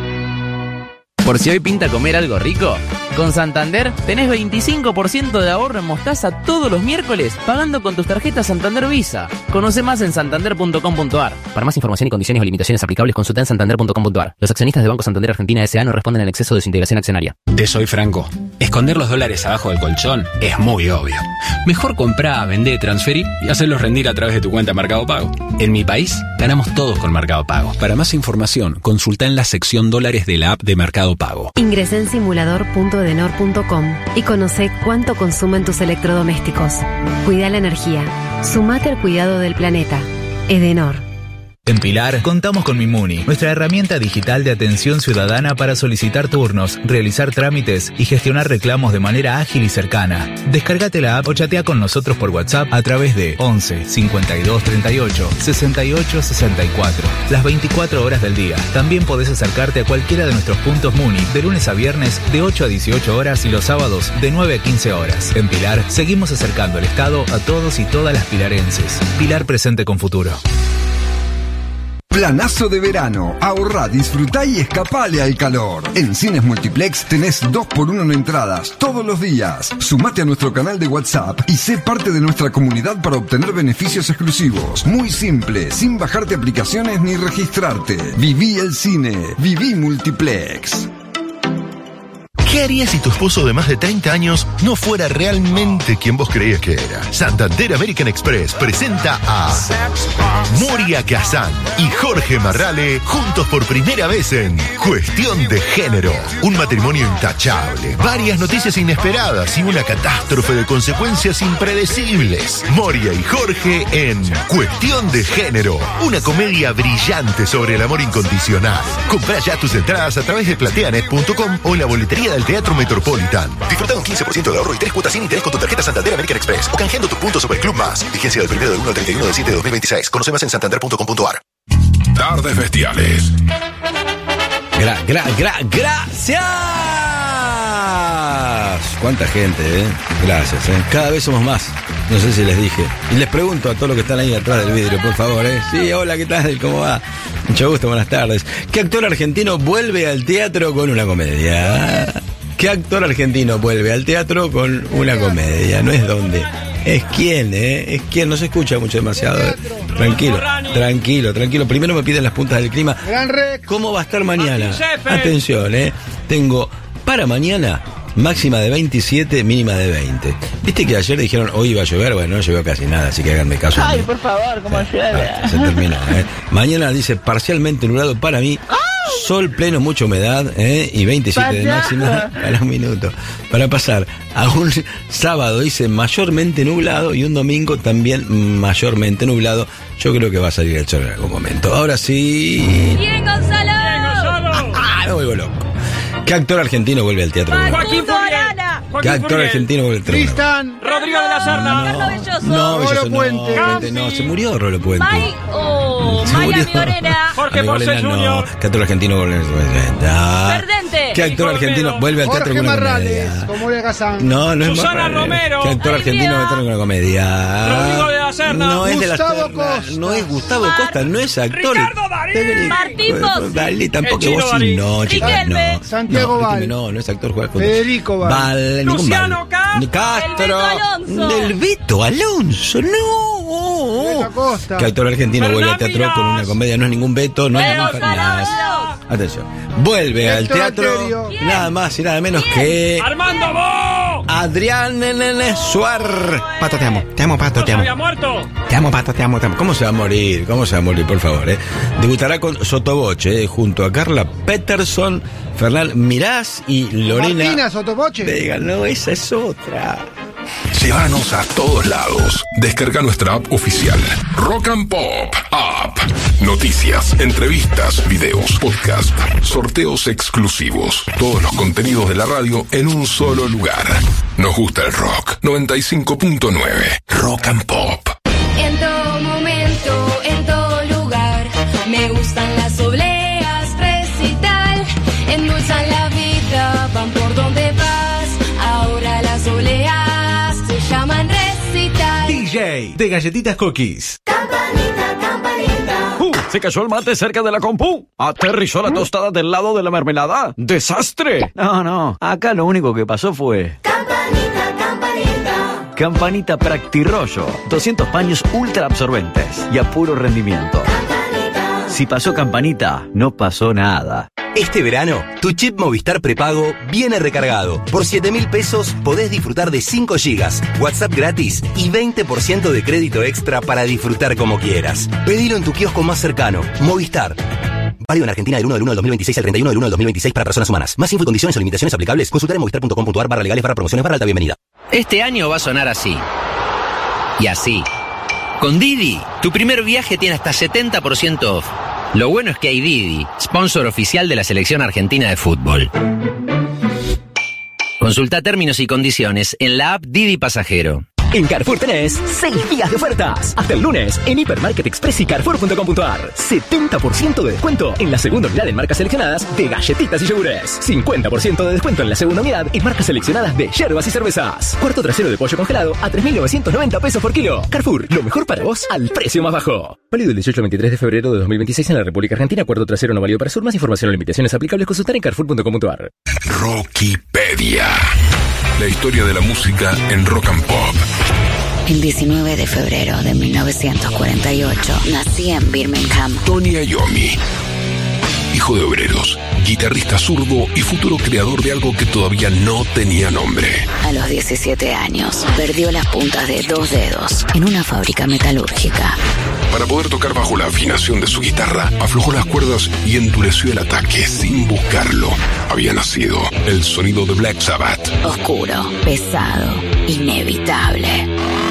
Por si hoy pinta comer algo rico, con Santander tenés veinticinco por ciento de ahorro en mostaza todos los miércoles pagando con tus tarjetas Santander Visa. Conoce más en santander punto com punto a r. Para más información y condiciones o limitaciones aplicables, consulta en santander punto com punto a r. Los accionistas de Banco Santander Argentina S A no responden al exceso de desintegración accionaria. Te soy franco. Esconder los dólares abajo del colchón es muy obvio. Mejor comprá, vendé, transferí y hacerlos rendir a través de tu cuenta Mercado Pago. En mi país, ganamos todos con Mercado Pago. Para más información, consulta en la sección dólares de la app de Mercado Pago. Ingresa en simulador punto edenor punto com y conoce cuánto consumen tus electrodomésticos. Cuida la energía. Sumate al cuidado del planeta. Edenor. En Pilar, contamos con Mimuni, nuestra herramienta digital de atención ciudadana para solicitar turnos, realizar trámites y gestionar reclamos de manera ágil y cercana. Descárgate la app o chatea con nosotros por WhatsApp a través de once cincuenta y dos treinta y ocho sesenta y ocho sesenta y cuatro, las veinticuatro horas del día. También podés acercarte a cualquiera de nuestros puntos Muni de lunes a viernes de ocho a dieciocho horas y los sábados de nueve a quince horas. En Pilar, seguimos acercando el Estado a todos y todas las pilarenses. Pilar presente con futuro. Planazo de verano. Ahorrá, disfrutá y escapale al calor. En Cines Multiplex tenés dos por uno en entradas todos los días. Sumate a nuestro canal de WhatsApp y sé parte de nuestra comunidad para obtener beneficios exclusivos. Muy simple, sin bajarte aplicaciones ni registrarte. Viví el cine. Viví Multiplex. ¿Qué harías si tu esposo de más de treinta años no fuera realmente quien vos creías que era? Santander American Express presenta a Moria Kazan y Jorge Marrale juntos por primera vez en Cuestión de Género. Un matrimonio intachable, varias noticias inesperadas y una catástrofe de consecuencias impredecibles. Moria y Jorge en Cuestión de Género, una comedia brillante sobre el amor incondicional. Comprá ya tus entradas a través de plateanet punto com o en la boletería del Teatro Metropolitan. Disfruta de un quince por ciento de ahorro y tres cuotas sin interés con tu tarjeta Santander American Express o canjeando tus puntos sobre Club Más. Vigencia del primero del uno al treinta y uno de septiembre de dos mil veintiséis. Conoce más en santander punto com punto a r. Tardes Bestiales. Gra, gra, gra, gracias. Cuánta gente, ¿eh? Gracias, ¿eh? Cada vez somos más. No sé si les dije. Y les pregunto a todos los que están ahí atrás del vidrio, por favor, ¿eh? Sí, hola, ¿qué tal? ¿Cómo va? Mucho gusto, buenas tardes. ¿Qué actor argentino vuelve al teatro con una comedia? ¿Qué actor argentino vuelve al teatro con una comedia? No es dónde. Es quién, ¿eh? Es quién. No se escucha mucho demasiado. ¿eh? Tranquilo, tranquilo, tranquilo. Primero me piden las puntas del clima. ¿Cómo va a estar mañana? Atención, ¿eh? Tengo para mañana máxima de veintisiete, mínima de veinte. Viste que ayer dijeron hoy iba a llover. Bueno, no llovió casi nada, así que háganme caso. Ay, por favor, ¿cómo llueve? Ah, se terminó, ¿eh? Mañana dice parcialmente nublado para mí. Sol pleno, mucha humedad, ¿eh? Y veintisiete de máxima para un minuto. Para pasar a un sábado, dice mayormente nublado, y un domingo también mayormente nublado. Yo creo que va a salir el sol en algún momento. Ahora sí. ¡Bien, Gonzalo! ¡Ah, me vuelvo loco! ¿Qué actor argentino vuelve al teatro? Joaquín Arana. ¿Qué actor argentino vuelve al teatro? Tristan. Rodrigo de la Serna. No, no, no, no, no, se murió Rolo Puente. May, oh. Uh, Miami Morena. Jorge Ponce Junior No. ¿Qué actor argentino vuelve a Perdente. ¿Qué actor argentino vuelve al teatro con una comedia? Como Moria Kazan. No, no es Susana Mar- Romero. ¿Qué actor argentino va a con una comedia? Rodrigo de la Serna. No es de la Gustavo Serna. Costa. No es Gustavo Costa, no es actor. Ricardo Darín. Martín Bossi. Dalí tampoco, El Chino vos sí, Darín. no, chicas, Riquelme. no. Santiago no, Val. Riquelme No, no es actor, juega con Federico Val. Val, ningún Luciano Val. Castro. Castro. El Beto Alonso. Del Beto Alonso, no. Beto Acosta. ¿Qué actor argentino vuelve al Fernán teatro con una Miras. comedia? No es ningún Beto, no es Leo ningún Fernández. Sarabia. Atención. Vuelve al Héctor teatro Alterio. nada más y nada menos que Armando Bo. Adrián Nene Suar. Pato, te amo. Te amo, Pato, te ¿No amo. se había muerto? Te amo, Pato, te amo, te amo. ¿Cómo se va a morir? ¿Cómo se va a morir, por favor? Eh? Debutará con Sotoboche, eh, junto a Carla Peterson, Fernán Mirás y Lorena. Martina Sotoboche. Vega, no, esa es otra. Llévanos a todos lados. Descarga nuestra app oficial. Rock and Pop App. Noticias, entrevistas, videos, podcast, sorteos exclusivos. Todos los contenidos de la radio en un solo lugar. Nos gusta el rock. noventa y cinco punto nueve. Rock and Pop. En todo momento, en todo lugar, me gustan las obleas, recital, endulzan la vida, van por donde vas, ahora las obleas se llaman recital. D J de Galletitas Cookies. Campanita, campanita. Uh, se cayó el mate cerca de la compu. Aterrizó la tostada del lado de la mermelada. ¡Desastre! No, no. Acá lo único que pasó fue... Campanita, campanita. Campanita Practirollo. doscientos paños ultra absorbentes y a puro rendimiento. Campanita. Si pasó Campanita, no pasó nada. Este verano, tu chip Movistar prepago viene recargado. Por siete mil pesos podés disfrutar de cinco gigas, WhatsApp gratis y veinte por ciento de crédito extra para disfrutar como quieras. Pedilo en tu kiosco más cercano. Movistar. Válido en Argentina del uno del uno del dos mil veintiséis al treinta y uno del uno del dos mil veintiséis para personas humanas. Más info y condiciones o limitaciones aplicables, consultar en movistar punto com punto ar barra legales barra promociones barra alta bienvenida. Este año va a sonar así. Y así. Con Didi, tu primer viaje tiene hasta setenta por ciento off. Lo bueno es que hay Didi, sponsor oficial de la selección argentina de fútbol. Consulta términos y condiciones en la app Didi Pasajero. En Carrefour tenés seis días de ofertas. Hasta el lunes en Hipermarket Express y Carrefour punto com punto ar. setenta por ciento de descuento en la segunda unidad en marcas seleccionadas de galletitas y yogures. cincuenta por ciento de descuento en la segunda unidad en marcas seleccionadas de yerbas y cervezas. Cuarto trasero de pollo congelado a tres mil novecientos noventa pesos por kilo. Carrefour, lo mejor para vos al precio más bajo. Válido el dieciocho al veintitrés de febrero de dos mil veintiséis en la República Argentina. Cuarto trasero no válido para sur. Más información o limitaciones aplicables consultar en Carrefour punto com punto ar. Rockipedia. La historia de la música en Rock and Pop. El diecinueve de febrero de mil novecientos cuarenta y ocho nací en Birmingham. Tony Iommi, hijo de obreros, guitarrista zurdo y futuro creador de algo que todavía no tenía nombre. A los diecisiete años, perdió las puntas de dos dedos en una fábrica metalúrgica. Para poder tocar bajo la afinación de su guitarra, aflojó las cuerdas y endureció el ataque sin buscarlo. Había nacido el sonido de Black Sabbath. Oscuro, pesado, inevitable.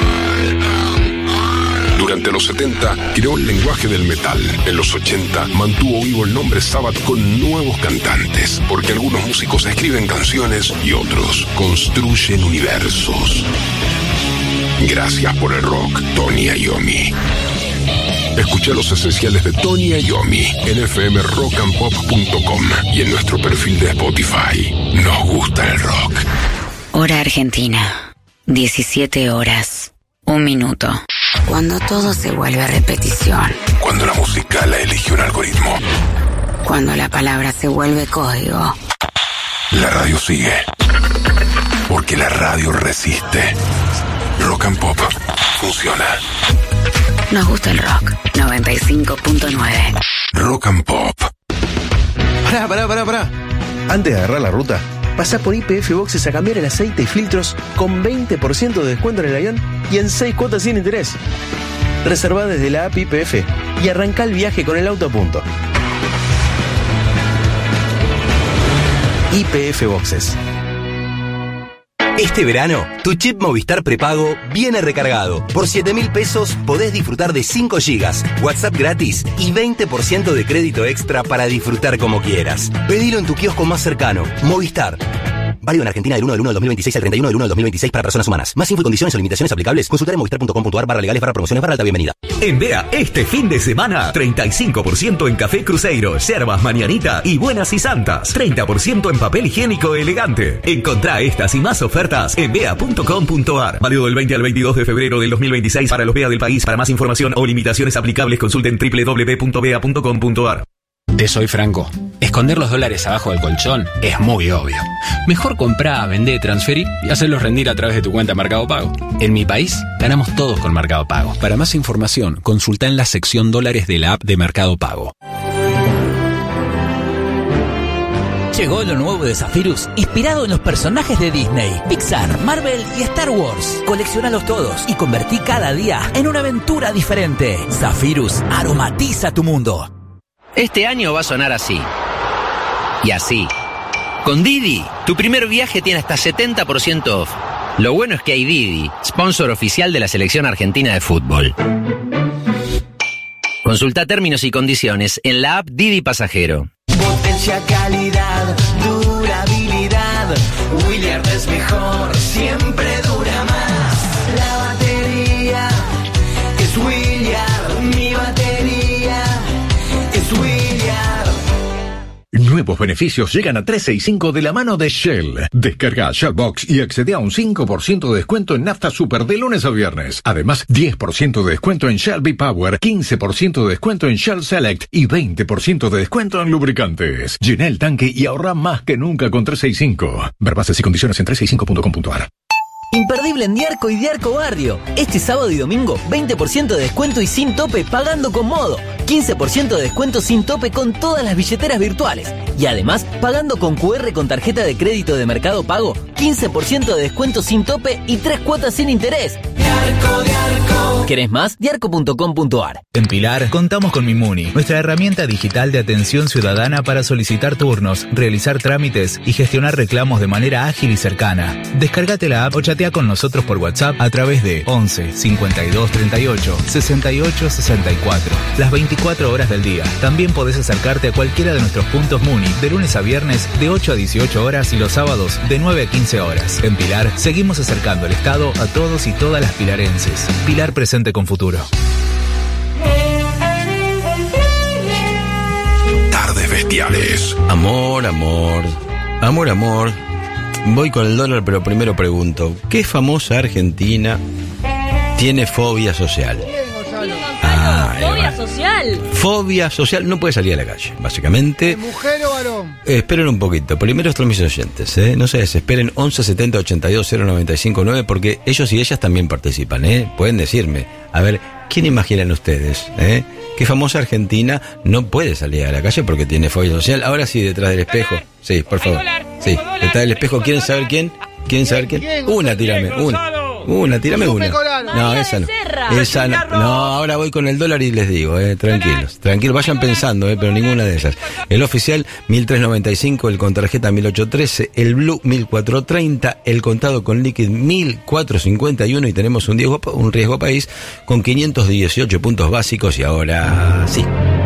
Durante los setenta, creó el lenguaje del metal. En los ochenta, mantuvo vivo el nombre Sabbath con nuevos cantantes, porque algunos músicos escriben canciones y otros construyen universos. Gracias por el rock, Tony Iommi. Escucha los esenciales de Tony Iommi en f m rock and pop punto com y en nuestro perfil de Spotify. Nos gusta el rock. Hora Argentina. diecisiete horas. Un minuto. Cuando todo se vuelve repetición. Cuando la música la elige un algoritmo. Cuando la palabra se vuelve código. La radio sigue. Porque la radio resiste. Rock and Pop funciona. Nos gusta el rock. noventa y cinco punto nueve. Rock and Pop. Pará, pará, pará, pará. Antes de agarrar la ruta, pasá por Y P F Boxes a cambiar el aceite y filtros con veinte por ciento de descuento en el avión y en seis cuotas sin interés. Reservá desde la app Y P F y arrancá el viaje con el auto a punto. Y P F Boxes. Este verano, tu chip Movistar prepago viene recargado. Por siete mil pesos podés disfrutar de cinco gigas, WhatsApp gratis y veinte por ciento de crédito extra para disfrutar como quieras. Pedilo en tu kiosco más cercano. Movistar. Válido en Argentina del uno del uno del dos mil veintiséis al treinta y uno del uno del dos mil veintiséis para personas humanas. Más info y condiciones o limitaciones aplicables, consultar en movistar.com.ar barra legales barra promociones barra alta bienvenida. En B E A, este fin de semana, treinta y cinco por ciento en café Cruzeiro, yerbas Mañanita y buenas y santas. treinta por ciento en papel higiénico elegante. Encontrá estas y más ofertas en bea punto com punto ar. Válido del veinte al veintidós de febrero del dos mil veintiséis para los B E A del país. Para más información o limitaciones aplicables, consulten doble u doble u doble u punto bea punto com punto ar. Te soy franco. Esconder los dólares abajo del colchón es muy obvio. Mejor comprá, vendé, transferí y hacerlos rendir a través de tu cuenta Mercado Pago. En mi país, ganamos todos con Mercado Pago. Para más información, consulta en la sección dólares de la app de Mercado Pago. Llegó lo nuevo de Zephyrus, inspirado en los personajes de Disney, Pixar, Marvel y Star Wars. Coleccionalos todos y convertí cada día en una aventura diferente. Zephyrus aromatiza tu mundo. Este año va a sonar así. Y así. Con Didi, tu primer viaje tiene hasta setenta por ciento off. Lo bueno es que hay Didi, sponsor oficial de la selección argentina de fútbol. Consulta términos y condiciones en la app Didi Pasajero. Potencia, calidad, durabilidad. Williard es mejor, siempre dura más. La batería es Williard, mi batería es Williard. Nuevos beneficios llegan a trescientos sesenta y cinco de la mano de Shell. Descarga Shellbox y accede a un cinco por ciento de descuento en nafta super de lunes a viernes. Además, diez por ciento de descuento en Shell V-Power, quince por ciento de descuento en Shell Select y veinte por ciento de descuento en lubricantes. Llená el tanque y ahorra más que nunca con trescientos sesenta y cinco. Ver bases y condiciones en trescientos sesenta y cinco punto com punto ar. Imperdible en Diarco y Diarco Barrio. Este sábado y domingo, veinte por ciento de descuento y sin tope pagando con Modo. quince por ciento de descuento sin tope con todas las billeteras virtuales. Y además, pagando con cu erre con tarjeta de crédito de Mercado Pago, quince por ciento de descuento sin tope y tres cuotas sin interés. Diarco, Diarco. ¿Querés más? diarco punto com punto ar. En Pilar, contamos con Mimuni, nuestra herramienta digital de atención ciudadana para solicitar turnos, realizar trámites y gestionar reclamos de manera ágil y cercana. Descárgate la app o chatea con nosotros por WhatsApp a través de once cincuenta y dos treinta y ocho sesenta y ocho sesenta y cuatro. Las veinticuatro horas del día. También podés acercarte a cualquiera de nuestros puntos Muni de lunes a viernes de ocho a dieciocho horas y los sábados de nueve a quince horas. En Pilar, seguimos acercando el Estado a todos y todas las pilarenses. Pilar presente con futuro. Tardes bestiales. Amor, amor. Amor, amor. Voy con el dólar, pero primero pregunto, ¿qué famosa argentina tiene fobia social? Ah, ¿Fobia social? Fobia social, no puede salir a la calle, básicamente. ¿Mujer o varón? Eh, esperen un poquito, primero están mis oyentes, ¿eh? No se desesperen, once setenta ochenta y dos cero noventa y cinco nueve, porque ellos y ellas también participan, ¿eh? Pueden decirme, a ver, ¿quién imaginan ustedes, eh? ¿Qué famosa argentina no puede salir a la calle porque tiene fobia social? Ahora sí, detrás del espejo. Sí, por favor. Sí, detrás del espejo. ¿Quieren saber quién? ¿Quieren saber quién? Una, tírame, una. Una, tírame una. No, esa no. Esa no. No, ahora voy con el dólar y les digo, eh, tranquilos. Tranquilos, vayan pensando, eh, pero ninguna de esas. El oficial mil trescientos noventa y cinco, el con tarjeta mil ochocientos trece, el blue mil cuatrocientos treinta, el contado con liquid mil cuatrocientos cincuenta y uno y tenemos un riesgo, un riesgo país con quinientos dieciocho puntos básicos y ahora sí.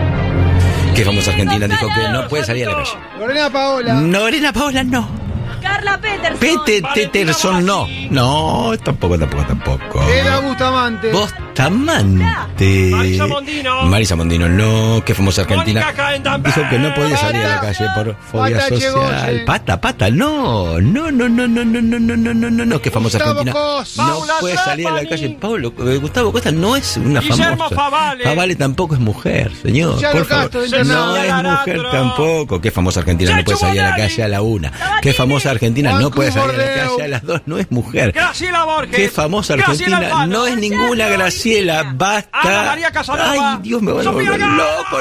¿Qué famosa argentina dijo que no puede salir a la calle? Lorena Paola. No, Lorena Paola no. Carla Peterson. Pete Peterson no. No, tampoco, tampoco, tampoco. Era Bustamante. Bustamante. Marisa Mondino. Marisa Mondino no. Qué famosa argentina. Dijo que no podía salir a la calle por fobia Pata social. Chegoye. Pata, pata, no. No, no, no, no, no, no, no, no, no, no, no. Qué famosa Gustavo argentina. Costa. No Paula puede salir a la Trapani. calle. Pablo, eh, Gustavo Costa no es una Guillermo famosa. Favale. Favale tampoco es mujer, señor. Luciano Por favor. Castro, No internado. es mujer tampoco. Qué famosa argentina no puede salir a la calle a la una. Qué famosa argentina no puede salir a la calle a las dos. No es mujer. Graciela Borges. Qué famosa Graciela argentina Alfano. no es ninguna Graciela. Basta. Ana María Casanova. Ay, Dios, me van a Sofía volver Gala. loco.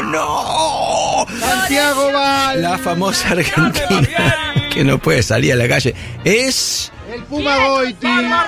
No. Santiago Val. La famosa argentina que no puede salir a la calle es El Puma Goiti.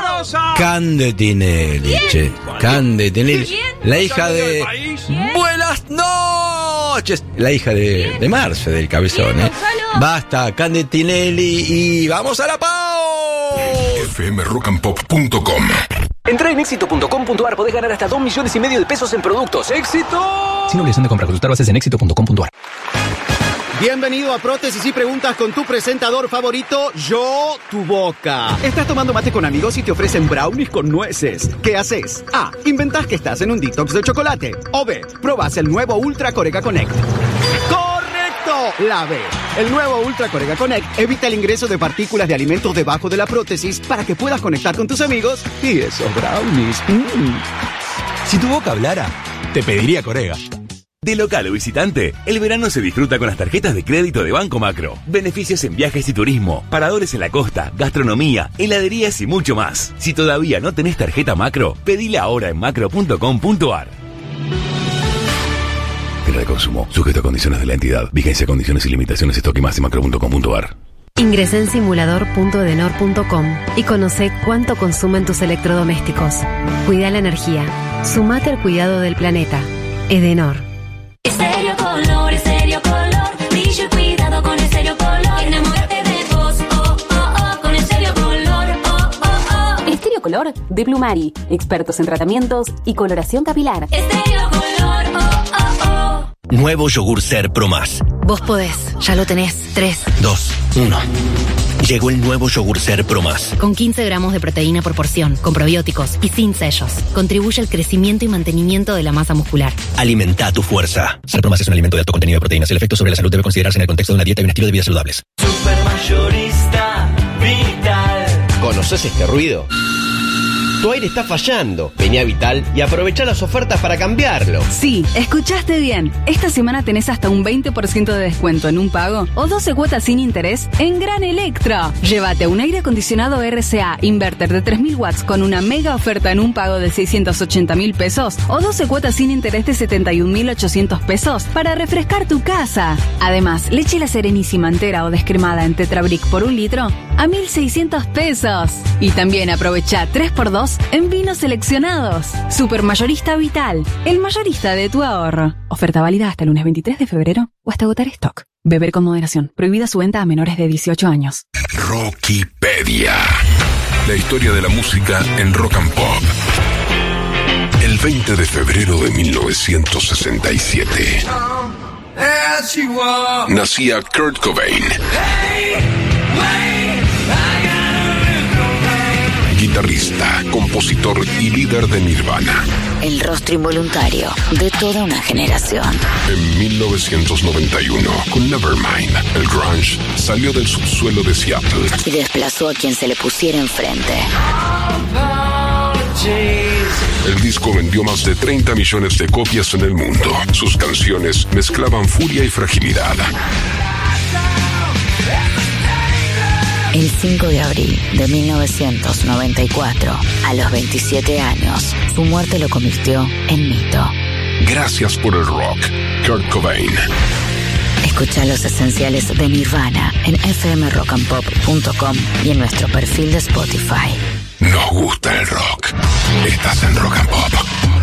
Cande Tinelli, che. Cande Tinelli. La hija de... Buenas noches. La hija de, de Marce, del Cabezón, ¿eh? Basta, Cande Tinelli y vamos a la pau. F M rock and pop punto com. Entra en éxito punto com punto ar, podés ganar hasta dos millones y medio de pesos en productos. ¡Éxito! Sin obligación de compra, consultar bases en éxito punto com punto ar. Bienvenido a Prótesis y Preguntas con tu presentador favorito, Yo, tu boca. Estás tomando mate con amigos y te ofrecen brownies con nueces. ¿Qué haces? A. Inventás que estás en un detox de chocolate. O B. Probás el nuevo Ultra Corega Connect. ¡Correcto! La B. El nuevo Ultra Corega Connect evita el ingreso de partículas de alimentos debajo de la prótesis para que puedas conectar con tus amigos y esos brownies. Mm. Si tu boca hablara, te pediría Corega. De local o visitante, el verano se disfruta con las tarjetas de crédito de Banco Macro. Beneficios en viajes y turismo, paradores en la costa, gastronomía, heladerías y mucho más. Si todavía no tenés tarjeta Macro, pedila ahora en macro punto com punto ar. Tierra de consumo, sujeto a condiciones de la entidad. Vigencia, condiciones y limitaciones, stock y más en macro punto com punto ar. Ingresá en simulador punto edenor punto com y conoce cuánto consumen tus electrodomésticos. Cuida la energía. Sumate al cuidado del planeta. Edenor. Estéreo Color, Estéreo Color, brillo y cuidado con Estéreo Color. Enamórate de vos, oh, oh, oh, con Estéreo Color, oh, oh, oh. Estéreo Color de Plumari, expertos en tratamientos y coloración capilar. Estéreo Color, oh, oh, oh. Nuevo yogur Ser Pro Más. Vos podés, ya lo tenés. tres, dos, uno. Llegó el nuevo yogur Ser Pro Más. Con quince gramos de proteína por porción, con probióticos y sin sellos. Contribuye al crecimiento y mantenimiento de la masa muscular. Alimenta tu fuerza. Ser Pro Más es un alimento de alto contenido de proteínas. El efecto sobre la salud debe considerarse en el contexto de una dieta y un estilo de vida saludables. Supermayorista Vital. ¿Conoces este ruido? Tu aire está fallando. Vení a Vital y aprovecha las ofertas para cambiarlo. Sí, escuchaste bien. Esta semana tenés hasta un veinte por ciento de descuento en un pago o doce cuotas sin interés en Gran Electro. Llévate un aire acondicionado R C A inverter de tres mil watts con una mega oferta en un pago de seiscientos ochenta mil pesos o doce cuotas sin interés de setenta y un mil ochocientos pesos para refrescar tu casa. Además, leche La Serenísima entera o descremada en Tetrabric por un litro a mil seiscientos pesos. Y también aprovecha tres por dos en vinos seleccionados. Supermayorista Vital, el mayorista de tu ahorro. Oferta válida hasta el lunes veintitrés de febrero o hasta agotar stock. Beber con moderación. Prohibida su venta a menores de dieciocho años. Rockipedia. La historia de la música en rock and pop. El veinte de febrero de mil novecientos sesenta y siete nacía Kurt Cobain. Guitarrista, compositor y líder de Nirvana. El rostro involuntario de toda una generación. En mil novecientos noventa y uno, con Nevermind, el grunge salió del subsuelo de Seattle y desplazó a quien se le pusiera enfrente. El disco vendió más de treinta millones de copias en el mundo. Sus canciones mezclaban furia y fragilidad. El cinco de abril de mil novecientos noventa y cuatro, a los veintisiete años, su muerte lo convirtió en mito. Gracias por el rock, Kurt Cobain. Escucha los esenciales de Nirvana en f m rock and pop punto com y en nuestro perfil de Spotify. Nos gusta el rock. Estás en Rock and Pop.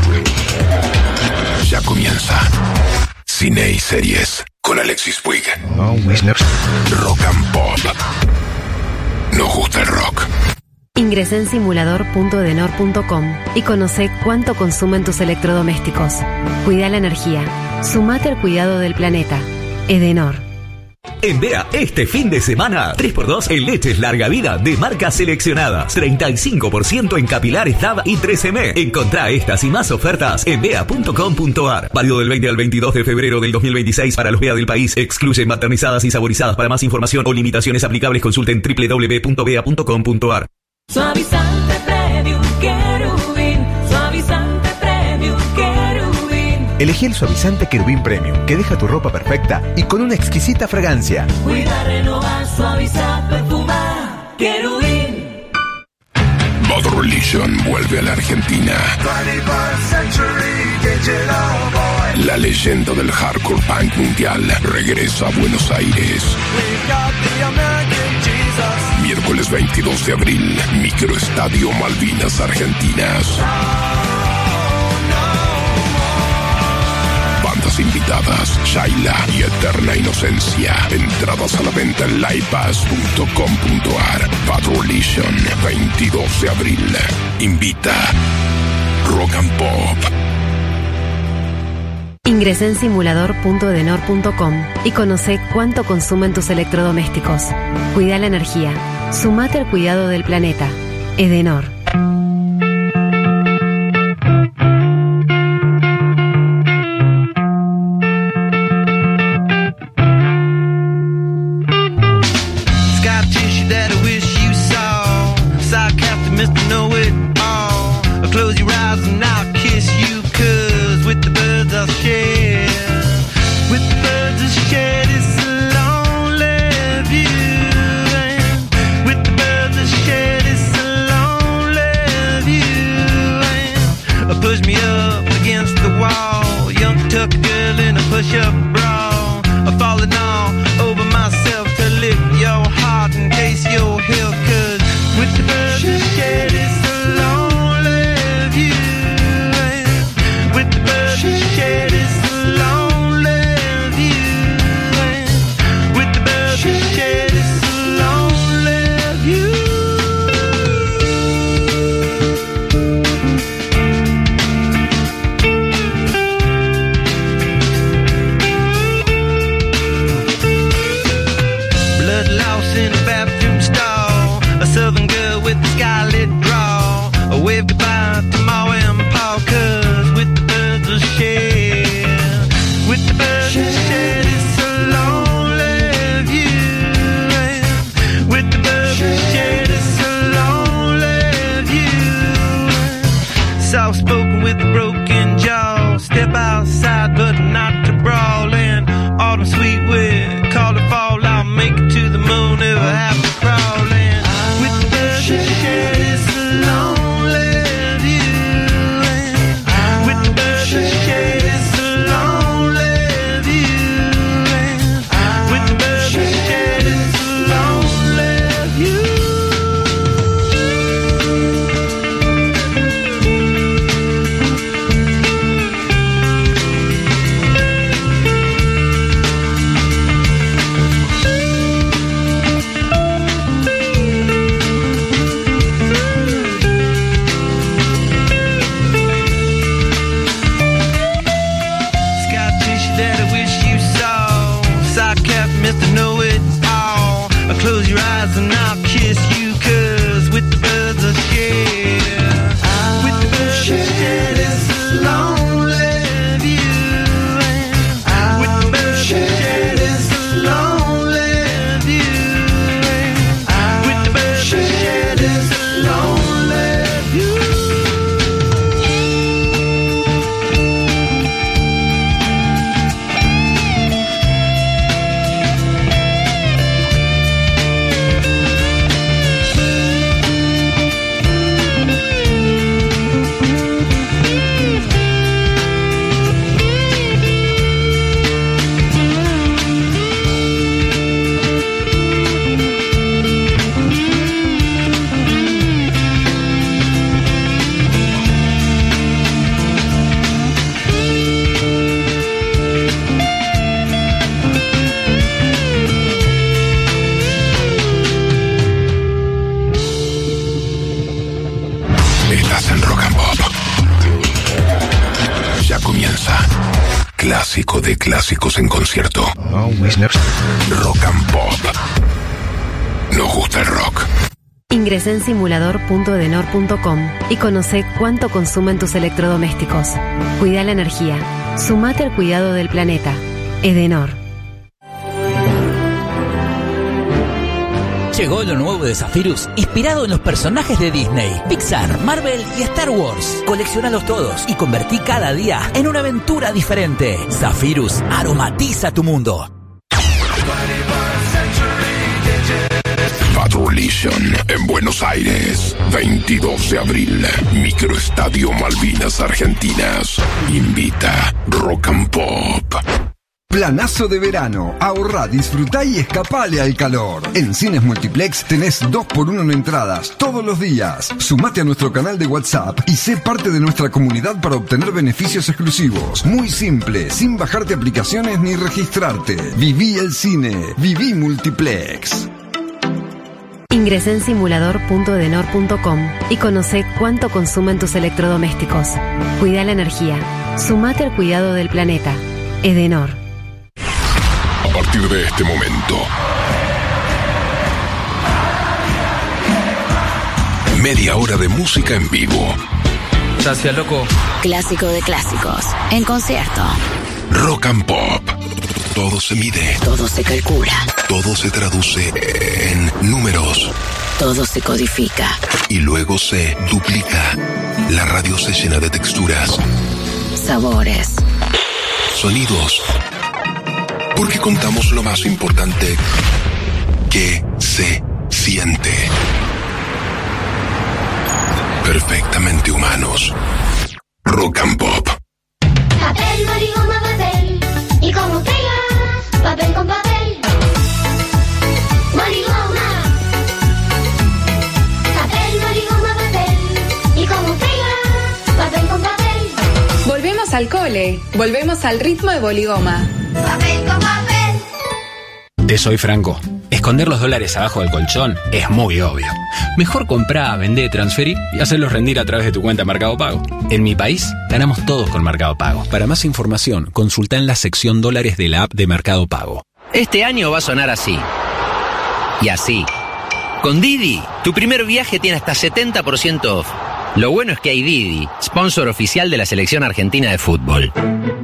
Ya comienza Cine y Series con Alexis Puig. Rock and Pop. Nos gusta el rock. Ingresá en simulador punto edenor punto com y conoce cuánto consumen tus electrodomésticos. Cuida la energía. Sumate al cuidado del planeta. Edenor. En Bea, este fin de semana, tres por dos en leches larga vida de marcas seleccionadas. treinta y cinco por ciento en capilares Tab y tres eme. Encontrá estas y más ofertas en bea punto com punto ar. Válido del veinte al veintidós de febrero del dos mil veintiséis para los Bea del país. Excluye maternizadas y saborizadas. Para más información o limitaciones aplicables, consulten doble u doble u doble u punto bea punto com punto ar. Suavizante Premium Querubín. Suavizante Premium Querubín. Elegí el suavizante Querubín Premium, que deja tu ropa perfecta y con una exquisita fragancia. Cuida, renovar, suavizar, perfumar. Querubín. Bad Religion vuelve a la Argentina. La leyenda del hardcore punk mundial regresa a Buenos Aires. Miércoles veintidós de abril, Microestadio Malvinas Argentinas. Bandas invitadas, Shaila y Eterna Inocencia. Entradas a la venta en livepass punto com punto ar. Bad Religion, veintidós de abril. Invita Rock and Pop. Ingresá en simulador punto edenor punto com y conoce cuánto consumen tus electrodomésticos. Cuida la energía. Sumate al cuidado del planeta. Edenor. Sky tissue that I wish you saw. Sarcastic Mister Know-It-All. Close your eyes and I'll kiss you, cause with the birds I'll share. With the birds I'll share this lonely view. And with the birds I'll share this lonely view. And push me up against the wall. Young tuck girl in a push-up bra. I'm falling all over myself to lick your heart and taste your heel, cause with the birds I'll share this lonely view. With the birds we share this lonely view. With the birds we share this lonely view. Blood loss in a bathroom stall. A southern girl with a scarlet draw. A wave goodbye to Ma and Pa, cause with the birds we'll share. With the birds we'll share this lonely view. With the birds we'll share this lonely view. Soft spoken with a broken jaw. Step outside but not to brawl. And autumn sweet wind, call it fall. I'll make it to the moon if I have to crawl. And with the birds we'll share this lonely view. With the birds we'll share this lonely view. With the birds we'll share this lonely view. Sky tissue that I wish you saw. Sarcastic Mister Know-It-All. Close your eyes and I'll kiss you, cause with the birds I'll share. With the birds I'll share this lonely view. With the birds I'll share this lonely view. With the birds I'll share this lonely view. Estás en Rock and Pop. Ya comienza. Clásico de clásicos en concierto. Rock and Pop. Nos gusta el rock. Ingresá en simulador punto edenor punto com y conoce cuánto consumen tus electrodomésticos. Cuida la energía. Sumate al cuidado del planeta. Edenor. Llegó lo nuevo de Zephyrus, inspirado en los personajes de Disney, Pixar, Marvel y Star Wars. Coleccionalos todos y convertí cada día en una aventura diferente. Zephyrus aromatiza tu mundo. Patrolation en Buenos Aires, veintidós de abril, Microestadio Malvinas Argentinas. Invita Rock and Pop. Planazo de verano. Ahorrá, disfrutá y escapale al calor. En Cines Multiplex tenés dos por uno en entradas todos los días. Sumate a nuestro canal de WhatsApp y sé parte de nuestra comunidad para obtener beneficios exclusivos. Muy simple, sin bajarte aplicaciones ni registrarte. Viví el cine. Viví Multiplex. Ingresá en simulador punto edenor punto com y conoce cuánto consumen tus electrodomésticos. Cuida la energía. Sumate al cuidado del planeta. Edenor. A partir de este momento, media hora de música en vivo. Gracias, loco. Clásico de clásicos. En concierto. Rock and Pop. Todo se mide. Todo se calcula. Todo se traduce en números. Todo se codifica. Y luego se duplica. La radio se llena de texturas. Sabores. Sonidos. Porque contamos lo más importante, que se siente. Perfectamente humanos. Rock and Pop. Papel, boligoma, papel. Y como pega, papel con papel. Boligoma. Papel, boligoma, papel. Y como pega, papel con papel. Volvemos al cole. Volvemos al ritmo de boligoma. Papel con papel. Te soy franco. Esconder los dólares abajo del colchón es muy obvio. Mejor comprar, vender, transferir y hacerlos rendir a través de tu cuenta Mercado Pago. En mi país, ganamos todos con Mercado Pago. Para más información, consulta en la sección dólares de la app de Mercado Pago. Este año va a sonar así. Y así. Con Didi, tu primer viaje tiene hasta setenta por ciento off. Lo bueno es que hay Didi, sponsor oficial de la selección argentina de fútbol.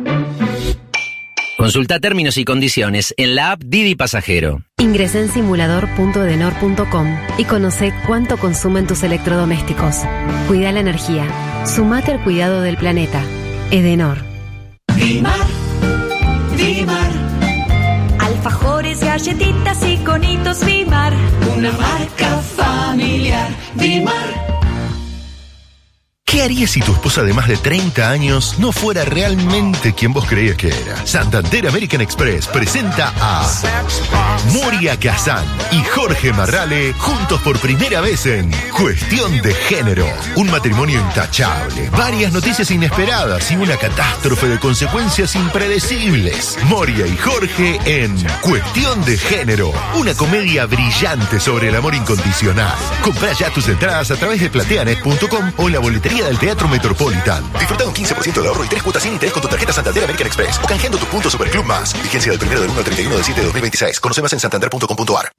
Consulta términos y condiciones en la app Didi Pasajero. Ingresa en simulador punto edenor punto com y conoce cuánto consumen tus electrodomésticos. Cuida la energía. Sumate al cuidado del planeta. Edenor. Dimar, Dimar. Alfajores, galletitas y conitos Dimar. Una marca familiar. Dimar. ¿Qué harías si tu esposa de más de treinta años no fuera realmente quien vos creías que era? Santander American Express presenta a Moria Kazan y Jorge Marrale juntos por primera vez en Cuestión de Género. Un matrimonio intachable, varias noticias inesperadas y una catástrofe de consecuencias impredecibles. Moria y Jorge en Cuestión de Género. Una comedia brillante sobre el amor incondicional. Comprá ya tus entradas a través de plateanet punto com o en la boletería del Teatro Metropolitan. Disfruta un quince por ciento de ahorro y tres cuotas sin interés con tu tarjeta Santander American Express o canjeando tu punto Superclub Más. Vigencia del primero del uno al treinta y uno del siete de dos mil veintiséis. Conoce más en santander punto com punto a r.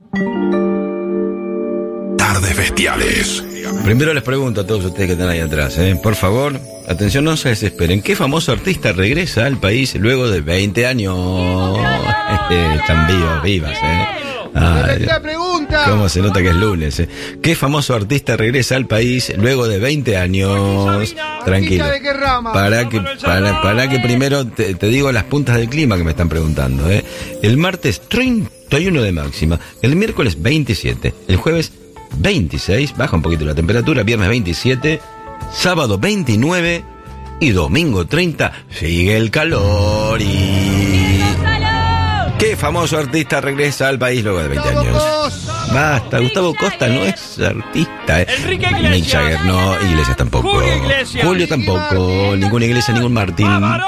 Tardes Bestiales. Primero les pregunto a todos ustedes que están ahí atrás, ¿eh? Por favor, atención, no se desesperen. ¿Qué famoso artista regresa al país luego de veinte años? Están vivos, vivas, ¿eh? Ay, la pregunta. cómo se nota que es lunes, ¿eh? ¿Qué famoso artista regresa al país luego de veinte años? Tranquilo. ¿De qué rama? Para que, para, para que primero te, te digo las puntas del clima que me están preguntando, ¿eh? El martes treinta y uno de máxima, el miércoles veintisiete, el jueves veintiséis, baja un poquito la temperatura, viernes veintisiete, sábado veintinueve y domingo treinta, sigue el calor y... ¿Qué famoso artista regresa al país luego de veinte años? Basta, Gustavo Costa no es artista. ¿eh? Enrique Iglesias. Mick Jagger no, Iglesias tampoco. Julio Iglesias. Julio tampoco, ninguna Iglesia, ningún Martín.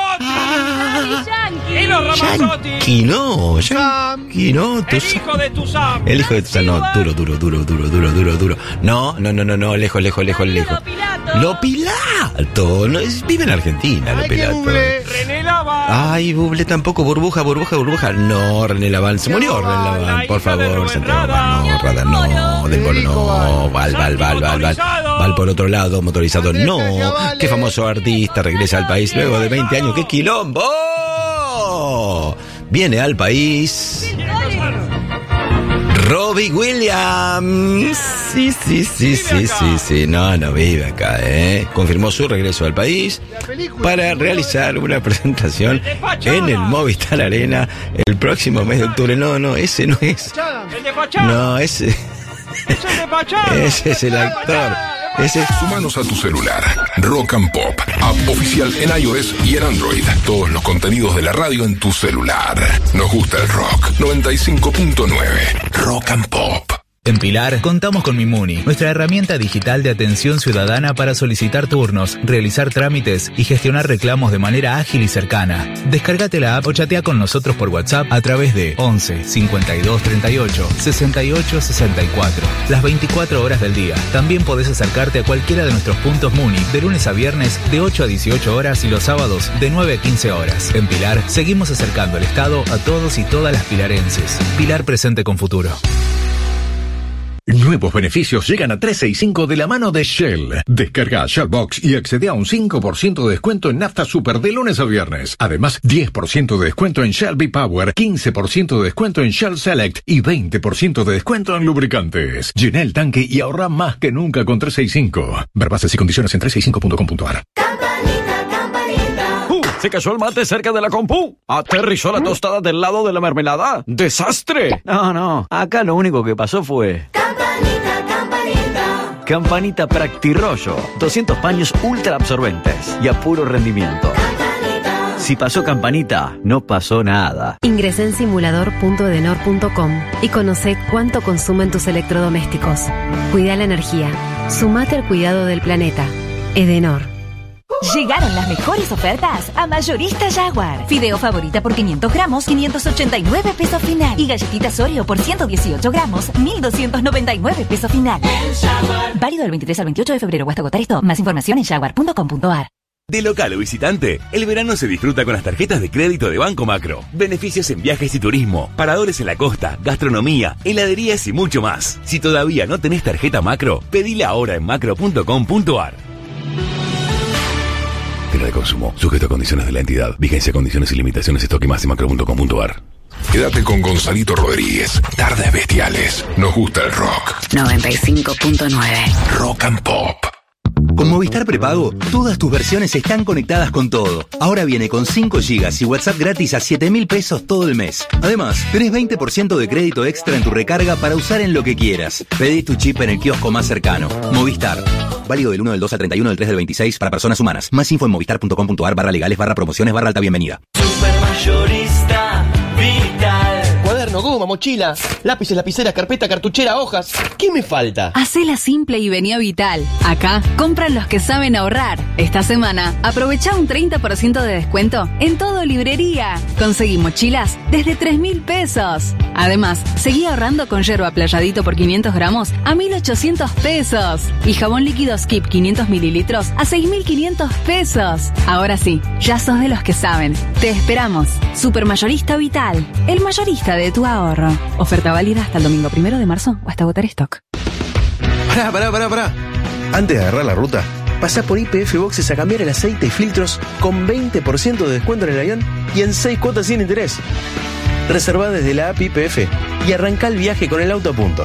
Y los Ramazotti. Yankee no, Yankee no. El hijo de Tuzam. El hijo de Tuzam, no, duro, duro, duro, duro, duro, duro, duro. No, no, no, no, no, lejos, lejos, lejos, lejos. Lo Pilato, no, es, vive en Argentina, Lo Pilato. René Laván. Ay, Bublé tampoco, burbuja, burbuja, burbuja. No, René Laván, se murió René Laván, por favor, Santiago, no, Rada, no, del Bolo, no, Val, Val, Val, Val, Val, Val por otro lado, motorizado, no. Qué famoso artista regresa al país luego de veinte años, qué quilombo. Viene al país Robbie Williams. Sí, sí, sí, sí, sí, sí. No, no vive acá, ¿eh? Confirmó su regreso al país para realizar una presentación en el Movistar Arena el próximo mes de octubre. No, no, ese no es. El de Fachada. No, ese. Es el de Fachada. Ese es el actor. Ese... Sumanos a tu celular. Rock and Pop. App oficial en iOS y en Android. Todos los contenidos de la radio en tu celular. Nos gusta el rock. noventa y cinco punto nueve. Rock and Pop. En Pilar, contamos con Mimuni, nuestra herramienta digital de atención ciudadana para solicitar turnos, realizar trámites y gestionar reclamos de manera ágil y cercana. Descárgate la app o chatea con nosotros por WhatsApp a través de once cincuenta y dos treinta y ocho sesenta y ocho sesenta y cuatro. Las veinticuatro horas del día. También podés acercarte a cualquiera de nuestros puntos Muni de lunes a viernes de ocho a dieciocho horas y los sábados de nueve a quince horas. En Pilar, seguimos acercando el Estado a todos y todas las pilarenses. Pilar presente con futuro. Nuevos beneficios llegan a trescientos sesenta y cinco de la mano de Shell. Descarga Shellbox y accede a un cinco por ciento de descuento en nafta super de lunes a viernes. Además, diez por ciento de descuento en Shell V-Power, quince por ciento de descuento en Shell Select y veinte por ciento de descuento en lubricantes. Llena el tanque y ahorra más que nunca con trescientos sesenta y cinco. Ver bases y condiciones en trescientos sesenta y cinco punto com punto a r. Uh, se cayó el mate cerca de la compu. Aterrizó la tostada del lado de la mermelada. ¡Desastre! No, no. Acá lo único que pasó fue... Campanita, campanita. Campanita Practirollo. doscientos paños ultra absorbentes y a puro rendimiento. Campanita. Si pasó Campanita, no pasó nada. Ingresá en simulador punto edenor punto com y conoce cuánto consumen tus electrodomésticos. Cuida la energía. Sumate al cuidado del planeta. Edenor. Llegaron las mejores ofertas a Mayorista Jaguar. Fideo Favorita por quinientos gramos, quinientos ochenta y nueve pesos final. Y galletitas Oreo por ciento dieciocho gramos, mil doscientos noventa y nueve pesos final. Válido del veintitrés al veintiocho de febrero o hasta agotar esto. Más información en jaguar punto com punto a r. De local o visitante, el verano se disfruta con las tarjetas de crédito de Banco Macro. Beneficios en viajes y turismo, paradores en la costa, gastronomía, heladerías y mucho más. Si todavía no tenés tarjeta Macro, pedila ahora en macro punto com punto a r. Tierra de consumo, sujeto a condiciones de la entidad. Vigencia, condiciones y limitaciones, stock y más en macro punto com punto a r. Quédate con Gonzalito Rodríguez. Tardes Bestiales. Nos gusta el rock. noventa y cinco punto nueve. Rock and Pop. Con Movistar Prepago, todas tus versiones están conectadas con todo. Ahora viene con cinco gigas y WhatsApp gratis a siete mil pesos todo el mes. Además, tenés veinte por ciento de crédito extra en tu recarga para usar en lo que quieras. Pedí tu chip en el kiosco más cercano. Movistar. Válido del uno del dos al treinta y uno del tres del veintiséis para personas humanas. Más info en movistar punto com punto a r barra legales barra promociones barra alta bienvenida. Supermayorista Vital. Cuaderno, goma, mochila, lápices, lapicera, carpeta, cartuchera, hojas. ¿Qué me falta? Hacela simple y vení a Vital. Acá compran los que saben ahorrar. Esta semana, aprovecha un treinta por ciento de descuento en todo librería. Conseguí mochilas desde tres mil pesos. Además, seguí ahorrando con yerba playadito por quinientos gramos a mil ochocientos pesos. Y jabón líquido Skip quinientos mililitros a seis mil quinientos pesos. Ahora sí, ya sos de los que saben. Te esperamos. Supermayorista Vital, el mayorista de tu ahorro. Oferta válida hasta el domingo primero de marzo o hasta agotar stock. Pará, pará, pará, pará. Antes de agarrar la ruta, pasá por Y P F Boxes a cambiar el aceite y filtros con veinte por ciento de descuento en el avión y en seis cuotas sin interés. Reservá desde la app Y P F y arrancá el viaje con el auto a punto.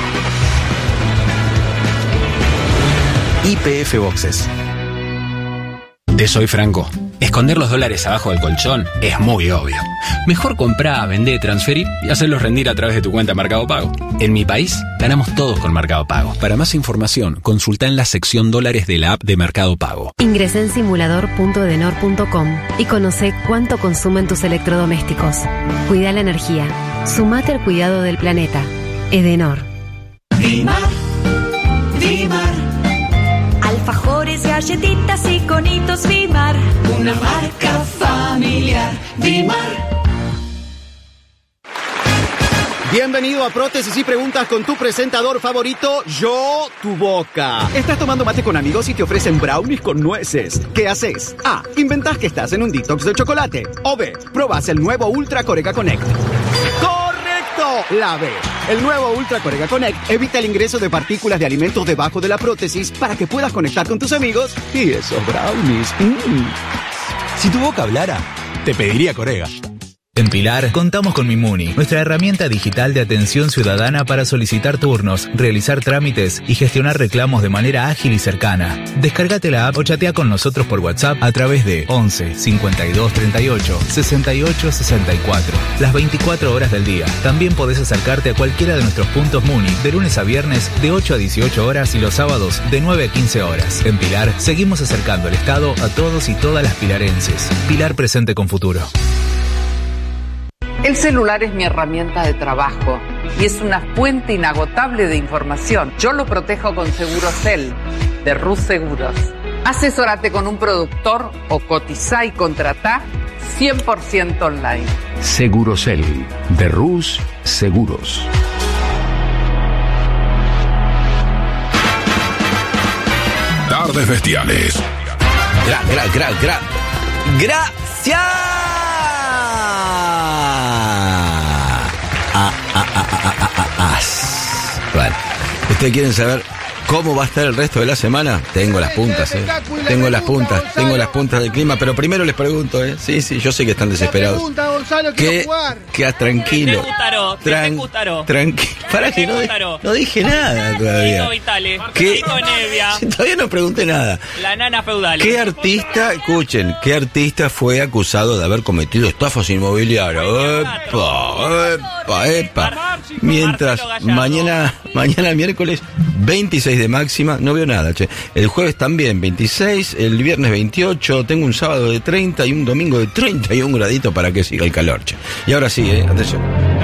Y P F Boxes. Te soy franco. Esconder los dólares abajo del colchón es muy obvio. Mejor comprar, vender, transferir y hacerlos rendir a través de tu cuenta Mercado Pago. En mi país, ganamos todos con Mercado Pago. Para más información, consulta en la sección dólares de la app de Mercado Pago. Ingresá en simulador punto edenor punto com y conoce cuánto consumen tus electrodomésticos. Cuida la energía. Sumate al cuidado del planeta. Edenor. Dimar, Dimar. Alfajores, galletitas y conitos Dimar. Una marca familiar. Dimar. Bienvenido a Prótesis y Preguntas con tu presentador favorito, Yo Tu Boca. Estás tomando mate con amigos y te ofrecen brownies con nueces. ¿Qué haces? A. Inventás que estás en un detox de chocolate. O B. Probás el nuevo Ultra Corega Connect. ¡Correcto! La B. El nuevo Ultra Corega Connect evita el ingreso de partículas de alimentos debajo de la prótesis para que puedas conectar con tus amigos y esos brownies. Mm. Si tu boca hablara, te pediría Corega. En Pilar, contamos con Mimuni, nuestra herramienta digital de atención ciudadana para solicitar turnos, realizar trámites y gestionar reclamos de manera ágil y cercana. Descárgate la app o chatea con nosotros por WhatsApp a través de once cincuenta y dos treinta y ocho sesenta y ocho sesenta y cuatro. Las veinticuatro horas del día. También podés acercarte a cualquiera de nuestros puntos Muni de lunes a viernes de ocho a dieciocho horas y los sábados de nueve a quince horas. En Pilar, seguimos acercando el Estado a todos y todas las pilarenses. Pilar presente con futuro. El celular es mi herramienta de trabajo. y es una fuente inagotable de información. Yo lo protejo con Segurosel, de Rus Seguros. Asesórate con un productor o cotizá y contratá cien por ciento online. Segurosel, de Rus Seguros. Tardes Bestiales. Gra, gra, gra, gra. Gracias. Ah, ah, ah, ah, ah, ah, ah, ah. Bueno, ¿ustedes quieren saber cómo va a estar el resto de la semana? Tengo las puntas, eh. Tengo las puntas, tengo las puntas del clima, pero primero les pregunto, eh. Sí, sí, yo sé que están desesperados. Que, que tranquilo. Tran, tranquilo. Para que no, no dije nada todavía. ¿Qué? Todavía no pregunté nada. La nana feudal. ¿Qué artista, escuchen, qué artista fue acusado de haber cometido estafas inmobiliarias? Epa, epa, epa. Mientras mañana, mañana miércoles veintiséis de máxima, no veo nada, che. El jueves también veintiséis, el viernes veintiocho, tengo un sábado de treinta y un domingo de treinta y un graditos para que siga el calor, che. Y ahora sí, eh, atención.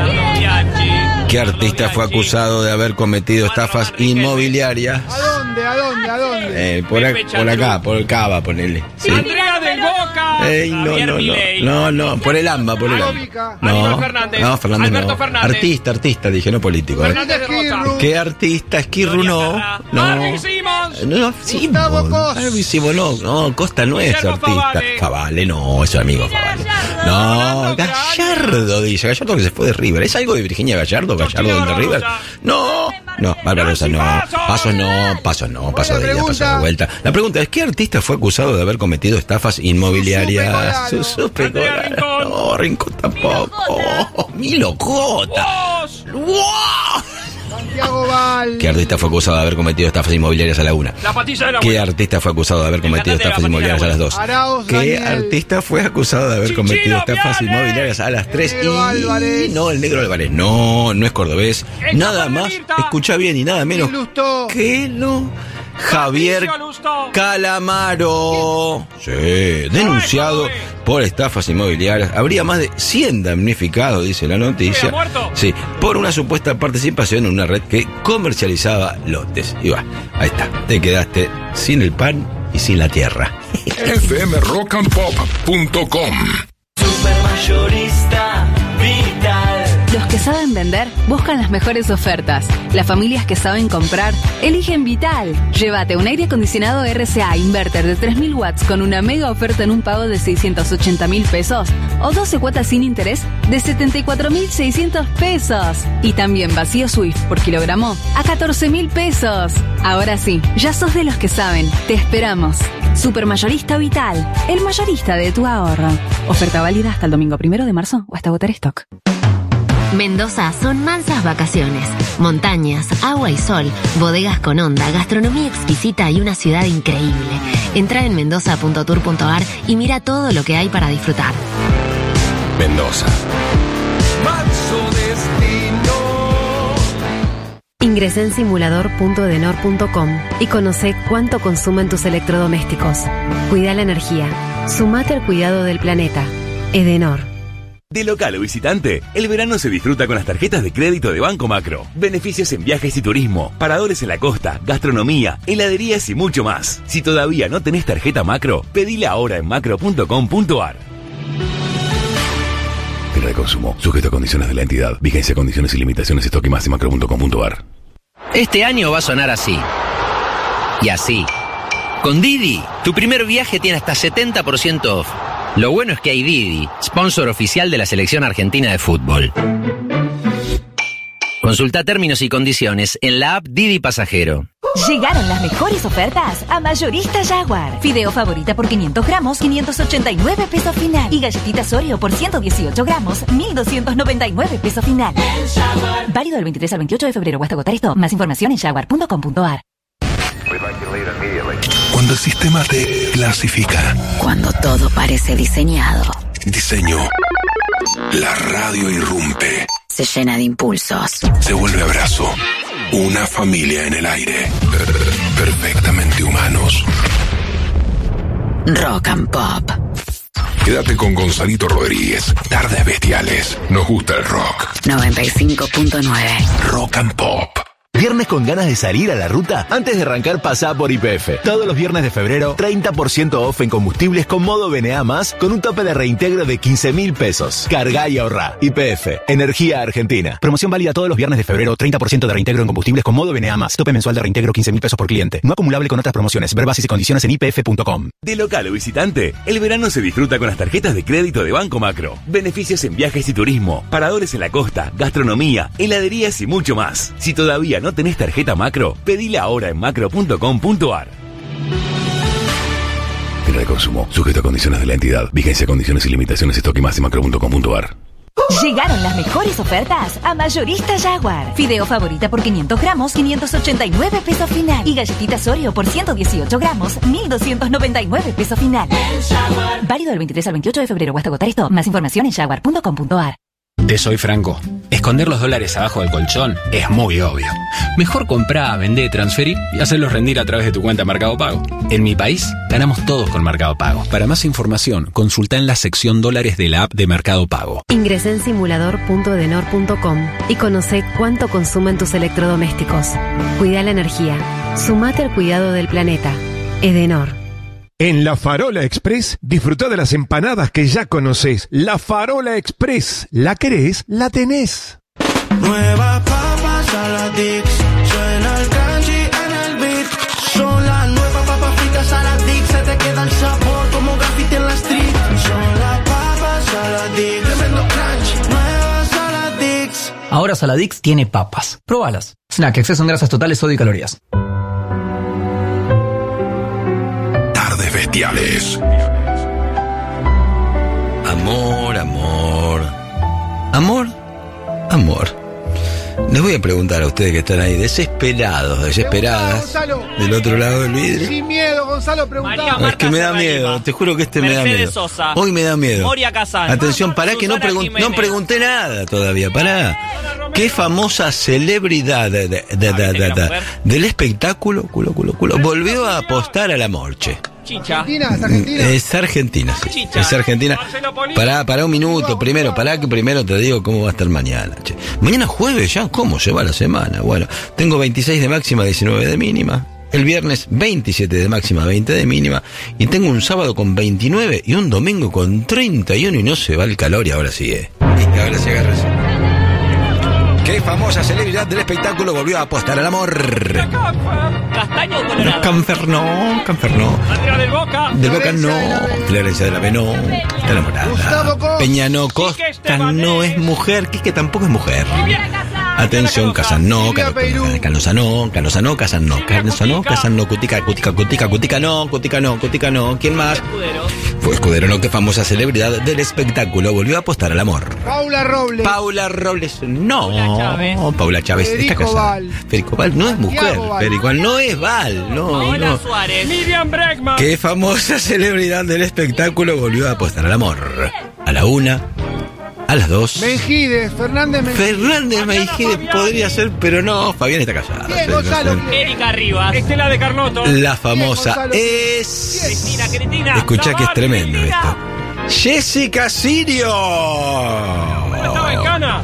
¿Qué artista fue acusado de haber cometido estafas inmobiliarias? ¿A dónde? ¿A dónde? ¿A dónde? Eh, por, a, por acá, por el Cava, ponele. ¿Sí? Andrea del Boca. Ey, no, no, no, no, no, por el AMBA, por el AMBA. No, Fernández. no, Fernández Alberto no. Fernández. Artista, artista, dije, no político. ¿Eh? ¿Qué artista? Esquirru no. No. Marvin Simons. No, Simons. Simons no, no, Costa no es artista. Favale, no, es amigo Favale. No, Gallardo, dice. Gallardo que se fue de River. ¿Es algo de Virginia Gallardo? Gallardo de River. No, no, Barbarosa no. Pasos no, pasos no, paso de ida, paso de vuelta. La pregunta es, ¿qué artista fue acusado de haber cometido estafas inmobiliarias? Susupe Colaro. No, Rincón tampoco. Oh, Milo Cota. Santiago Val. ¿Qué artista fue acusado de haber cometido estafas inmobiliarias a la una? La patilla de la ¿Qué abuela. artista fue acusado de haber cometido estafas inmobiliarias a las dos? Arauz, ¿Qué Daniel. artista fue acusado de haber Chichino cometido estafas Viale. inmobiliarias a las tres? Negro Y Álvarez. no, el negro Álvarez, no, no es cordobés. El Nada Chapo más, Renirta. escucha bien y nada menos Lustó. que no. Javier Patricio Lustó. Calamaro, sí, denunciado por estafas inmobiliarias. Habría más de cien damnificados, dice la noticia. ¿Ha muerto? Sí, por una supuesta participación en una red que comercializaba lotes. Y va, ahí está, te quedaste sin el pan y sin la tierra. F M rock and pop punto com. Supermayorista Vital. Los que saben vender buscan las mejores ofertas. Las familias que saben comprar eligen Vital. Llévate un aire acondicionado R C A inverter de tres mil watts con una mega oferta en un pago de seiscientos ochenta mil pesos o doce cuotas sin interés de setenta y cuatro mil seiscientos pesos. Y también vacío Swift por kilogramo a catorce mil pesos. Ahora sí, ya sos de los que saben. Te esperamos. Supermayorista Vital, el mayorista de tu ahorro. Oferta válida hasta el domingo primero de marzo o hasta agotar stock. Mendoza son mansas vacaciones, montañas, agua y sol, bodegas con onda, gastronomía exquisita y una ciudad increíble. Entra en mendoza punto tour punto a r y mira todo lo que hay para disfrutar. Mendoza. Ingresá en simulador punto edenor punto com y conoce cuánto consumen tus electrodomésticos. Cuida la energía. Sumate al cuidado del planeta. Edenor. De local o visitante, el verano se disfruta con las tarjetas de crédito de Banco Macro. Beneficios en viajes y turismo, paradores en la costa, gastronomía, heladerías y mucho más. Si todavía no tenés tarjeta Macro, pedila ahora en macro punto com punto a r. Tierra de consumo, sujeto a condiciones de la entidad. Vigencia, condiciones y limitaciones, stock y más en macro punto com punto a r. Este año va a sonar así. Y así. Con Didi, tu primer viaje tiene hasta setenta por ciento off. Lo bueno es que hay Didi, sponsor oficial de la selección argentina de fútbol. Consulta términos y condiciones en la app Didi Pasajero. Llegaron las mejores ofertas a Mayorista Jaguar. Fideo favorita por quinientos gramos, quinientos ochenta y nueve pesos final. Y galletitas Oreo por ciento dieciocho gramos, mil doscientos noventa y nueve pesos final. Válido del veintitrés al veintiocho de febrero o hasta agotar esto. Más información en jaguar punto com punto a r. Cuando el sistema te clasifica. Cuando todo parece diseñado. Diseño. La radio irrumpe. Se llena de impulsos. Se vuelve abrazo. Una familia en el aire. Perfectamente humanos. Rock and Pop. Quédate con Gonzalito Rodríguez. Tardes Bestiales. Nos gusta el rock. noventa y cinco punto nueve. Rock and Pop. ¿Viernes con ganas de salir a la ruta? Antes de arrancar, pasá por Y P F. Todos los viernes de febrero, treinta por ciento off en combustibles con modo B N A más, con un tope de reintegro de quince mil pesos. Cargá y ahorrá. Y P F, Energía Argentina. Promoción válida todos los viernes de febrero, treinta por ciento de reintegro en combustibles con modo B N A más. Tope mensual de reintegro quince mil pesos por cliente. No acumulable con otras promociones. Ver bases y condiciones en I P F punto com. De local o visitante, el verano se disfruta con las tarjetas de crédito de Banco Macro. Beneficios en viajes y turismo, paradores en la costa, gastronomía, heladerías y mucho más. Si todavía no tenés tarjeta Macro, pedila ahora en macro punto com punto ar. Final de consumo, sujeto a condiciones de la entidad. Vigencia, condiciones y limitaciones, stock y más en macro punto com punto ar. Llegaron las mejores ofertas a Mayorista Jaguar. Fideo favorita por quinientos gramos, quinientos ochenta y nueve pesos final. Y galletitas Oreo por ciento dieciocho gramos, mil doscientos noventa y nueve pesos final. Válido del veintitrés al veintiocho de febrero o hasta agotar esto. Más información en jaguar punto com punto ar. Te soy franco. Esconder los dólares abajo del colchón es muy obvio. Mejor comprá, vendé, transferir y hacerlos rendir a través de tu cuenta Mercado Pago. En mi país, ganamos todos con Mercado Pago. Para más información, consulta en la sección dólares de la app de Mercado Pago. Ingresá en simulador punto edenor punto com y conoce cuánto consumen tus electrodomésticos. Cuida la energía. Sumate al cuidado del planeta. Edenor. En La Farola Express, disfrutá de las empanadas que ya conocés. La Farola Express. ¿La querés? La tenés. Nuevas papas Saladix. Suena el crunchy en el beat. Son las nuevas papas fritas Saladix. Se te queda el sabor como graffiti en la street. Son las papas Saladix. Tremendo crunch. Nuevas Saladix. Ahora Saladix tiene papas. Probalas. Snack, exceso en grasas totales, sodio y calorías. Bestiales. Amor, amor. Amor, amor. Les voy a preguntar a ustedes que están ahí desesperados, desesperadas, Gonzalo. del otro lado del vidrio. Sin miedo, Gonzalo, preguntá. No, es que me da miedo, te juro que este me da Mercedes miedo. Sosa. Hoy me da miedo. Moria Kazan. Atención, pará que no, pregun- no pregunté nada todavía, pará. ¿Qué famosa celebridad de, de- de- de- de- de- del espectáculo, culo, culo, culo, volvió a apostar a la morche? Chicha. Argentina, es Argentina. Es Argentina, sí. Chicha. Es Argentina. Pará, pará un minuto, primero, pará que primero te digo cómo va a estar mañana. Che. Mañana jueves ya, ¿cómo se va la semana? Bueno, tengo veintiséis de máxima, diecinueve de mínima. El viernes veintisiete de máxima, veinte de mínima. Y tengo un sábado con veintinueve y un domingo con treinta y uno y no se va el calor y ahora sí, eh. Y ahora sí agarra. ¿Qué famosa celebridad del espectáculo volvió a apostar al amor? Castaño o colorado. Canfer no, Canfer no. Bandera del Boca. Del Boca no, Florencia de la B no, está enamorada. Peña no, Costa no es mujer, Quique tampoco es mujer. Atención, Casan no, Canosa no, Canosa no, Casan no, Canosa no, Casan no, Cutica, Cutica, Cutica, Cutica no, Cutica no, Cutica no, ¿quién más? Fue Escudero no, que famosa celebridad del espectáculo volvió a apostar al amor. Paula Robles. Paula Robles no. Paula Chávez. Paula Chávez está Federico casada. Val. Federico Val no es mujer, Santiago Val. Federico Val no es Val, no, Paola no. Suárez. Miriam Bregman. ¿Qué famosa celebridad del espectáculo volvió a apostar al amor? A la una, a las dos. Mengides, Fernández Mengides. Fernández Mengides podría ser, pero no, Fabián está casada. Bien, Gonzalo. Erika Rivas. Estela de Carnoto. La famosa Bien, Gonzalo. es... Cristina, Cristina. Escuchá que es Zabardi, tremendo Cristina. esto. Jessica Sirio. Estaba en Cana.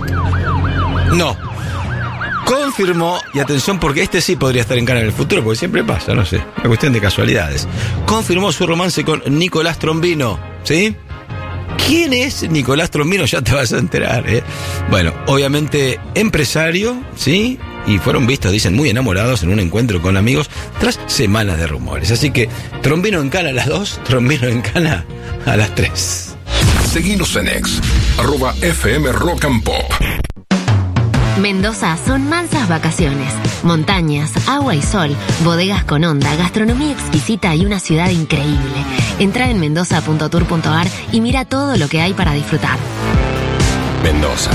No. Confirmó, y atención porque este sí podría estar en Cana en el futuro, porque siempre pasa, no sé, una cuestión de casualidades. Confirmó su romance con Nicolás Trombino, ¿sí? ¿Quién es Nicolás Trombino? Ya te vas a enterar, ¿eh? Bueno, obviamente empresario, ¿sí? Y fueron vistos, dicen, muy enamorados en un encuentro con amigos tras semanas de rumores. Así que Trombino en Cana a las dos, Trombino en Cana a las tres. Seguinos en X, arroba F M Rock and Pop. Mendoza son mansas vacaciones. Montañas, agua y sol, bodegas con onda, gastronomía exquisita y una ciudad increíble. Entra en mendoza punto tour punto ar y mira todo lo que hay para disfrutar. Mendoza.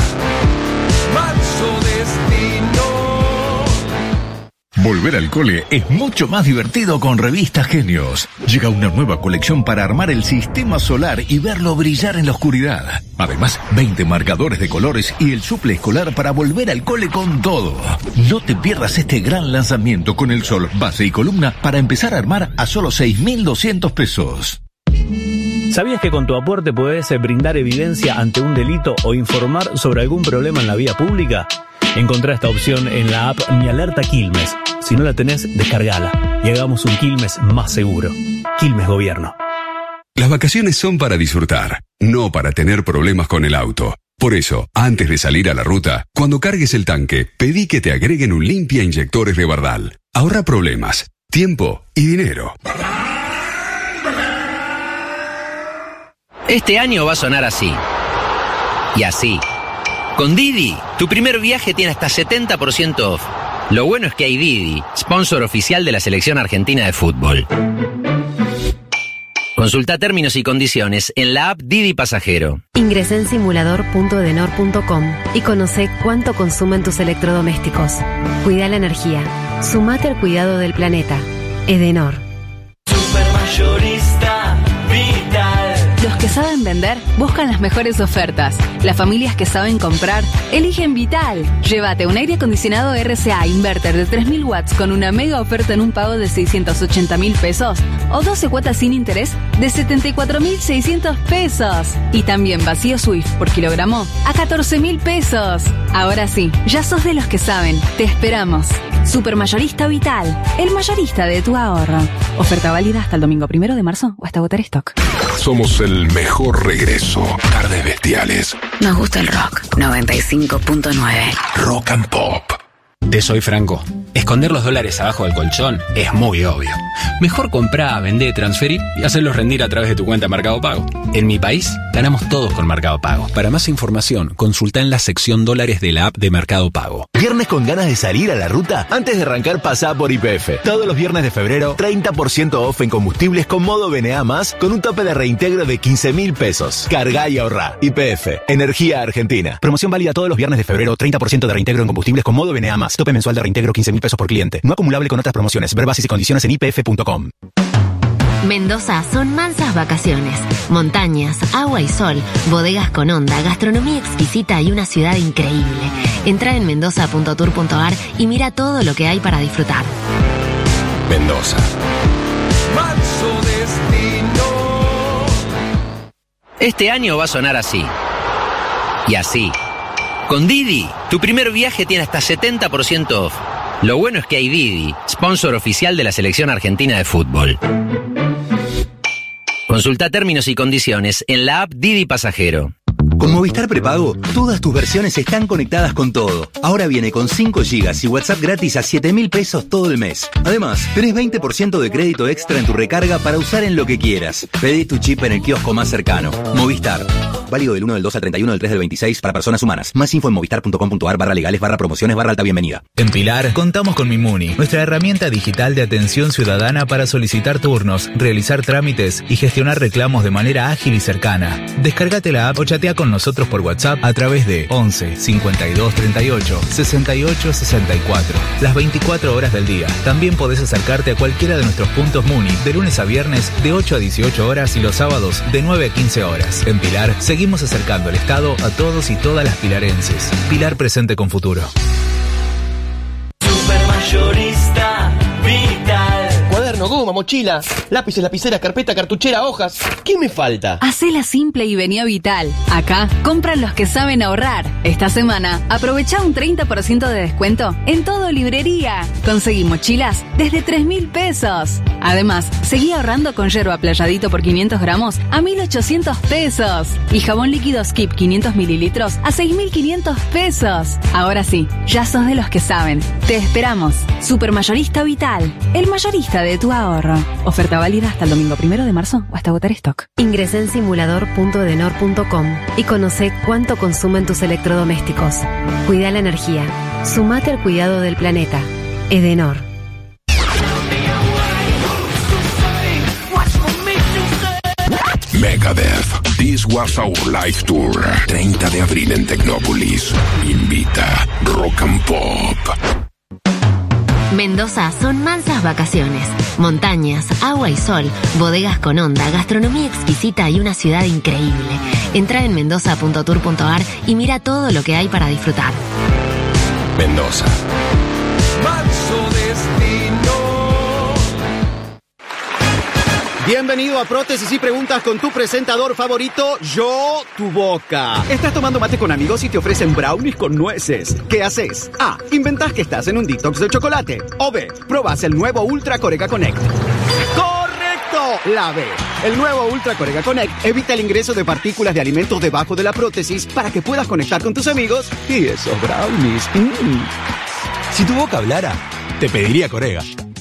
Volver al cole es mucho más divertido con Revista Genios. Llega una nueva colección para armar el sistema solar y verlo brillar en la oscuridad. Además, veinte marcadores de colores y el suple escolar para volver al cole con todo. No te pierdas este gran lanzamiento con el sol, base y columna para empezar a armar a solo seis mil doscientos pesos. ¿Sabías que con tu aporte podés brindar evidencia ante un delito o informar sobre algún problema en la vía pública? Encontrá esta opción en la app Mi Alerta Quilmes. Si no la tenés, descargala y hagamos un Quilmes más seguro. Quilmes Gobierno. Las vacaciones son para disfrutar, no para tener problemas con el auto. Por eso, antes de salir a la ruta, cuando cargues el tanque, pedí que te agreguen un limpia inyectores de Bardal. Ahorra problemas, tiempo y dinero. Este año va a sonar así. Y así. Con Didi, tu primer viaje tiene hasta setenta por ciento off. Lo bueno es que hay Didi, sponsor oficial de la selección argentina de fútbol. Consulta términos y condiciones en la app Didi Pasajero. Ingresá en simulador punto edenor punto com y conoce cuánto consumen tus electrodomésticos. Cuida la energía. Sumate al cuidado del planeta. Edenor. Supermayorista Vital. Los que saben vender buscan las mejores ofertas. Las familias que saben comprar eligen Vital. Llévate un aire acondicionado R C A inverter de tres mil watts con una mega oferta en un pago de seiscientos ochenta mil pesos o doce cuotas sin interés de setenta y cuatro mil seiscientos pesos. Y también vacío Swift por kilogramo a catorce mil pesos. Ahora sí, ya sos de los que saben. Te esperamos. Supermayorista Vital, el mayorista de tu ahorro. Oferta válida hasta el domingo primero de marzo o hasta agotar stock. Somos el mejor regreso. Tardes Bestiales. Nos gusta el rock. noventa y cinco punto nueve. Rock and Pop. Te soy franco. Esconder los dólares abajo del colchón es muy obvio. Mejor comprar, vender, transferir y hacerlos rendir a través de tu cuenta Mercado Pago. En mi país, ganamos todos con Mercado Pago. Para más información, consulta en la sección dólares de la app de Mercado Pago. ¿Viernes con ganas de salir a la ruta? Antes de arrancar, pasá por Y P F. Todos los viernes de febrero, treinta por ciento off en combustibles con modo B N A más, con un tope de reintegro de quince mil pesos. Cargá y ahorrá. Y P F. Energía Argentina. Promoción válida todos los viernes de febrero, treinta por ciento de reintegro en combustibles con modo B N A más. Tope mensual de reintegro quince mil pesos por cliente. No acumulable con otras promociones. Ver bases y condiciones en I P F punto com. Mendoza son mansas vacaciones. Montañas, agua y sol, bodegas con onda, gastronomía exquisita y una ciudad increíble. Entra en mendoza punto tour punto ar y mira todo lo que hay para disfrutar. Mendoza. Manso destino. Este año va a sonar así. Y así. Con Didi, tu primer viaje tiene hasta setenta por ciento off. Lo bueno es que hay Didi, sponsor oficial de la selección argentina de fútbol. Consulta términos y condiciones en la app Didi Pasajero. Con Movistar Prepago, todas tus versiones están conectadas con todo. Ahora viene con cinco gigas y WhatsApp gratis a siete mil pesos todo el mes. Además, tenés veinte por ciento de crédito extra en tu recarga para usar en lo que quieras. Pedí tu chip en el kiosco más cercano. Movistar. Válido del uno del dos al treinta y uno del tres del veintiséis para personas humanas. Más info en movistar punto com punto ar barra legales barra promociones barra alta bienvenida. En Pilar, contamos con Mimuni, nuestra herramienta digital de atención ciudadana para solicitar turnos, realizar trámites y gestionar reclamos de manera ágil y cercana. Descárgate la app o chatea con nosotros por WhatsApp a través de once cincuenta y dos treinta y ocho sesenta y ocho sesenta y cuatro. Las veinticuatro horas del día. También podés acercarte a cualquiera de nuestros puntos Muni de lunes a viernes de ocho a dieciocho horas y los sábados de nueve a quince horas. En Pilar, seguimos acercando el Estado a todos y todas las pilarenses. Pilar presente con futuro. Supermayorista Vital. Cuaderno, goma, mochila, lápices, lapiceras, carpeta, cartuchera, hojas. ¿Qué me falta? Hacela simple y vení a Vital. Acá compran los que saben ahorrar. Esta semana aprovecha un treinta por ciento de descuento en todo librería. Conseguí mochilas desde tres mil pesos. Además, seguí ahorrando con yerba playadito por quinientos gramos a mil ochocientos pesos. Y jabón líquido Skip quinientos mililitros a seis mil quinientos pesos. Ahora sí, ya sos de los que saben. Te esperamos. Supermayorista Vital, el mayorista de tu ahorro. Oferta válida hasta el domingo primero de marzo o hasta agotar stock. Ingresá en simulador punto edenor punto com y conoce cuánto consumen tus electrodomésticos. Cuida la energía. Sumate al cuidado del planeta. Edenor. Megadeth. This was our live tour. treinta de abril en Tecnópolis. Invita Rock and Pop. Mendoza son mansas vacaciones. Montañas, agua y sol, bodegas con onda, gastronomía exquisita y una ciudad increíble. Entra en mendoza punto tour punto ar y mira todo lo que hay para disfrutar. Mendoza. Manso destino. Bienvenido a Prótesis y Preguntas con tu presentador favorito, Yo, tu boca. Estás tomando mate con amigos y te ofrecen brownies con nueces. ¿Qué haces? A. Inventás que estás en un detox de chocolate. O B. Probás el nuevo Ultra Corega Connect. ¡Correcto! La B. El nuevo Ultra Corega Connect evita el ingreso de partículas de alimentos debajo de la prótesis para que puedas conectar con tus amigos y esos brownies. Mm. Si tu boca hablara, te pediría Corega.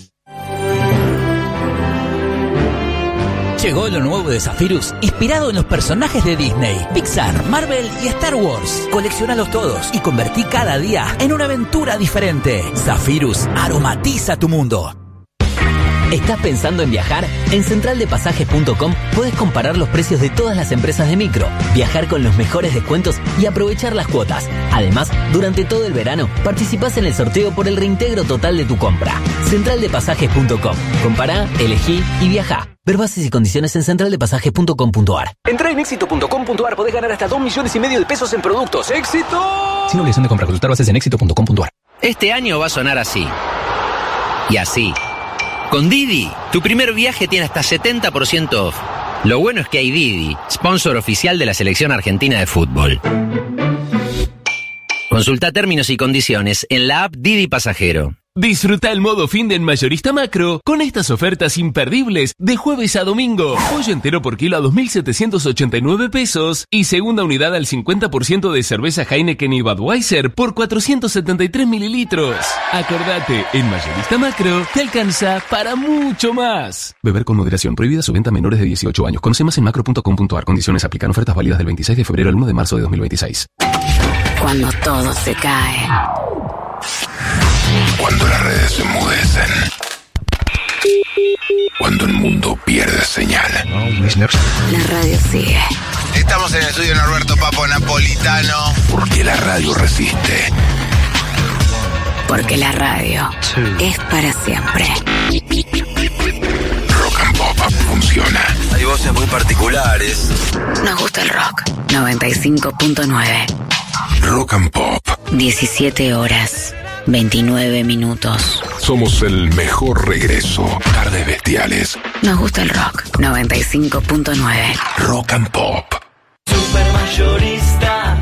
Llegó lo nuevo de Zephyrus, inspirado en los personajes de Disney, Pixar, Marvel y Star Wars. Coleccionalos todos y convertí cada día en una aventura diferente. Zephyrus aromatiza tu mundo. ¿Estás pensando en viajar? En central de pasajes punto com puedes comparar los precios de todas las empresas de micro, viajar con los mejores descuentos y aprovechar las cuotas. Además, durante todo el verano, participás en el sorteo por el reintegro total de tu compra. central de pasajes punto com. Compará, elegí y viajá. Ver bases y condiciones en central de pasajes punto com punto a r. Entrá en éxito punto com punto a r, podés ganar hasta dos millones y medio de pesos en productos. ¡Éxito! Sin obligación de compra, consultar bases en éxito punto com punto a r. Este año va a sonar así. Y así. Con Didi, tu primer viaje tiene hasta setenta por ciento off. Lo bueno es que hay Didi, sponsor oficial de la selección argentina de fútbol. Consulta términos y condiciones en la app Didi Pasajero. Disfruta el modo fin de en Mayorista Macro con estas ofertas imperdibles de jueves a domingo. Pollo entero por kilo a dos mil setecientos ochenta y nueve pesos y segunda unidad al cincuenta por ciento de cerveza Heineken y Budweiser por cuatrocientos setenta y tres mililitros. Acordate, en Mayorista Macro te alcanza para mucho más. Beber con moderación. Prohibida su venta a menores de dieciocho años. Conoce más en macro punto com punto a r. Condiciones aplican. Ofertas válidas del veintiséis de febrero al uno de marzo de dos mil veintiséis. Cuando todo se cae. Cuando las redes se enmudecen. Cuando el mundo pierde señal. La radio sigue. Estamos en el estudio de Norberto Papo Napolitano. Porque la radio resiste. Porque la radio es para siempre. Rock and Pop funciona. Hay voces muy particulares. Nos gusta el rock. noventa y cinco punto nueve. Rock and Pop. diecisiete horas. veintinueve minutos. Somos el mejor regreso. Tardes bestiales. Nos gusta el rock. noventa y cinco punto nueve. Rock and Pop. Supermayorista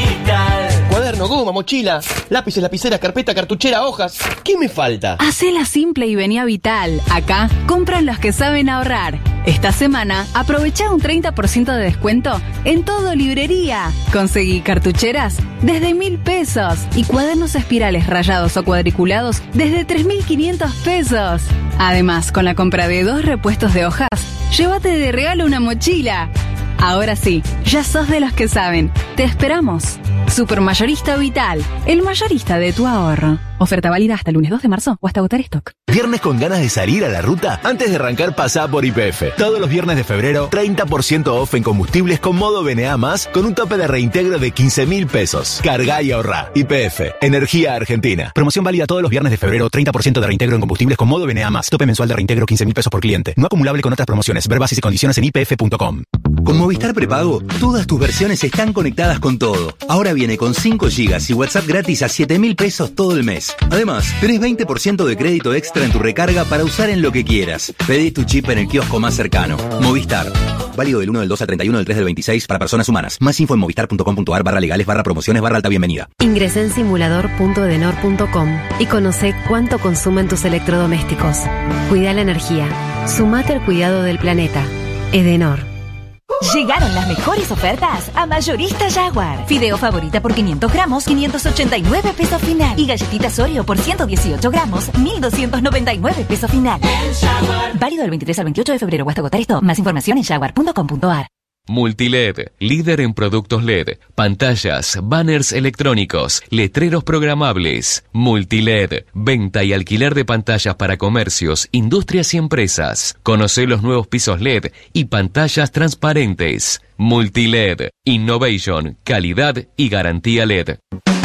Vital. Cuaderno, goma, mochila, lápices, lapicera, carpeta, cartuchera, hojas. ¿Qué me falta? Hacela simple y vení a Vital. Acá compran los que saben ahorrar. Esta semana, aprovecha un treinta por ciento de descuento en todo librería. Conseguí cartucheras desde mil pesos y cuadernos espirales rayados o cuadriculados desde tres mil quinientos pesos. Además, con la compra de dos repuestos de hojas, llévate de regalo una mochila. Ahora sí, ya sos de los que saben. Te esperamos. Supermayorista Vital, el mayorista de tu ahorro. Oferta válida hasta el lunes dos de marzo o hasta agotar stock. ¿Viernes con ganas de salir a la ruta? Antes de arrancar, pasá por Y P F. Todos los viernes de febrero, treinta por ciento off en combustibles con modo B N A más, con un tope de reintegro de quince mil pesos. Cargá y ahorrá. Y P F, Energía Argentina. Promoción válida todos los viernes de febrero, treinta por ciento de reintegro en combustibles con modo B N A más. Tope mensual de reintegro quince mil pesos por cliente. No acumulable con otras promociones. Ver bases y condiciones en I P F punto com. Con Movistar Prepago, todas tus versiones están conectadas con todo. Ahora viene con cinco gigas y WhatsApp gratis a siete mil pesos todo el mes. Además, tenés veinte por ciento de crédito extra en tu recarga para usar en lo que quieras. Pedí tu chip en el kiosco más cercano. Movistar. Válido del uno del dos al treinta y uno del tres del veintiséis para personas humanas. Más info en movistar punto com punto a r barra legales barra promociones barra alta bienvenida. Ingresá en simulador punto edenor punto com y conocé cuánto consumen tus electrodomésticos. Cuida la energía. Sumate al cuidado del planeta. Edenor. Llegaron las mejores ofertas a Mayorista Jaguar. Fideo favorita por quinientos gramos, quinientos ochenta y nueve pesos final. Y galletitas Oreo por ciento dieciocho gramos, mil doscientos noventa y nueve pesos final. Válido del veintitrés al veintiocho de febrero o hasta agotar esto. Más información en jaguar punto com punto a r. Multiled, líder en productos L E D, pantallas, banners electrónicos, letreros programables. Multiled, venta y alquiler de pantallas para comercios, industrias y empresas. Conoce los nuevos pisos L E D y pantallas transparentes. Multiled, innovation, calidad y garantía L E D.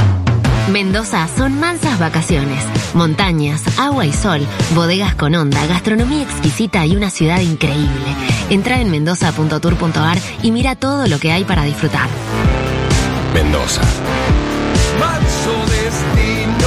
Mendoza son mansas vacaciones, montañas, agua y sol, bodegas con onda, gastronomía exquisita y una ciudad increíble. Entra en mendoza punto tour punto a r y mira todo lo que hay para disfrutar. Mendoza. Manso destino.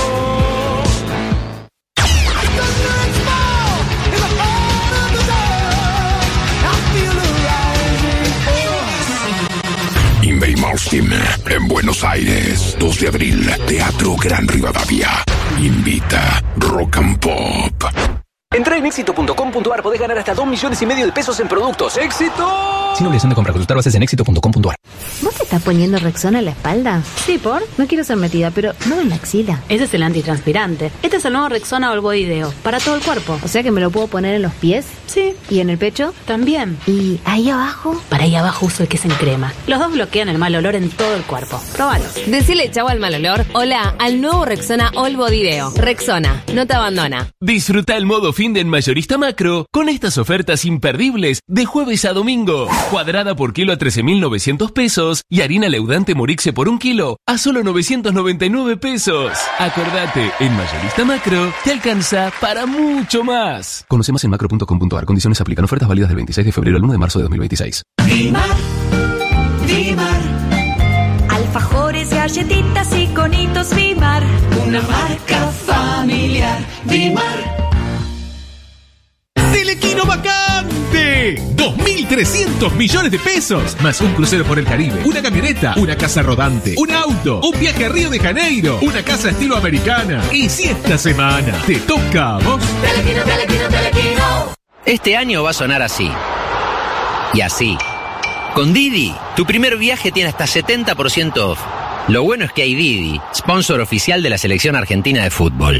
Austin, en Buenos Aires, dos de abril, Teatro Gran Rivadavia. Invita Rock and Pop. Entrá en éxito punto com punto ar, podés ganar hasta dos millones y medio de pesos en productos. ¡Éxito! Sin obligación de compra, consultar bases en éxito punto com punto ar. ¿Vos te estás poniendo Rexona en la espalda? Sí, ¿por? No quiero ser metida, pero no en la axila. Ese es el antitranspirante. Este es el nuevo Rexona All Body Deo, para todo el cuerpo. O sea que me lo puedo poner en los pies. Sí. ¿Y en el pecho? También. ¿Y ahí abajo? Para ahí abajo uso el que es en crema. Los dos bloquean el mal olor en todo el cuerpo. Probalo. Decile chau al mal olor. Hola al nuevo Rexona All Body Deo. Rexona, no te abandona. Disfruta el modo fin de en Mayorista Macro con estas ofertas imperdibles de jueves a domingo. Cuadrada por kilo a trece mil novecientos pesos y harina leudante Morixe por un kilo a solo novecientos noventa y nueve pesos. Acordate, en Mayorista Macro te alcanza para mucho más. Conoce más en macro punto com punto ar. Condiciones aplican. Ofertas válidas del veintiséis de febrero al uno de marzo de dos mil veintiséis. Dimar, Dimar. Alfajores, galletitas y conitos Dimar. Una marca familiar. Dimar. ¡Telequino vacante! dos mil trescientos millones de pesos, más un crucero por el Caribe, una camioneta, una casa rodante, un auto, un viaje a Río de Janeiro, una casa estilo americana. Y si esta semana te toca a vos... Telequino, Telequino, Telequino. Este año va a sonar así. Y así. Con Didi, tu primer viaje tiene hasta setenta por ciento off. Lo bueno es que hay Didi, sponsor oficial de la selección argentina de fútbol.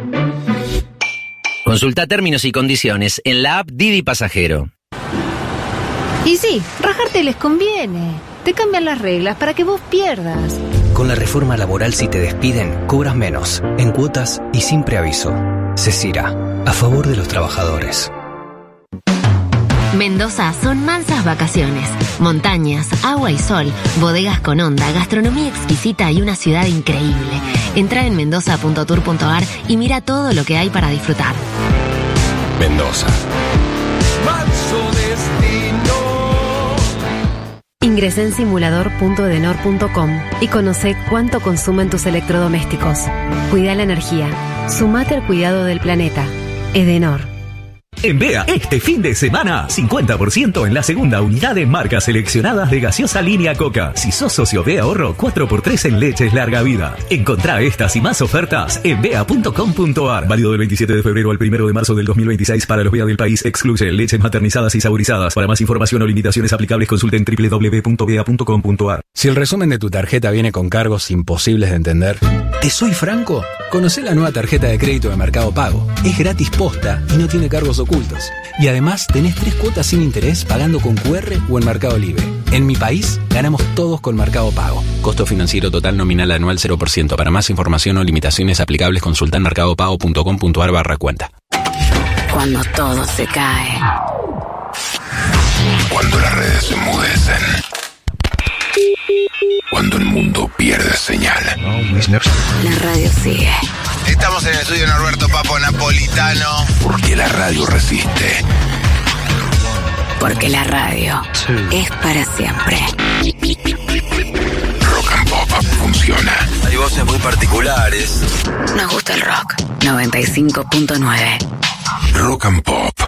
Consulta términos y condiciones en la app Didi Pasajero. Y sí, rajarte les conviene. Te cambian las reglas para que vos pierdas. Con la reforma laboral, si te despiden, cobras menos, en cuotas y sin preaviso. Cesira, a favor de los trabajadores. Mendoza son mansas vacaciones. Montañas, agua y sol, bodegas con onda, gastronomía exquisita y una ciudad increíble. Entra en mendoza punto tour punto ar y mira todo lo que hay para disfrutar. Mendoza. Manso destino. Ingresá en simulador punto edenor punto com y conoce cuánto consumen tus electrodomésticos. Cuida la energía. Sumate al cuidado del planeta. Edenor. En Bea, este fin de semana, cincuenta por ciento en la segunda unidad de marcas seleccionadas de gaseosa línea Coca. Si sos socio Bea Ahorro, cuatro por tres en leches larga vida. Encontrá estas y más ofertas en bea punto com punto ar. Válido del veintisiete de febrero al primero de marzo del dos mil veintiséis para los Bea del país. Excluye leches maternizadas y saborizadas. Para más información o limitaciones aplicables, consulten doble u doble u doble u punto bea punto com punto ar. Si el resumen de tu tarjeta viene con cargos imposibles de entender, ¿te soy franco? Conocé la nueva tarjeta de crédito de Mercado Pago. Es gratis posta y no tiene cargos ocultos. Y además tenés tres cuotas sin interés pagando con cu erre o en Mercado Libre. En mi país, ganamos todos con Mercado Pago. Costo financiero total nominal anual cero por ciento. Para más información o limitaciones aplicables, consulta en mercadopago punto com punto ar barra cuenta. Cuando todo se cae. Cuando las redes se enmudecen. Cuando el mundo pierde señal. La radio sigue. Estamos en el estudio de Norberto Papo Napolitano. Porque la radio resiste. Porque la radio es para siempre. Rock and Pop funciona. Hay voces muy particulares. Nos gusta el rock. noventa y cinco punto nueve. Rock and Pop.